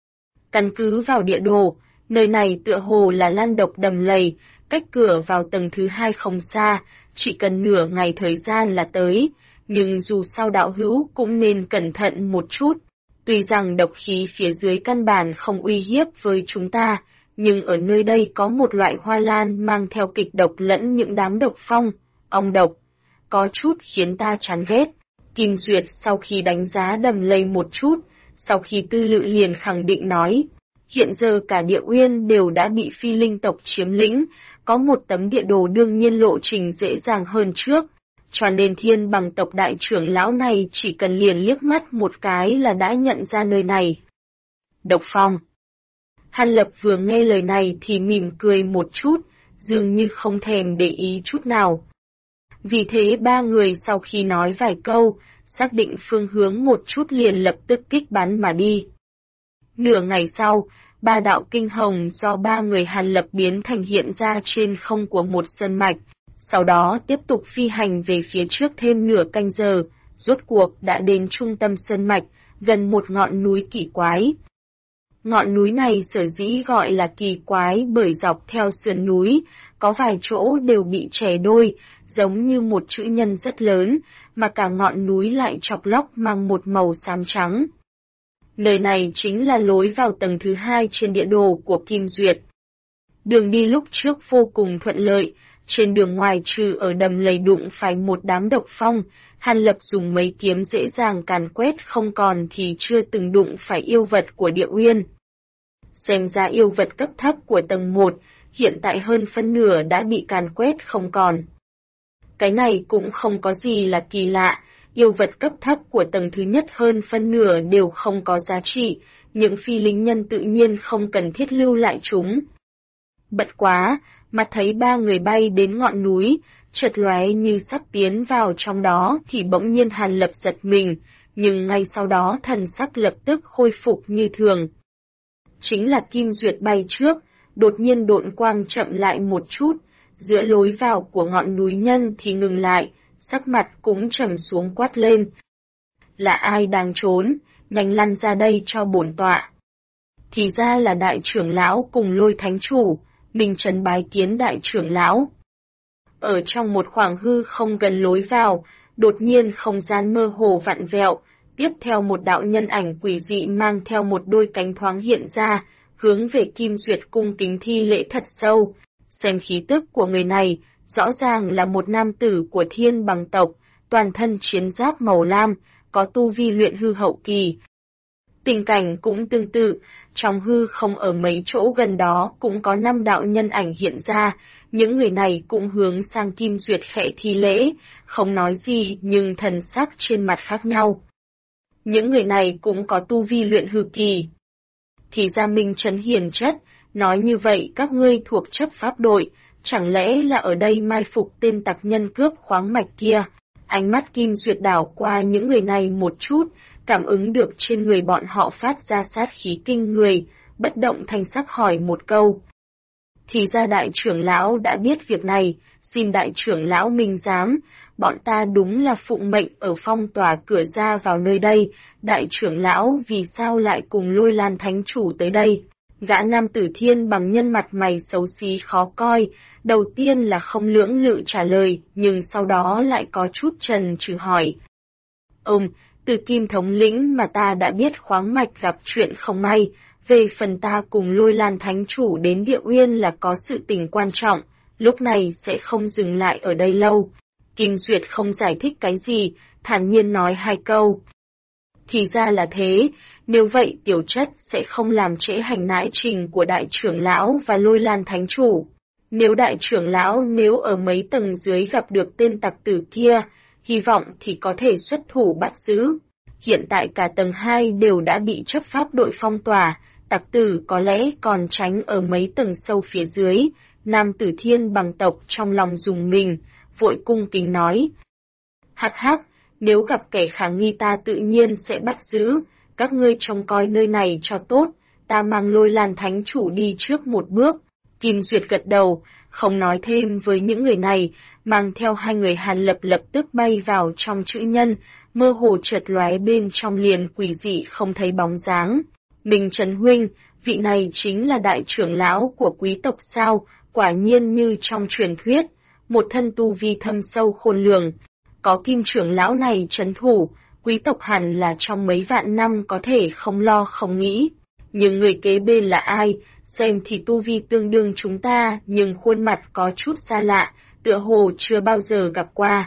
Căn cứ vào địa đồ, nơi này tựa hồ là lan độc đầm lầy, cách cửa vào tầng thứ 2 không xa, chỉ cần nửa ngày thời gian là tới, nhưng dù sao đạo hữu cũng nên cẩn thận một chút. Tuy rằng độc khí phía dưới căn bản không uy hiếp với chúng ta, nhưng ở nơi đây có một loại hoa lan mang theo kịch độc lẫn những đám độc phong, ong độc. có chút khiến ta chán ghét. Kim Duyệt sau khi đánh giá Đầm Lầy một chút, sau khi tư lự liền khẳng định nói, hiện giờ cả Địa Uyên đều đã bị phi linh tộc chiếm lĩnh, có một tấm địa đồ đương nhiên lộ trình dễ dàng hơn trước, cho nên Thiên Bằng tộc đại trưởng lão này chỉ cần liền liếc mắt một cái là đã nhận ra nơi này. Độc Phong. Hàn Lập vừa nghe lời này thì mỉm cười một chút, dường như không thèm để ý chút nào. Vì thế ba người sau khi nói vài câu, xác định phương hướng một chút liền lập tức kích bắn mà đi. Nửa ngày sau, ba đạo kinh hồng do ba người Hàn Lập biến thành hiện ra trên không của một sơn mạch, sau đó tiếp tục phi hành về phía trước thêm nửa canh giờ, rốt cuộc đã đến trung tâm sơn mạch, gần một ngọn núi kỳ quái. Ngọn núi này sở dĩ gọi là kỳ quái bởi dọc theo sườn núi, có vài chỗ đều bị chẻ đôi, giống như một chữ nhân rất lớn, mà cả ngọn núi lại chọc lóc mang một màu xám trắng. Nơi này chính là lối vào tầng thứ 2 trên địa đồ của Kim Duyệt. Đường đi lúc trước vô cùng thuận lợi, trên đường ngoài trừ ở Đầm Lầy đụng phải một đám độc phong, Hàn Lập dùng mấy kiếm dễ dàng càn quét không còn thì chưa từng đụng phải yêu vật của Địa Uyên. Xem ra yêu vật cấp thấp của tầng 1, hiện tại hơn phân nửa đã bị càn quét không còn. Cái này cũng không có gì là kỳ lạ, yêu vật cấp thấp của tầng thứ nhất hơn phân nửa đều không có giá trị, những phi linh nhân tự nhiên không cần thiết lưu lại chúng. Bận quá, mà thấy ba người bay đến ngọn núi, chợt lóe như sắp tiến vào trong đó thì bỗng nhiên Hàn Lập giật mình, nhưng ngay sau đó thần sắc lập tức khôi phục như thường. Chính là Kim Duyệt bay trước, đột nhiên độn quang chậm lại một chút, giữa lối vào của ngọn núi nhân thì ngừng lại, sắc mặt cũng trầm xuống quát lên. Là ai đang trốn, nhanh lăn ra đây cho bổn tọa. Thì ra là đại trưởng lão cùng Lôi thánh chủ, mình trần bái kiến đại trưởng lão. Ở trong một khoảng hư không gần lối vào, đột nhiên không gian mơ hồ vặn vẹo, tiếp theo một đạo nhân ảnh quỷ dị mang theo một đôi cánh thoáng hiện ra, hướng về Kim Duyệt cung kính thi lễ thật sâu. Xem khí tức của người này, rõ ràng là một nam tử của Thiên Bằng tộc, toàn thân chiến giáp màu lam, có tu vi luyện hư hậu kỳ. Tình cảnh cũng tương tự, trong hư không ở mấy chỗ gần đó cũng có 5 đạo nhân ảnh hiện ra, những người này cũng hướng sang Kim Duyệt khẽ thi lễ, không nói gì nhưng thần sắc trên mặt khác nhau. Những người này cũng có tu vi luyện hư kỳ. Thì ra Minh Trấn hiền chất, nói như vậy các ngươi thuộc chấp pháp đội, chẳng lẽ là ở đây mai phục tên tặc nhân cướp khoáng mạch kia? Ánh mắt Kim Duyệt đảo qua những người này một chút, cảm ứng được trên người bọn họ phát ra sát khí kinh người, bất động thanh sắc hỏi một câu. Thì ra đại trưởng lão đã biết việc này, xin đại trưởng lão minh giám, bọn ta đúng là phụng mệnh ở phong tỏa cửa ra vào nơi đây, đại trưởng lão vì sao lại cùng Lôi Lan thánh chủ tới đây? Gã nam tử Thiên Bằng nhân mặt mày xấu xí khó coi, đầu tiên là không lưỡng lự trả lời, nhưng sau đó lại có chút chần chừ hỏi. Từ Kim thống lĩnh mà ta đã biết khoáng mạch gặp chuyện không may, về phần ta cùng Lôi Lan thánh chủ đến Địa Uyên là có sự tình quan trọng, lúc này sẽ không dừng lại ở đây lâu. Kim Duyệt không giải thích cái gì, thản nhiên nói 2 câu. Thì ra là thế, nếu vậy tiểu chất sẽ không làm trễ hành nãi trình của đại trưởng lão và Lôi Lan thánh chủ. Nếu đại trưởng lão nếu ở mấy tầng dưới gặp được tên tặc tử kia, hy vọng thì có thể xuất thủ bắt giữ. Hiện tại cả tầng 2 đều đã bị chấp pháp đội phong tỏa, tặc tử có lẽ còn tránh ở mấy tầng sâu phía dưới. Nam tử Thiên Bằng tộc trong lòng dùng mình, vội cung kính nói. Hắc hắc, nếu gặp kẻ khả nghi ta tự nhiên sẽ bắt giữ, các ngươi trông coi nơi này cho tốt, ta mang Lôi Lan thánh chủ đi trước một bước. Kim Duyệt gật đầu, không nói thêm với những người này, mang theo 2 người Hàn Lập lập tức bay vào trong chữ nhân, mơ hồ chợt lóe bên trong liền quỷ dị không thấy bóng dáng. Minh Trấn huynh, vị này chính là đại trưởng lão của quý tộc sao, quả nhiên như trong truyền thuyết, một thân tu vi thâm sâu khôn lường. Có Kim trưởng lão này trấn thủ, quý tộc hẳn là trong mấy vạn năm có thể không lo không nghĩ. Nhưng người kế bên là ai, xem thì tu vi tương đương chúng ta nhưng khuôn mặt có chút xa lạ, tựa hồ chưa bao giờ gặp qua.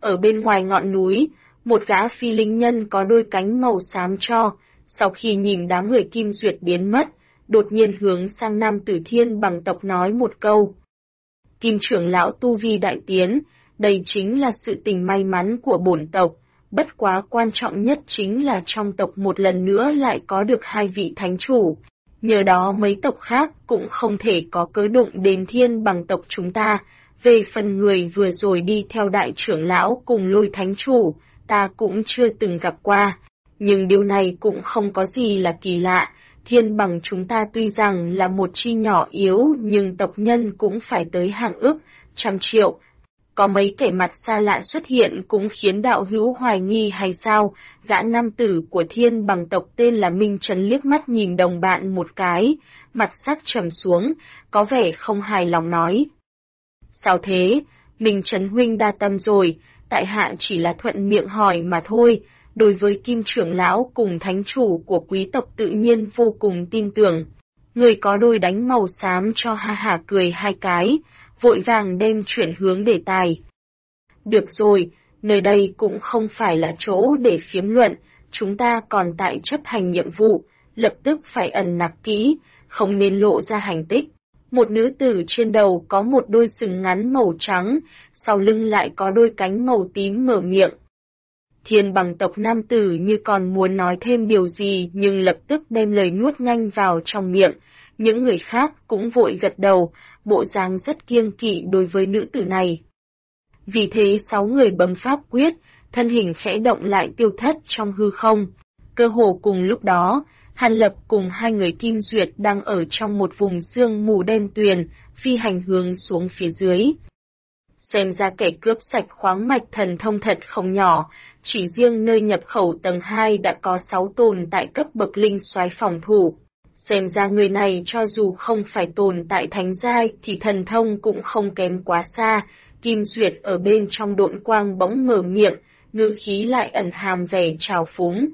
Ở bên ngoài ngọn núi, một gã phi linh nhân có đôi cánh màu xám tro, sau khi nhìn đám người Kim Duyệt biến mất, đột nhiên hướng sang nam tử Thiên Bằng tộc nói một câu. Kim trưởng lão tu vi đại tiến, đây chính là sự tình may mắn của bổn tộc, bất quá quan trọng nhất chính là trong tộc một lần nữa lại có được 2 vị thánh chủ. Nhờ đó mấy tộc khác cũng không thể có cớ đụng đến Thiên Bằng tộc chúng ta. Về phần người vừa rồi đi theo đại trưởng lão cùng Lôi thánh chủ, ta cũng chưa từng gặp qua. Nhưng điều này cũng không có gì là kỳ lạ. Thiên Bằng chúng ta tuy rằng là một chi nhỏ yếu nhưng tộc nhân cũng phải tới hàng ức, trăm triệu. Có mấy kẻ mặt xa lạ xuất hiện cũng khiến đạo hữu hoài nghi hay sao? Gã nam tử của Thiên Bằng tộc tên là Minh Trấn liếc mắt nhìn đồng bạn một cái, mặt sắc trầm xuống, có vẻ không hài lòng nói. Sao thế? Minh Trấn huynh đa tâm rồi, tại hạ chỉ là thuận miệng hỏi mà thôi. Đối với Kim trưởng lão cùng thánh chủ của quý tộc tự nhiên vô cùng tin tưởng. Người có đôi đánh màu xám cho ha hả cười 2 cái, vội vàng đem chuyển hướng đề tài. Được rồi, nơi đây cũng không phải là chỗ để phiếm luận, chúng ta còn tại chấp hành nhiệm vụ, lập tức phải ẩn nặc kỹ, không nên lộ ra hành tích. Một nữ tử trên đầu có một đôi sừng ngắn màu trắng, sau lưng lại có đôi cánh màu tím mở miệng. Thiên Bằng tộc nam tử như còn muốn nói thêm điều gì nhưng lập tức đem lời nuốt nhanh vào trong miệng. Những người khác cũng vội gật đầu, bộ dáng rất kiêng kỵ đối với nữ tử này. Vì thế 6 người bấm pháp quyết, thân hình khẽ động lại tiêu thất trong hư không. Cơ hồ cùng lúc đó, Hàn Lập cùng 2 người Kim Duyệt đang ở trong một vùng sương mù đen tuyền, phi hành hướng xuống phía dưới. Xem ra kẻ cướp sạch khoáng mạch thần thông thật không nhỏ, chỉ riêng nơi nhập khẩu tầng 2 đã có 6 tồn tại cấp bậc linh soái phòng thủ. Xem ra người này cho dù không phải tồn tại thánh giai thì thần thông cũng không kém quá xa. Kim Duyệt ở bên trong độn quang bỗng mở miệng, ngữ khí lại ẩn hàm vẻ trào phúng.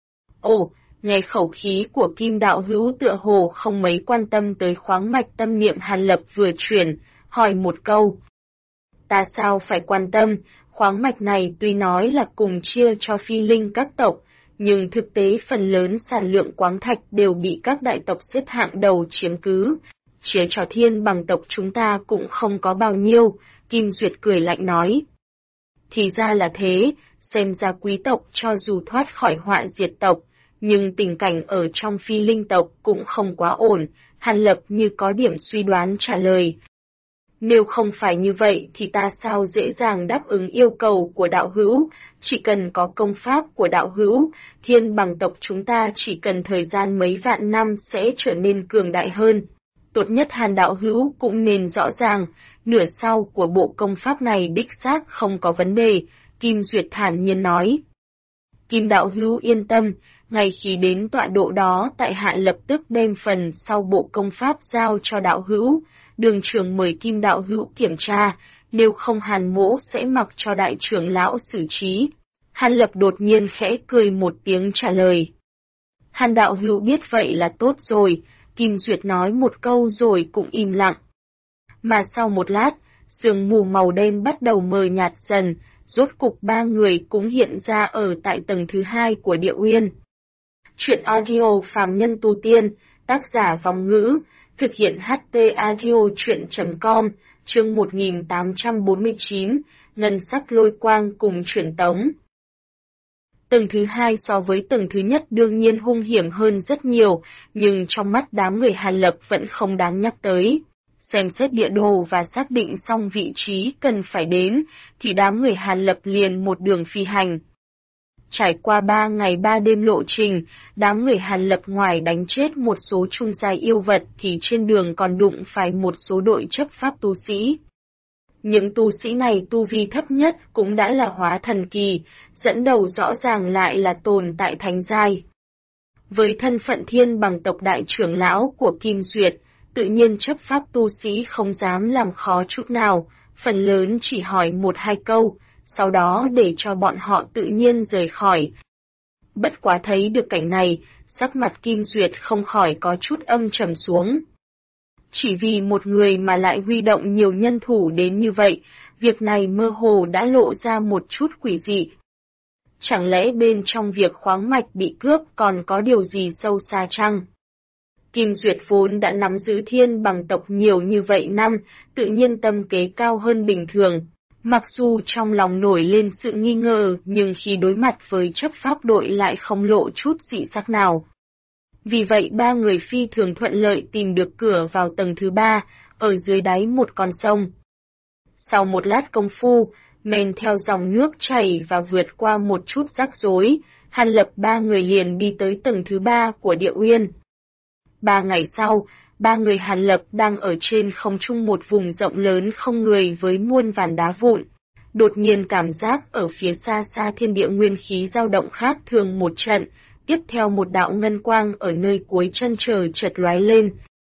Ồ, nghe khẩu khí của Kim đạo hữu tựa hồ không mấy quan tâm tới khoáng mạch tâm niệm Hàn Lập vừa chuyển, hỏi một câu. Ta sao phải quan tâm, khoáng mạch này tuy nói là cùng chia cho phi linh các tộc, nhưng thực tế phần lớn sản lượng khoáng thạch đều bị các đại tộc xếp hạng đầu chiếm cứ. Chia cho Thiên Bằng tộc chúng ta cũng không có bao nhiêu, Kim Duyệt cười lạnh nói. Thì ra là thế, xem ra quý tộc cho dù thoát khỏi họa diệt tộc, nhưng tình cảnh ở trong phi linh tộc cũng không quá ổn, Hàn Lập như có điểm suy đoán trả lời. Nếu không phải như vậy thì ta sao dễ dàng đáp ứng yêu cầu của đạo hữu, chỉ cần có công pháp của đạo hữu, Thiên Bằng tộc chúng ta chỉ cần thời gian mấy vạn năm sẽ trở nên cường đại hơn. Tốt nhất Hàn đạo hữu cũng nên rõ ràng, nửa sau của bộ công pháp này đích xác không có vấn đề, Kim Duyệt thản nhiên nói. Kim đạo hữu yên tâm, ngay khi đến tọa độ đó tại hạ lập tức đem phần sau bộ công pháp giao cho đạo hữu. Đường trưởng mời Kim đạo hữu kiểm tra, nếu không Hàn mỗ sẽ mặc cho đại trưởng lão xử trí. Hàn Lập đột nhiên khẽ cười một tiếng trả lời. Hàn đạo hữu biết vậy là tốt rồi, Kim Duyệt nói một câu rồi cũng im lặng. Mà sau một lát, sương mù màu đen bắt đầu mờ nhạt dần, rốt cục 3 người cũng hiện ra ở tại tầng thứ 2 của Địa Uyên. Chuyện audio phàm nhân tu tiên, tác giả Vong Ngữ, thực hiện HT audio chuyện.com, chương 1849, ngân sắc lôi quang cùng truyền tống. Tầng thứ 2 so với tầng thứ nhất đương nhiên hung hiểm hơn rất nhiều, nhưng trong mắt đám người Hàn Lập vẫn không đáng nhắc tới. Xem xét địa đồ và xác định xong vị trí cần phải đến, thì đám người Hàn Lập liền một đường phi hành. Trải qua 3 ngày 3 đêm lộ trình, đám người Hàn Lập ngoài đánh chết một số trung giai yêu vật thì trên đường còn đụng phải một số đội chấp pháp tu sĩ. Những tu sĩ này tu vi thấp nhất cũng đã là hóa thần kỳ, dẫn đầu rõ ràng lại là tồn tại thánh giai. Với thân phận Thiên Bằng tộc đại trưởng lão của Kim Duyệt, tự nhiên chấp pháp tu sĩ không dám làm khó chút nào, phần lớn chỉ hỏi 1-2 câu, sau đó để cho bọn họ tự nhiên rời khỏi. Bất quá thấy được cảnh này, sắc mặt Kim Duyệt không khỏi có chút âm trầm xuống. Chỉ vì một người mà lại huy động nhiều nhân thủ đến như vậy, việc này mơ hồ đã lộ ra một chút quỷ dị. Chẳng lẽ bên trong việc khoáng mạch bị cướp còn có điều gì sâu xa chăng? Kim Duyệt vốn đã nắm giữ thiên bằng tộc nhiều như vậy năm, tự nhiên tâm kế cao hơn bình thường. Mặc dù trong lòng nổi lên sự nghi ngờ, nhưng khi đối mặt với chấp pháp đội lại không lộ chút dị sắc nào. Vì vậy ba người phi thường thuận lợi tìm được cửa vào tầng thứ 3, ở dưới đáy một con sông. Sau một lát công phu, men theo dòng nước chảy và vượt qua một chút rắc rối, Hàn Lập ba người liền đi tới tầng thứ 3 của Địa Uyên. 3 ngày sau, ba người Hàn Lập đang ở trên không trung một vùng rộng lớn không người với muôn vàn đá vụn. Đột nhiên cảm giác ở phía xa xa thiên địa nguyên khí dao động khác thường một trận, tiếp theo một đạo ngân quang ở nơi cuối chân trời chợt lóe lên.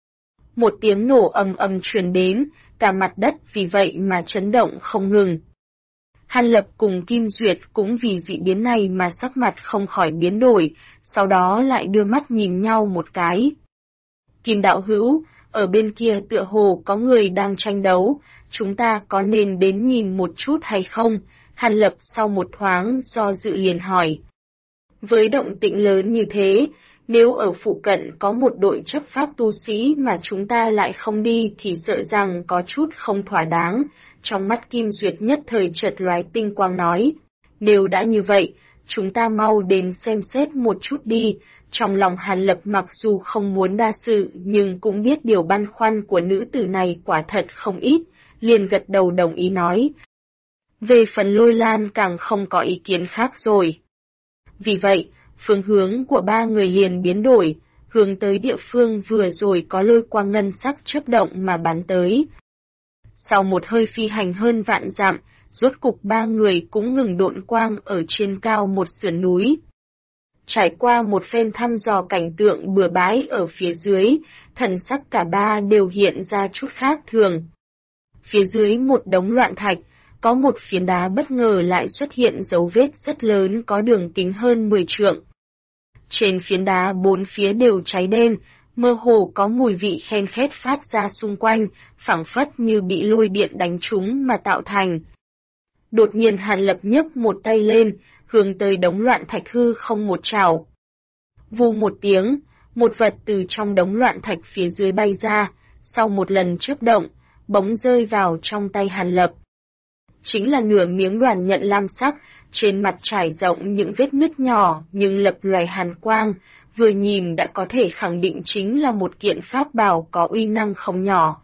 Một tiếng nổ ầm ầm truyền đến, cả mặt đất vì vậy mà chấn động không ngừng. Hàn Lập cùng Kim Duyệt cũng vì dị biến này mà sắc mặt không khỏi biến đổi, sau đó lại đưa mắt nhìn nhau một cái. Kim đạo hữu, ở bên kia tựa hồ có người đang tranh đấu, chúng ta có nên đến nhìn một chút hay không? Hàn Lập sau một thoáng do dự liền hỏi. Với động tĩnh lớn như thế, nếu ở phụ cận có một đội chấp pháp tu sĩ mà chúng ta lại không đi thì sợ rằng có chút không thỏa đáng. Trong mắt Kim Duyệt nhất thời chợt lóe tinh quang nói. Nếu đã như vậy, chúng ta mau đến xem xét một chút đi. Trong lòng Hàn Lập mặc dù không muốn đa sự nhưng cũng biết điều băn khoăn của nữ tử này quả thật không ít, liền gật đầu đồng ý nói. Về phần Lôi Lan càng không có ý kiến khác rồi. Vì vậy, phương hướng của ba người liền biến đổi, hướng tới địa phương vừa rồi có lôi quang ngân sắc chớp động mà bắn tới. Sau một hơi phi hành hơn vạn dặm, rốt cục ba người cũng ngừng độn quang ở trên cao một sườn núi. Trải qua một phen thăm dò cảnh tượng bừa bãi ở phía dưới, thần sắc cả ba đều hiện ra chút khác thường. Phía dưới một đống loạn thạch, có một phiến đá bất ngờ lại xuất hiện dấu vết rất lớn có đường kính hơn 10 trượng. Trên phiến đá bốn phía đều cháy đen, mơ hồ có mùi vị khen khét phát ra xung quanh, phảng phất như bị lôi điện đánh trúng mà tạo thành. Đột nhiên Hàn Lập nhấc một tay lên, hướng tới đống loạn thạch hư không một trảo. Vù một tiếng, một vật từ trong đống loạn thạch phía dưới bay ra, sau một lần chớp động, bỗng rơi vào trong tay Hàn Lập. Chính là nửa miếng đoàn nhận lam sắc, trên mặt trải rộng những vết nứt nhỏ nhưng lập lòe hàn quang, vừa nhìn đã có thể khẳng định chính là một kiện pháp bảo có uy năng không nhỏ.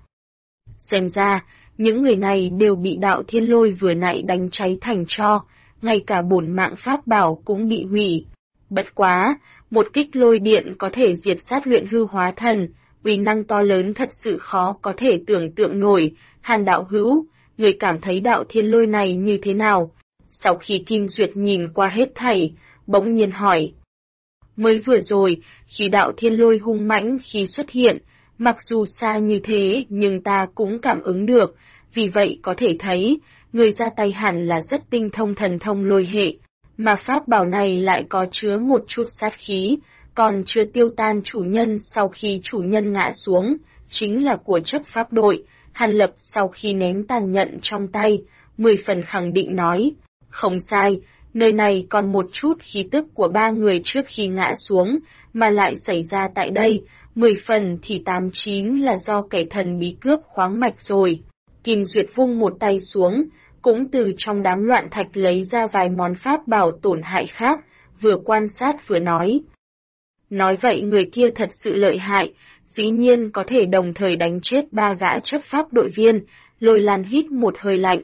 Xem ra, những người này đều bị đạo thiên lôi vừa nãy đánh cháy thành tro, ngay cả bổn mạng pháp bảo cũng bị hủy. Bất quá, một kích lôi điện có thể diệt sát luyện hư hóa thần, uy năng to lớn thật sự khó có thể tưởng tượng nổi. Hàn đạo hữu, người cảm thấy đạo thiên lôi này như thế nào? Sau khi Kim Duyệt nhìn qua hết thảy, bỗng nhiên hỏi. Mới vừa rồi, khi đạo thiên lôi hung mãnh khi xuất hiện, mặc dù xa như thế nhưng ta cũng cảm ứng được, vì vậy có thể thấy, người ra tay hẳn là rất tinh thông thần thông lôi hệ, mà pháp bảo này lại có chứa một chút sát khí, còn chưa tiêu tan chủ nhân sau khi chủ nhân ngã xuống, chính là của chấp pháp đội. Hàn Lập sau khi ném tàn nhận trong tay, 10 phần khẳng định nói, không sai, nơi này còn một chút khí tức của ba người trước khi ngã xuống, mà lại xảy ra tại đây, 10 phần thì 89 là do kẻ thần bí cướp khoáng mạch rồi. Kim Duyệt vung một tay xuống, cũng từ trong đám loạn thạch lấy ra vài món pháp bảo tổn hại khác, vừa quan sát vừa nói. Nói vậy người kia thật sự lợi hại, dĩ nhiên có thể đồng thời đánh chết 3 gã chấp pháp đội viên. Lôi Lan hít một hơi lạnh.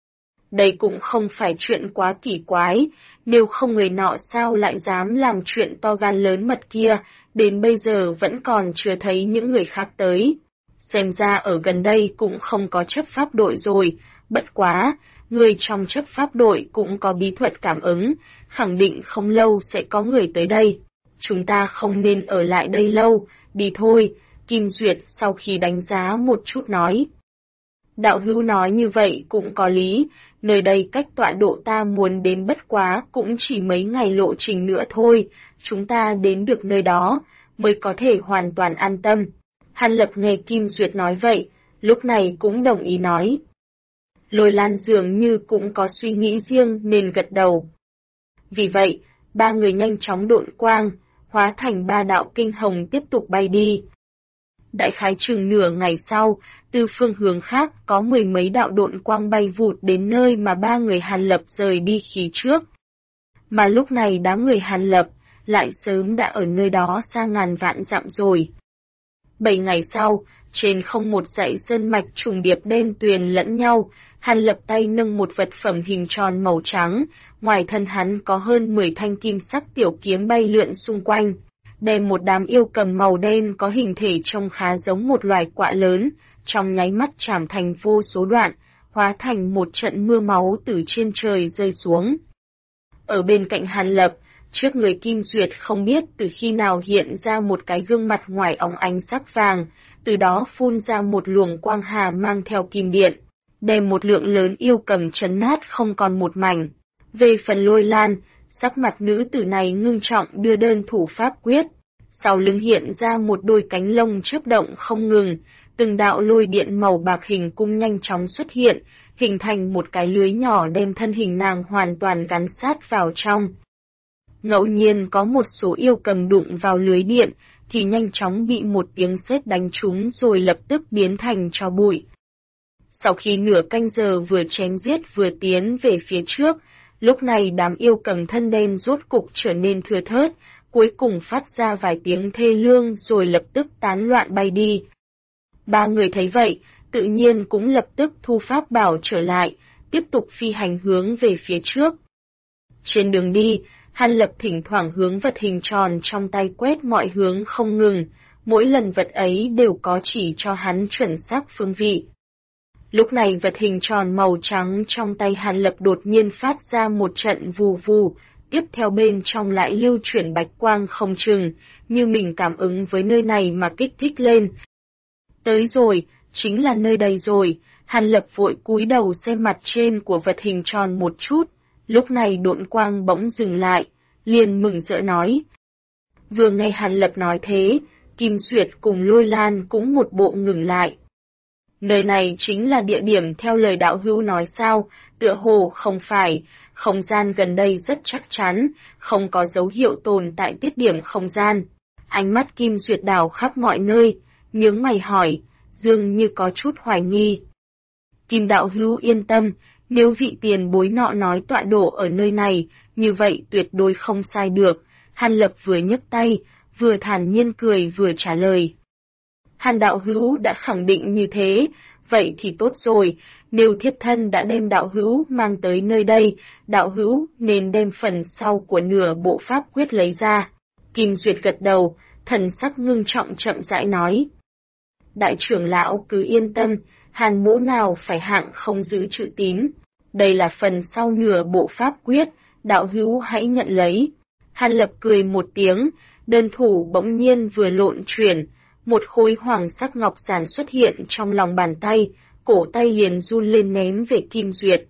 Đây cũng không phải chuyện quá kỳ quái, nếu không người nọ sao lại dám làm chuyện to gan lớn mật kia, đến bây giờ vẫn còn chưa thấy những người khác tới. Xem ra ở gần đây cũng không có chấp pháp đội rồi, bất quá, người trong chấp pháp đội cũng có bí thuật cảm ứng, khẳng định không lâu sẽ có người tới đây. Chúng ta không nên ở lại đây lâu, đi thôi, Kim Duyệt sau khi đánh giá một chút nói. Đạo hữu nói như vậy cũng có lý, nơi đây cách tọa độ ta muốn đến bất quá cũng chỉ mấy ngày lộ trình nữa thôi, chúng ta đến được nơi đó, mới có thể hoàn toàn an tâm. Hàn Lập nghe Kim Duyệt nói vậy, lúc này cũng đồng ý nói. Lôi Lan dường như cũng có suy nghĩ riêng nên gật đầu. Vì vậy, ba người nhanh chóng độn quang, hóa thành ba đạo kinh hồng tiếp tục bay đi. Đại khái chừng nửa ngày sau, từ phương hướng khác có mười mấy đạo độn quang bay vụt đến nơi mà ba người Hàn Lập rời đi khi trước. Mà lúc này đám người Hàn Lập lại sớm đã ở nơi đó xa ngàn vạn dặm rồi. 7 ngày sau, trên không một dãy sơn mạch trùng điệp đen tuyền lẫn nhau, Hàn Lập tay nâng một vật phẩm hình tròn màu trắng, ngoài thân hắn có hơn 10 thanh kim sắc tiểu kiếm bay lượn xung quanh. Đem một đám yêu cầm màu đen có hình thể trông khá giống một loài quạ lớn, trong nháy mắt chảm thành vô số đoạn, hóa thành một trận mưa máu từ trên trời rơi xuống. Ở bên cạnh Hàn Lập, trước người Kim Duyệt không biết từ khi nào hiện ra một cái gương mặt ngoài óng ánh sắc vàng, từ đó phun ra một luồng quang hà mang theo kim điện, đem một lượng lớn yêu cầm trấn nát không còn một mảnh. Về phần Lôi Lan, sắc mặt nữ tử này ngưng trọng đưa đơn thủ pháp quyết, sau lưng hiện ra một đôi cánh lông chớp động không ngừng, từng đạo lôi điện màu bạc hình cung nhanh chóng xuất hiện, hình thành một cái lưới nhỏ đem thân hình nàng hoàn toàn gắn sát vào trong. Ngẫu nhiên có một số yêu cầm đụng vào lưới điện, thì nhanh chóng bị một tiếng sét đánh trúng rồi lập tức biến thành tro bụi. Sau khi nửa canh giờ vừa chém giết vừa tiến về phía trước, lúc này đám yêu cầm thân đen rốt cục trở nên thưa thớt, cuối cùng phát ra vài tiếng thê lương rồi lập tức tán loạn bay đi. Ba người thấy vậy, tự nhiên cũng lập tức thu pháp bảo trở lại, tiếp tục phi hành hướng về phía trước. Trên đường đi, Hàn Lập thỉnh thoảng hướng vật hình tròn trong tay quét mọi hướng không ngừng, mỗi lần vật ấy đều có chỉ cho hắn chuẩn xác phương vị. Lúc này vật hình tròn màu trắng trong tay Hàn Lập đột nhiên phát ra một trận vù vù, tiếp theo bên trong lại lưu chuyển bạch quang không chừng, như mình cảm ứng với nơi này mà kích thích lên. Tới rồi, chính là nơi đây rồi, Hàn Lập vội cúi đầu xem mặt trên của vật hình tròn một chút, lúc này độn quang bỗng dừng lại, liền mừng rỡ nói. Vừa nghe Hàn Lập nói thế, Kim Duyệt cùng Lôi Lan cũng một bộ ngừng lại. Nơi này chính là địa điểm theo lời đạo hữu nói sao, tựa hồ không phải, không gian gần đây rất chắc chắn, không có dấu hiệu tồn tại tiết điểm không gian. Ánh mắt Kim Duyệt đảo khắp mọi nơi, nhướng mày hỏi, dường như có chút hoài nghi. Kim đạo hữu yên tâm, nếu vị tiền bối nọ nói tọa độ ở nơi này, như vậy tuyệt đối không sai được. Hàn Lập vừa nhấc tay, vừa thản nhiên cười vừa trả lời. Hàn đạo hữu đã khẳng định như thế, vậy thì tốt rồi, nếu thiếp thân đã đem đạo hữu mang tới nơi đây, đạo hữu nên đem phần sau của nửa bộ pháp quyết lấy ra. Kim Duyệt gật đầu, thần sắc ngưng trọng chậm rãi nói. Đại trưởng lão cứ yên tâm, Hàn mỗ nào phải hạng không giữ chữ tín. Đây là phần sau nửa bộ pháp quyết, đạo hữu hãy nhận lấy. Hàn Lập cười một tiếng, đơn thủ bỗng nhiên vừa lộn chuyển, một khối hoàng sắc ngọc giản xuất hiện trong lòng bàn tay, cổ tay liền run lên ném về Kim Duyệt.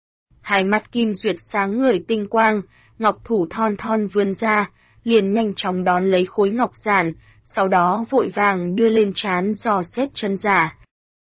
Hai mắt Kim Duyệt sáng ngời tinh quang, ngọc thủ thon thon vươn ra, liền nhanh chóng đón lấy khối ngọc giản, sau đó vội vàng đưa lên trán dò xét chân giả.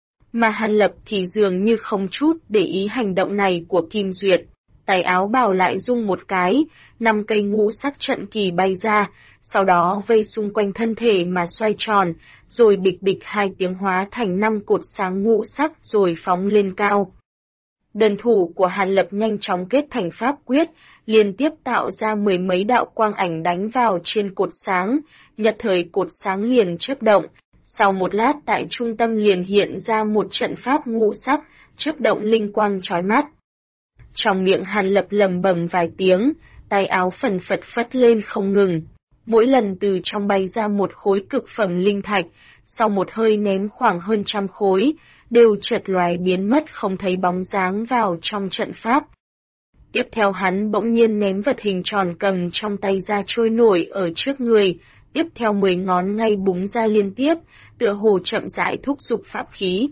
Mà Hàn Lập thì dường như không chút để ý hành động này của Kim Duyệt, tay áo bào lại rung một cái, 5 cây ngũ sắc trận kỳ bay ra, sau đó vây xung quanh thân thể mà xoay tròn, rồi bịch bịch 2 tiếng hóa thành 5 cột sáng ngũ sắc rồi phóng lên cao. Đơn thủ của Hàn Lập nhanh chóng kết thành pháp quyết, liên tiếp tạo ra 10 mấy đạo quang ảnh đánh vào trên cột sáng, nhất thời cột sáng liền chớp động. Sau một lát tại trung tâm liền hiện ra một trận pháp ngũ sắc, chớp động linh quang chói mắt. Trong miệng Hàn Lập lầm bầm vài tiếng, tay áo phần phật phất lên không ngừng. Mỗi lần từ trong bay ra một khối cực phẩm linh thạch, sau một hơi ném khoảng hơn 100 khối, đều chợt lóe biến mất không thấy bóng dáng vào trong trận pháp. Tiếp theo hắn bỗng nhiên ném vật hình tròn cầm trong tay ra trôi nổi ở trước người, tiếp theo 10 ngón ngay búng ra liên tiếp, tựa hồ chậm rãi thúc giục pháp khí.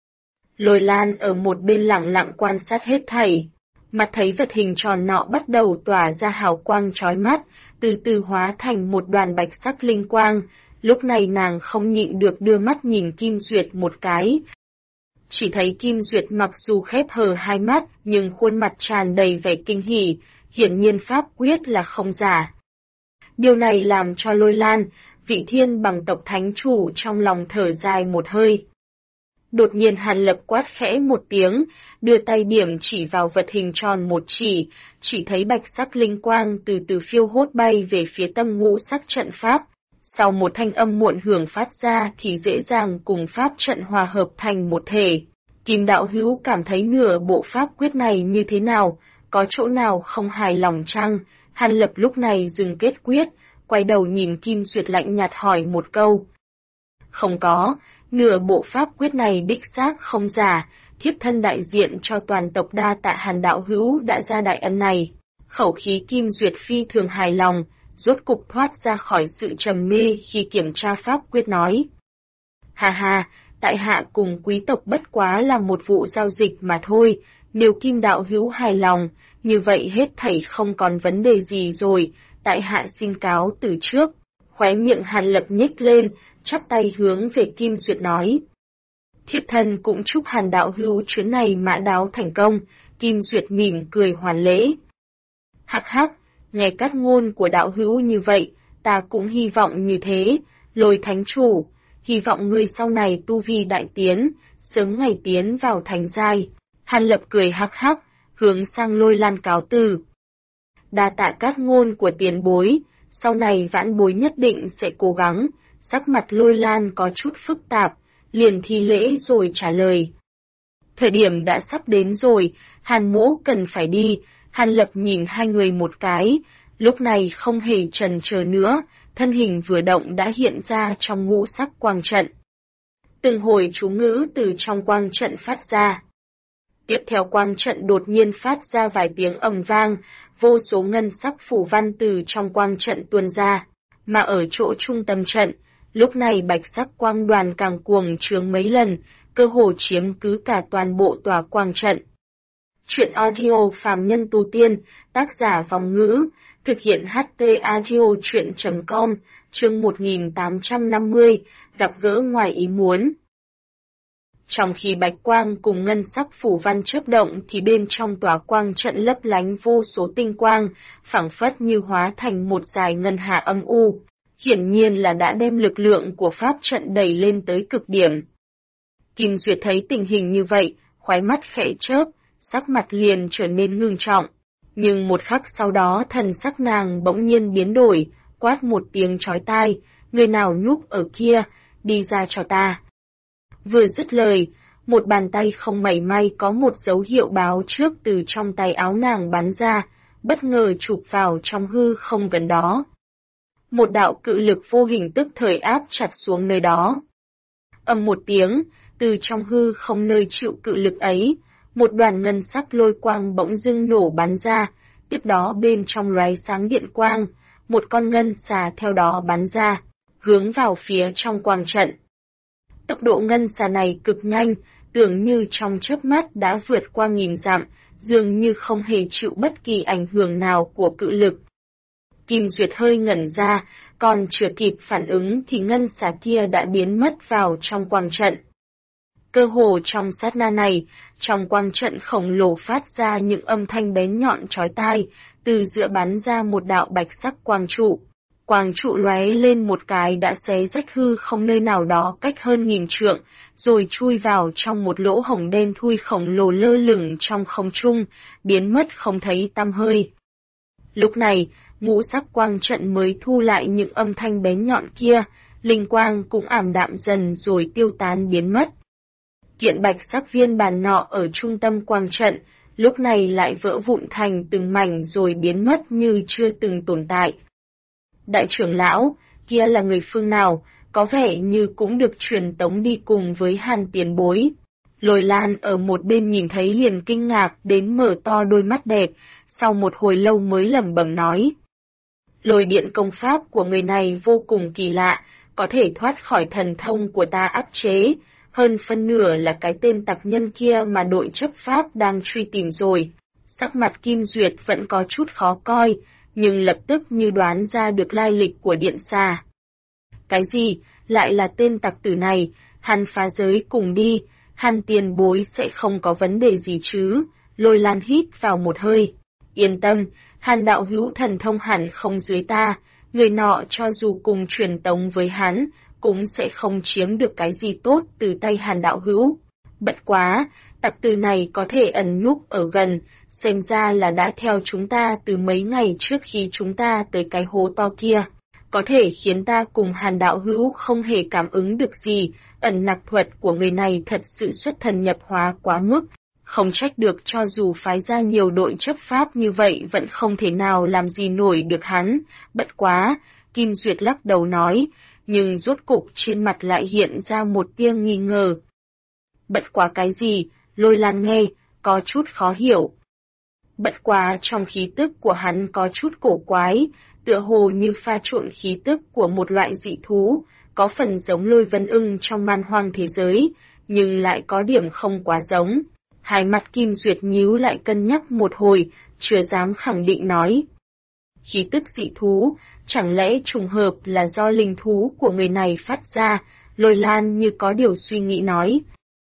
Lôi Lan ở một bên lặng lặng quan sát hết thảy, mà thấy vật hình tròn nọ bắt đầu tỏa ra hào quang chói mắt, từ từ hóa thành một đoàn bạch sắc linh quang, lúc này nàng không nhịn được đưa mắt nhìn Kim Duyệt một cái. Chỉ thấy Kim Duyệt mặc dù khép hờ hai mắt, nhưng khuôn mặt tràn đầy vẻ kinh hỉ, hiển nhiên pháp quyết là không giả. Điều này làm cho Lôi Lan, vị thiên bằng tộc thánh chủ trong lòng thở dài một hơi. Đột nhiên Hàn Lập quát khẽ một tiếng, đưa tay điểm chỉ vào vật hình tròn một chỉ thấy bạch sắc linh quang từ từ phiêu hốt bay về phía tâm ngũ sắc trận pháp. Sau một thanh âm muộn hưởng phát ra thì dễ dàng cùng pháp trận hòa hợp thành một thể. Kim đạo hữu cảm thấy nửa bộ pháp quyết này như thế nào, có chỗ nào không hài lòng chăng? Hàn Lập lúc này dừng kết quyết, quay đầu nhìn Kim Duyệt lạnh nhạt hỏi một câu. Không có, nửa bộ pháp quyết này đích xác không giả, thiếp thân đại diện cho toàn tộc đa tạ Hàn đạo hữu đã ra đại ân này. Khẩu khí Kim Duyệt phi thường hài lòng, rốt cục thoát ra khỏi sự trầm mê khi kiểm tra pháp quyết nói. Hà hà, tại hạ cùng quý tộc bất quá là một vụ giao dịch mà thôi, nếu Kim đạo hữu hài lòng, như vậy hết thảy không còn vấn đề gì rồi, tại hạ xin cáo từ trước. Khóe miệng Hàn Lập nhếch lên, chắp tay hướng về Kim Duyệt nói. Thiếp thân cũng chúc Hàn đạo hữu chuyến này mã đáo thành công, Kim Duyệt mỉm cười hoàn lễ. Hắc hắc, nghe cát ngôn của đạo hữu như vậy, ta cũng hy vọng như thế, Lôi thánh chủ, hy vọng ngươi sau này tu vi đại tiến, sớm ngày tiến vào thành giai. Hàn Lập cười hắc hắc, hướng sang Lôi Lan cáo từ. Đa tạ cát ngôn của tiền bối, sau này vãn bối nhất định sẽ cố gắng. Sắc mặt Lôi Lan có chút phức tạp, liền thi lễ rồi trả lời. Thời điểm đã sắp đến rồi, Hàn mỗ cần phải đi. Hàn Lập nhìn hai người một cái, lúc này không hề chần chờ nữa, thân hình vừa động đã hiện ra trong ngũ sắc quang trận. Từng hồi chú ngữ từ trong quang trận phát ra. Tiếp theo quang trận đột nhiên phát ra vài tiếng ầm vang, vô số ngân sắc phủ văn từ trong quang trận tuôn ra, mà ở chỗ trung tâm trận, lúc này bạch sắc quang đoàn càng cuồng trướng mấy lần, cơ hồ chiếm cứ cả toàn bộ tòa quang trận. Chuyện audio phàm nhân tu tiên, tác giả Vòng Ngữ, thực hiện HT audio chuyện.com, chương 1850, gặp gỡ ngoài ý muốn. Trong khi bạch quang cùng ngân sắc phủ văn chớp động thì bên trong tòa quang trận lấp lánh vô số tinh quang, phảng phất như hóa thành một dải ngân hà âm u, hiển nhiên là đã đem lực lượng của pháp trận đẩy lên tới cực điểm. Kim Duyệt thấy tình hình như vậy, khóe mắt khẽ chớp, sắc mặt liền trở nên ngưng trọng. Nhưng một khắc sau đó thần sắc nàng bỗng nhiên biến đổi, quát một tiếng chói tai, người nào núp ở kia, đi ra cho ta. Vừa dứt lời, một bàn tay không mảy may có một dấu hiệu báo trước từ trong tay áo nàng bắn ra, bất ngờ chụp vào trong hư không gần đó. Một đạo cự lực vô hình tức thời áp chặt xuống nơi đó. Ầm một tiếng, từ trong hư không nơi chịu cự lực ấy, một đoàn ngân sắc lôi quang bỗng dưng nổ bắn ra, tiếp đó bên trong lóe sáng điện quang, một con ngân xà theo đó bắn ra, hướng vào phía trong quang trận. Tốc độ ngân xà này cực nhanh, tưởng như trong chớp mắt đã vượt qua 1000 dặm, dường như không hề chịu bất kỳ ảnh hưởng nào của cự lực. Kim Duyệt hơi ngẩn ra, còn chưa kịp phản ứng thì ngân xà kia đã biến mất vào trong quang trận. Cơ hồ trong sát na này, trong quang trận khổng lồ phát ra những âm thanh bén nhọn chói tai, từ giữa bắn ra một đạo bạch sắc quang trụ. Quang trụ lóe lên một cái đã xé rách hư không nơi nào đó cách hơn 1000 trượng, rồi chui vào trong một lỗ hổng đen thui khổng lồ lơ lửng trong không trung, biến mất không thấy tăm hơi. Lúc này, ngũ sắc quang trận mới thu lại những âm thanh bén nhọn kia, linh quang cũng ảm đạm dần rồi tiêu tán biến mất. Kiện bạch sắc viên bàn nọ ở trung tâm quang trận, lúc này lại vỡ vụn thành từng mảnh rồi biến mất như chưa từng tồn tại. Đại trưởng lão, kia là người phương nào, có vẻ như cũng được truyền tống đi cùng với Hàn tiền bối. Lôi Lan ở một bên nhìn thấy liền kinh ngạc đến mở to đôi mắt đẹp, sau một hồi lâu mới lẩm bẩm nói. Lôi điện công pháp của người này vô cùng kỳ lạ, có thể thoát khỏi thần thông của ta áp chế, hơn phân nửa là cái tên tặc nhân kia mà đội chấp pháp đang truy tìm rồi. Sắc mặt Kim Duyệt vẫn có chút khó coi, nhưng lập tức như đoán ra được lai lịch của điện xà. Cái gì? Lại là tên tặc tử này, Hàn phá giới cùng đi, Hàn tiền bối sẽ không có vấn đề gì chứ? Lôi Lan hít vào một hơi. Yên tâm, Hàn đạo hữu thần thông hẳn không dưới ta, người nọ cho dù cùng truyền tống với hắn, cũng sẽ không chiếm được cái gì tốt từ tay Hàn đạo hữu. Bất quá, tặc tử này có thể ẩn núp ở gần, xem ra là đã theo chúng ta từ mấy ngày trước khi chúng ta tới cái hố to kia. Có thể khiến ta cùng Hàn đạo hữu không hề cảm ứng được gì, ẩn nặc thuật của người này thật sự xuất thần nhập hóa quá mức. Không trách được cho dù phái ra nhiều đội chấp pháp như vậy vẫn không thể nào làm gì nổi được hắn. Bất quá, Kim Duyệt lắc đầu nói, nhưng rốt cục trên mặt lại hiện ra một tia nghi ngờ. Bất quá cái gì? Lôi Lan nghe, có chút khó hiểu. Bất quá trong khí tức của hắn có chút cổ quái, tựa hồ như pha trộn khí tức của một loại dị thú, có phần giống Lôi Vân Ưng trong man hoang thế giới, nhưng lại có điểm không quá giống. Hai mặt Kim Duyệt nhíu lại cân nhắc một hồi, chưa dám khẳng định nói. Khí tức dị thú, chẳng lẽ trùng hợp là do linh thú của người này phát ra? Lôi Lan như có điều suy nghĩ nói.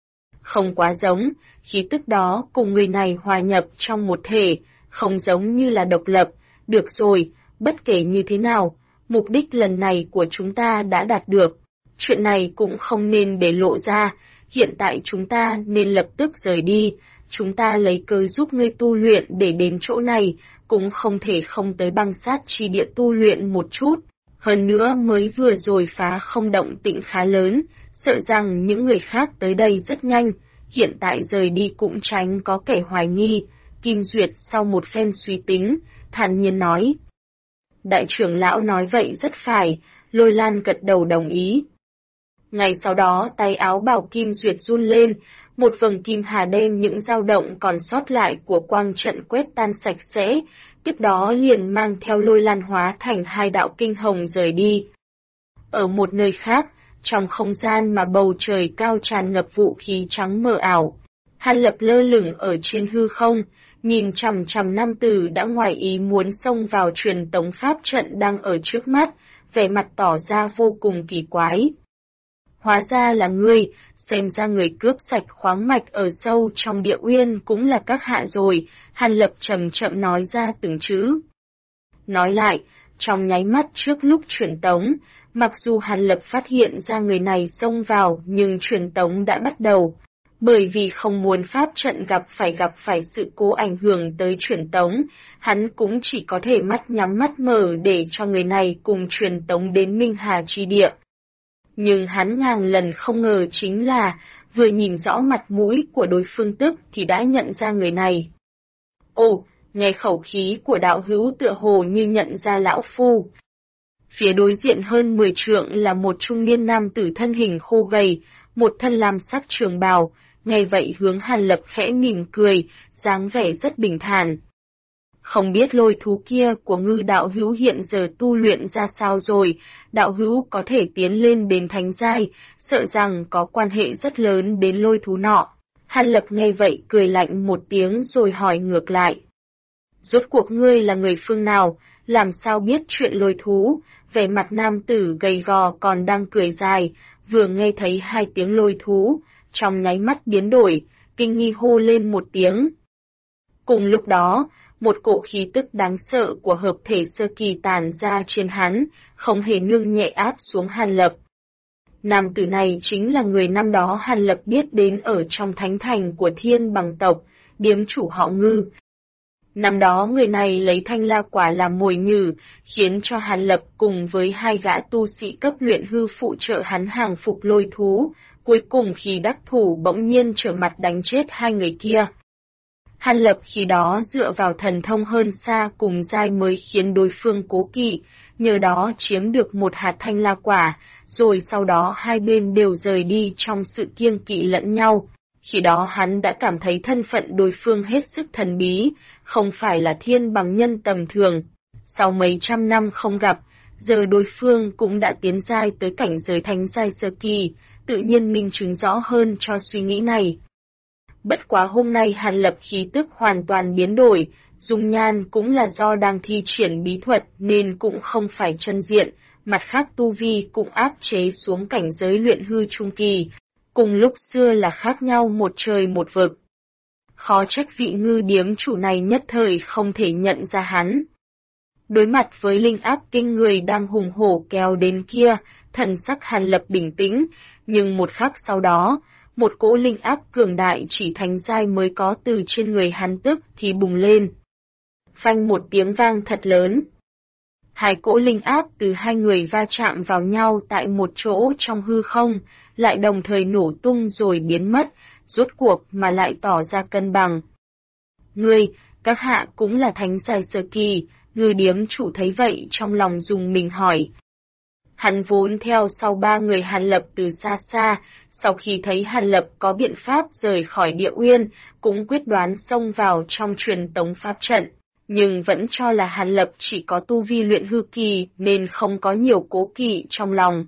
Không quá giống, khí tức đó cùng người này hòa nhập trong một thể, không giống như là độc lập. Được rồi, bất kể như thế nào, mục đích lần này của chúng ta đã đạt được. Chuyện này cũng không nên để lộ ra, hiện tại chúng ta nên lập tức rời đi. Chúng ta lấy cớ giúp ngươi tu luyện để đến chỗ này, cũng không thể không tới băng sát chi địa tu luyện một chút. Hơn nữa mới vừa rồi phá không động tĩnh khá lớn, sợ rằng những người khác tới đây rất nhanh, hiện tại rời đi cũng tránh có kẻ hoài nghi. Kim Duyệt sau một phen suy tính, thản nhiên nói. Đại trưởng lão nói vậy rất phải, Lôi Lan gật đầu đồng ý. Ngày sau đó tay áo bào Kim Duyệt run lên, một vầng kim hà đen những dao động còn sót lại của quang trận quét tan sạch sẽ, tiếp đó liền mang theo Lôi Lan hóa thành hai đạo kinh hồng rời đi. Ở một nơi khác, trong không gian mà bầu trời cao tràn ngập vũ khí trắng mờ ảo, Hàn Lập lơ lửng ở trên hư không, nhìn chằm chằm nam tử đã ngoài ý muốn xông vào truyền tống pháp trận đang ở trước mắt, vẻ mặt tỏ ra vô cùng kỳ quái. Hóa ra là ngươi, xem ra người cướp sạch khoáng mạch ở sâu trong địa uyên cũng là các hạ rồi, Hàn Lập chậm chậm nói ra từng chữ. Nói lại, trong nháy mắt trước lúc truyền tống, mặc dù Hàn Lập phát hiện ra người này xông vào nhưng truyền tống đã bắt đầu. Bởi vì không muốn pháp trận gặp phải sự cố ảnh hưởng tới truyền tống, hắn cũng chỉ có thể mắt nhắm mắt mở để cho người này cùng truyền tống đến Minh Hà chi địa. Nhưng hắn ngàn lần không ngờ chính là, vừa nhìn rõ mặt mũi của đối phương tức thì đã nhận ra người này. Ồ, nghe khẩu khí của đạo hữu tựa hồ như nhận ra lão phu. Phía đối diện hơn 10 trượng là một trung niên nam tử thân hình khô gầy, một thân lam sắc trường bào, nghe vậy hướng Hàn Lập khẽ mỉm cười, dáng vẻ rất bình thản. Không biết lôi thú kia của Ngư đạo hữu hiện giờ tu luyện ra sao rồi, đạo hữu có thể tiến lên đến thánh giai, sợ rằng có quan hệ rất lớn đến lôi thú nọ. Hàn Lập nghe vậy cười lạnh một tiếng rồi hỏi ngược lại. Rốt cuộc ngươi là người phương nào, làm sao biết chuyện lôi thú? Vẻ mặt nam tử gầy gò còn đang cười dài, vừa nghe thấy hai tiếng lôi thú, trong nháy mắt biến đổi, kinh nghi hô lên một tiếng. Cùng lúc đó, một cỗ khí tức đáng sợ của hợp thể sơ kỳ tàn ra trên hắn, không hề nương nhẹ áp xuống Hàn Lập. Nam tử này chính là người năm đó Hàn Lập biết đến ở trong thánh thành của Thiên Bằng tộc, điếm chủ họ Ngư. Năm đó người này lấy thanh la quả làm mồi nhử, khiến cho Hàn Lập cùng với hai gã tu sĩ cấp luyện hư phụ trợ hắn hàng phục lôi thú, cuối cùng khi đắc thủ bỗng nhiên trở mặt đánh chết hai người kia. Hàn Lập khi đó dựa vào thần thông hơn xa cùng giai mới khiến đối phương cố kỵ, nhờ đó chiếm được một hạt thanh la quả, rồi sau đó hai bên đều rời đi trong sự kiêng kỵ lẫn nhau. Khi đó hắn đã cảm thấy thân phận đối phương hết sức thần bí, không phải là thiên bằng nhân tầm thường. Sau mấy trăm năm không gặp, giờ đối phương cũng đã tiến giai tới cảnh giới thánh giai sơ kỳ, tự nhiên minh chứng rõ hơn cho suy nghĩ này. Bất quá hôm nay Hàn Lập khí tức hoàn toàn biến đổi, dung nhan cũng là do đang thi triển bí thuật nên cũng không phải chân diện, mặt khác tu vi cũng áp chế xuống cảnh giới luyện hư trung kỳ, cùng lúc xưa là khác nhau một trời một vực. Khó trách vị ngư điếm chủ này nhất thời không thể nhận ra hắn. Đối mặt với linh áp kinh người đang hùng hổ kéo đến kia, thần sắc Hàn Lập bình tĩnh, nhưng một khắc sau đó, một cỗ linh áp cường đại chỉ thánh giai mới có từ trên người hắn tức thì bùng lên. Phanh một tiếng vang thật lớn. Hai cỗ linh áp từ hai người va chạm vào nhau tại một chỗ trong hư không, lại đồng thời nổ tung rồi biến mất, rốt cuộc mà lại tỏ ra cân bằng. Ngươi, các hạ cũng là thánh giai sơ kỳ, ngư điếm chủ thấy vậy trong lòng dùng mình hỏi. Hắn vốn theo sau ba người Hàn Lập từ xa xa, sau khi thấy Hàn Lập có biện pháp rời khỏi địa uyên, cũng quyết đoán xông vào trong truyền tống pháp trận, nhưng vẫn cho là Hàn Lập chỉ có tu vi luyện hư kỳ nên không có nhiều cố kỵ trong lòng.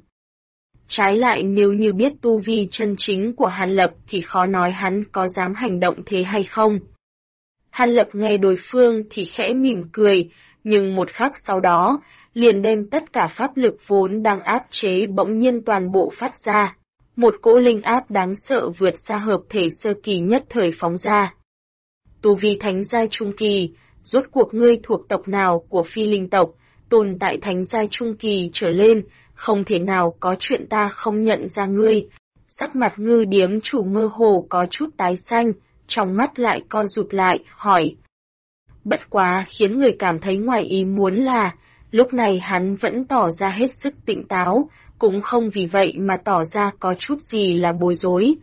Trái lại nếu như biết tu vi chân chính của Hàn Lập thì khó nói hắn có dám hành động thế hay không. Hàn Lập nghe đối phương thì khẽ mỉm cười, nhưng một khắc sau đó, liền đem tất cả pháp lực vốn đang áp chế bỗng nhiên toàn bộ phát ra. Một cỗ linh áp đáng sợ vượt xa hợp thể sơ kỳ nhất thời phóng ra. Tu vi thánh giai trung kỳ, rốt cuộc ngươi thuộc tộc nào của phi linh tộc, tồn tại thánh giai trung kỳ trở lên, không thể nào có chuyện ta không nhận ra ngươi. Sắc mặt ngư điếm chủ mơ hồ có chút tái xanh, trong mắt lại co rụt lại, hỏi. Bất quá khiến người cảm thấy ngoài ý muốn là, lúc này hắn vẫn tỏ ra hết sức tỉnh táo, cũng không vì vậy mà tỏ ra có chút gì là bối rối.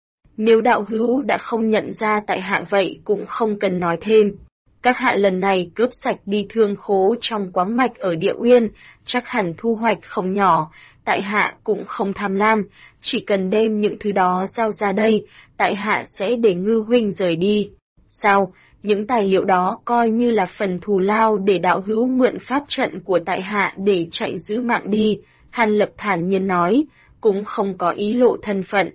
Nếu đạo hữu đã không nhận ra tại hạ vậy cũng không cần nói thêm. Các hạ lần này cướp sạch đi thương khố trong quáng mạch ở địa uyên, chắc hẳn thu hoạch không nhỏ, tại hạ cũng không tham lam, chỉ cần đem những thứ đó giao ra đây, tại hạ sẽ để ngư huynh rời đi. Sao, những tài liệu đó coi như là phần thù lao để đạo hữu mượn pháp trận của tại hạ để chạy giữ mạng đi, Hàn Lập thản nhiên nói, cũng không có ý lộ thân phận.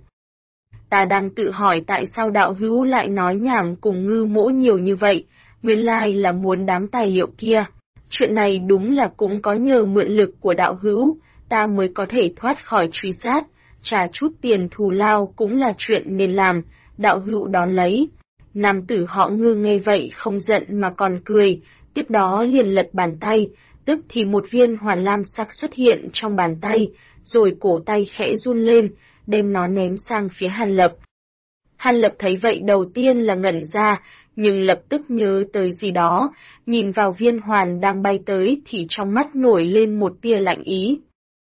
Ta đang tự hỏi tại sao đạo hữu lại nói nhảm cùng ngư mỗ nhiều như vậy, nguyên lai là muốn đám tài liệu kia. Chuyện này đúng là cũng có nhờ mượn lực của đạo hữu, ta mới có thể thoát khỏi truy sát, trả chút tiền thù lao cũng là chuyện nên làm, đạo hữu đón lấy. Nam tử họ Ngư nghe vậy không giận mà còn cười, tiếp đó liền lật bàn tay, tức thì một viên hoàn lam sắc xuất hiện trong bàn tay, rồi cổ tay khẽ run lên, đem nó ném sang phía Hàn Lập. Hàn Lập thấy vậy đầu tiên là ngẩn ra, nhưng lập tức nhớ tới gì đó, nhìn vào viên hoàn đang bay tới thì trong mắt nổi lên một tia lạnh ý.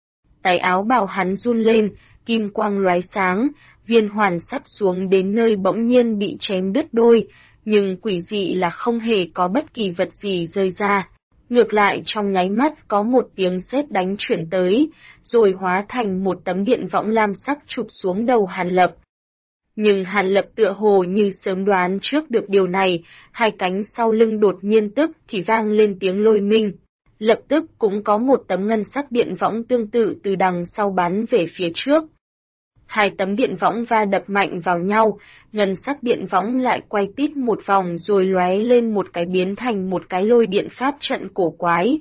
Tay áo bào hắn run lên, kim quang lóe sáng, viên hoàn sắp xuống đến nơi bỗng nhiên bị chém đứt đôi, nhưng quỷ dị là không hề có bất kỳ vật gì rơi ra. Ngược lại trong nháy mắt có một tiếng sét đánh chuyển tới, rồi hóa thành một tấm điện võng lam sắc chụp xuống đầu Hàn Lập. Nhưng Hàn Lập tựa hồ như sớm đoán trước được điều này, hai cánh sau lưng đột nhiên tức thì vang lên tiếng lôi minh. Lập tức cũng có một tấm ngân sắc điện võng tương tự từ đằng sau bắn về phía trước. Hai tấm điện võng va đập mạnh vào nhau, ngân sắc điện võng lại quay tít một vòng rồi lóe lên một cái biến thành một cái lôi điện pháp trận cổ quái.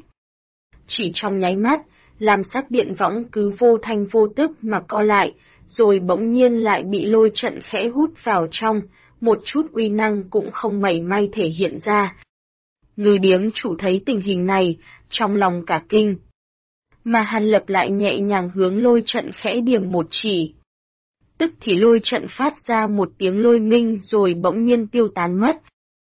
Chỉ trong nháy mắt, lam sắc điện võng cứ vô thanh vô tức mà co lại, rồi bỗng nhiên lại bị lôi trận khẽ hút vào trong, một chút uy năng cũng không mảy may thể hiện ra. Ngư điếm chủ thấy tình hình này, trong lòng cả kinh. Mà Hàn Lập lại nhẹ nhàng hướng lôi trận khẽ điểm một chỉ. Tức thì lôi trận phát ra một tiếng lôi minh rồi bỗng nhiên tiêu tán mất.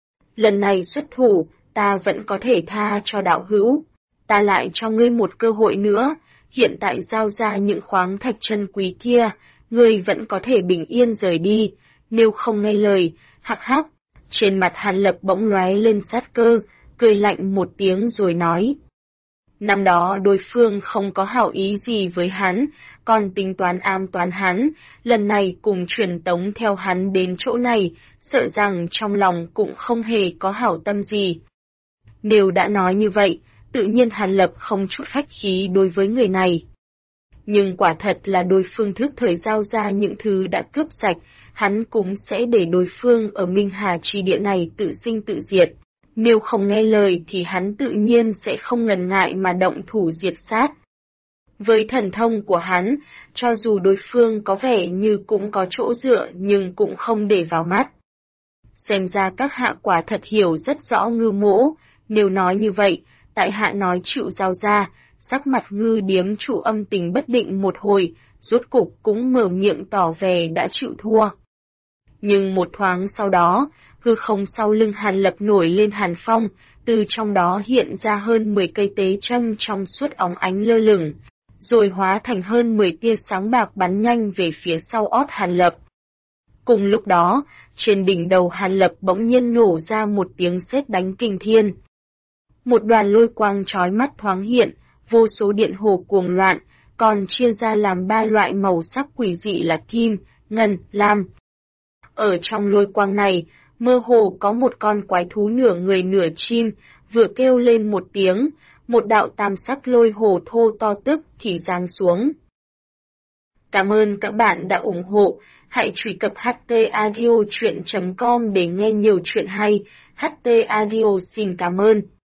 Lần này xuất thủ, ta vẫn có thể tha cho đạo hữu. Ta lại cho ngươi một cơ hội nữa, hiện tại giao ra những khoáng thạch chân quý kia, ngươi vẫn có thể bình yên rời đi, nếu không nghe lời, hắc hắc. Trên mặt Hàn Lập bỗng lóe lên sát cơ, cười lạnh một tiếng rồi nói. Năm đó đối phương không có hảo ý gì với hắn, còn tính toán ám toán hắn, lần này cùng truyền tống theo hắn đến chỗ này, sợ rằng trong lòng cũng không hề có hảo tâm gì. Nếu đã nói như vậy, tự nhiên Hàn Lập không chút khách khí đối với người này. Nhưng quả thật là đối phương thức thời giao ra những thứ đã cướp sạch, hắn cũng sẽ để đối phương ở Minh Hà Chi Địa này tự sinh tự diệt. Nếu không nghe lời thì hắn tự nhiên sẽ không ngần ngại mà động thủ diệt sát. Với thần thông của hắn, cho dù đối phương có vẻ như cũng có chỗ dựa nhưng cũng không để vào mắt. Xem ra các hạ quả thật hiểu rất rõ Ngư Mỗ, nếu nói như vậy, tại hạ nói chịu giao ra, sắc mặt Ngư điếm chủ âm tình bất định một hồi, rốt cục cũng mở miệng tỏ vẻ đã chịu thua. Nhưng một thoáng sau đó, hư không sau lưng Hàn Lập nổi lên hàn phong, từ trong đó hiện ra hơn 10 cây tế châm trong suốt óng ánh lơ lửng, rồi hóa thành hơn 10 tia sáng bạc bắn nhanh về phía sau ót Hàn Lập. Cùng lúc đó, trên đỉnh đầu Hàn Lập bỗng nhiên nổ ra một tiếng sét đánh kinh thiên. Một đoàn lôi quang chói mắt thoáng hiện, vô số điện hồ cuồng loạn, còn chia ra làm 3 loại màu sắc quỷ dị là kim, ngân, lam. Ở trong lôi quang này, mơ hồ có một con quái thú nửa người nửa chim, vừa kêu lên một tiếng, một đạo tam sắc lôi hồ thô to tức thì giáng xuống. Cảm ơn các bạn đã ủng hộ, hãy truy cập htaudio.com để nghe nhiều chuyện hay, HT Audio xin cảm ơn.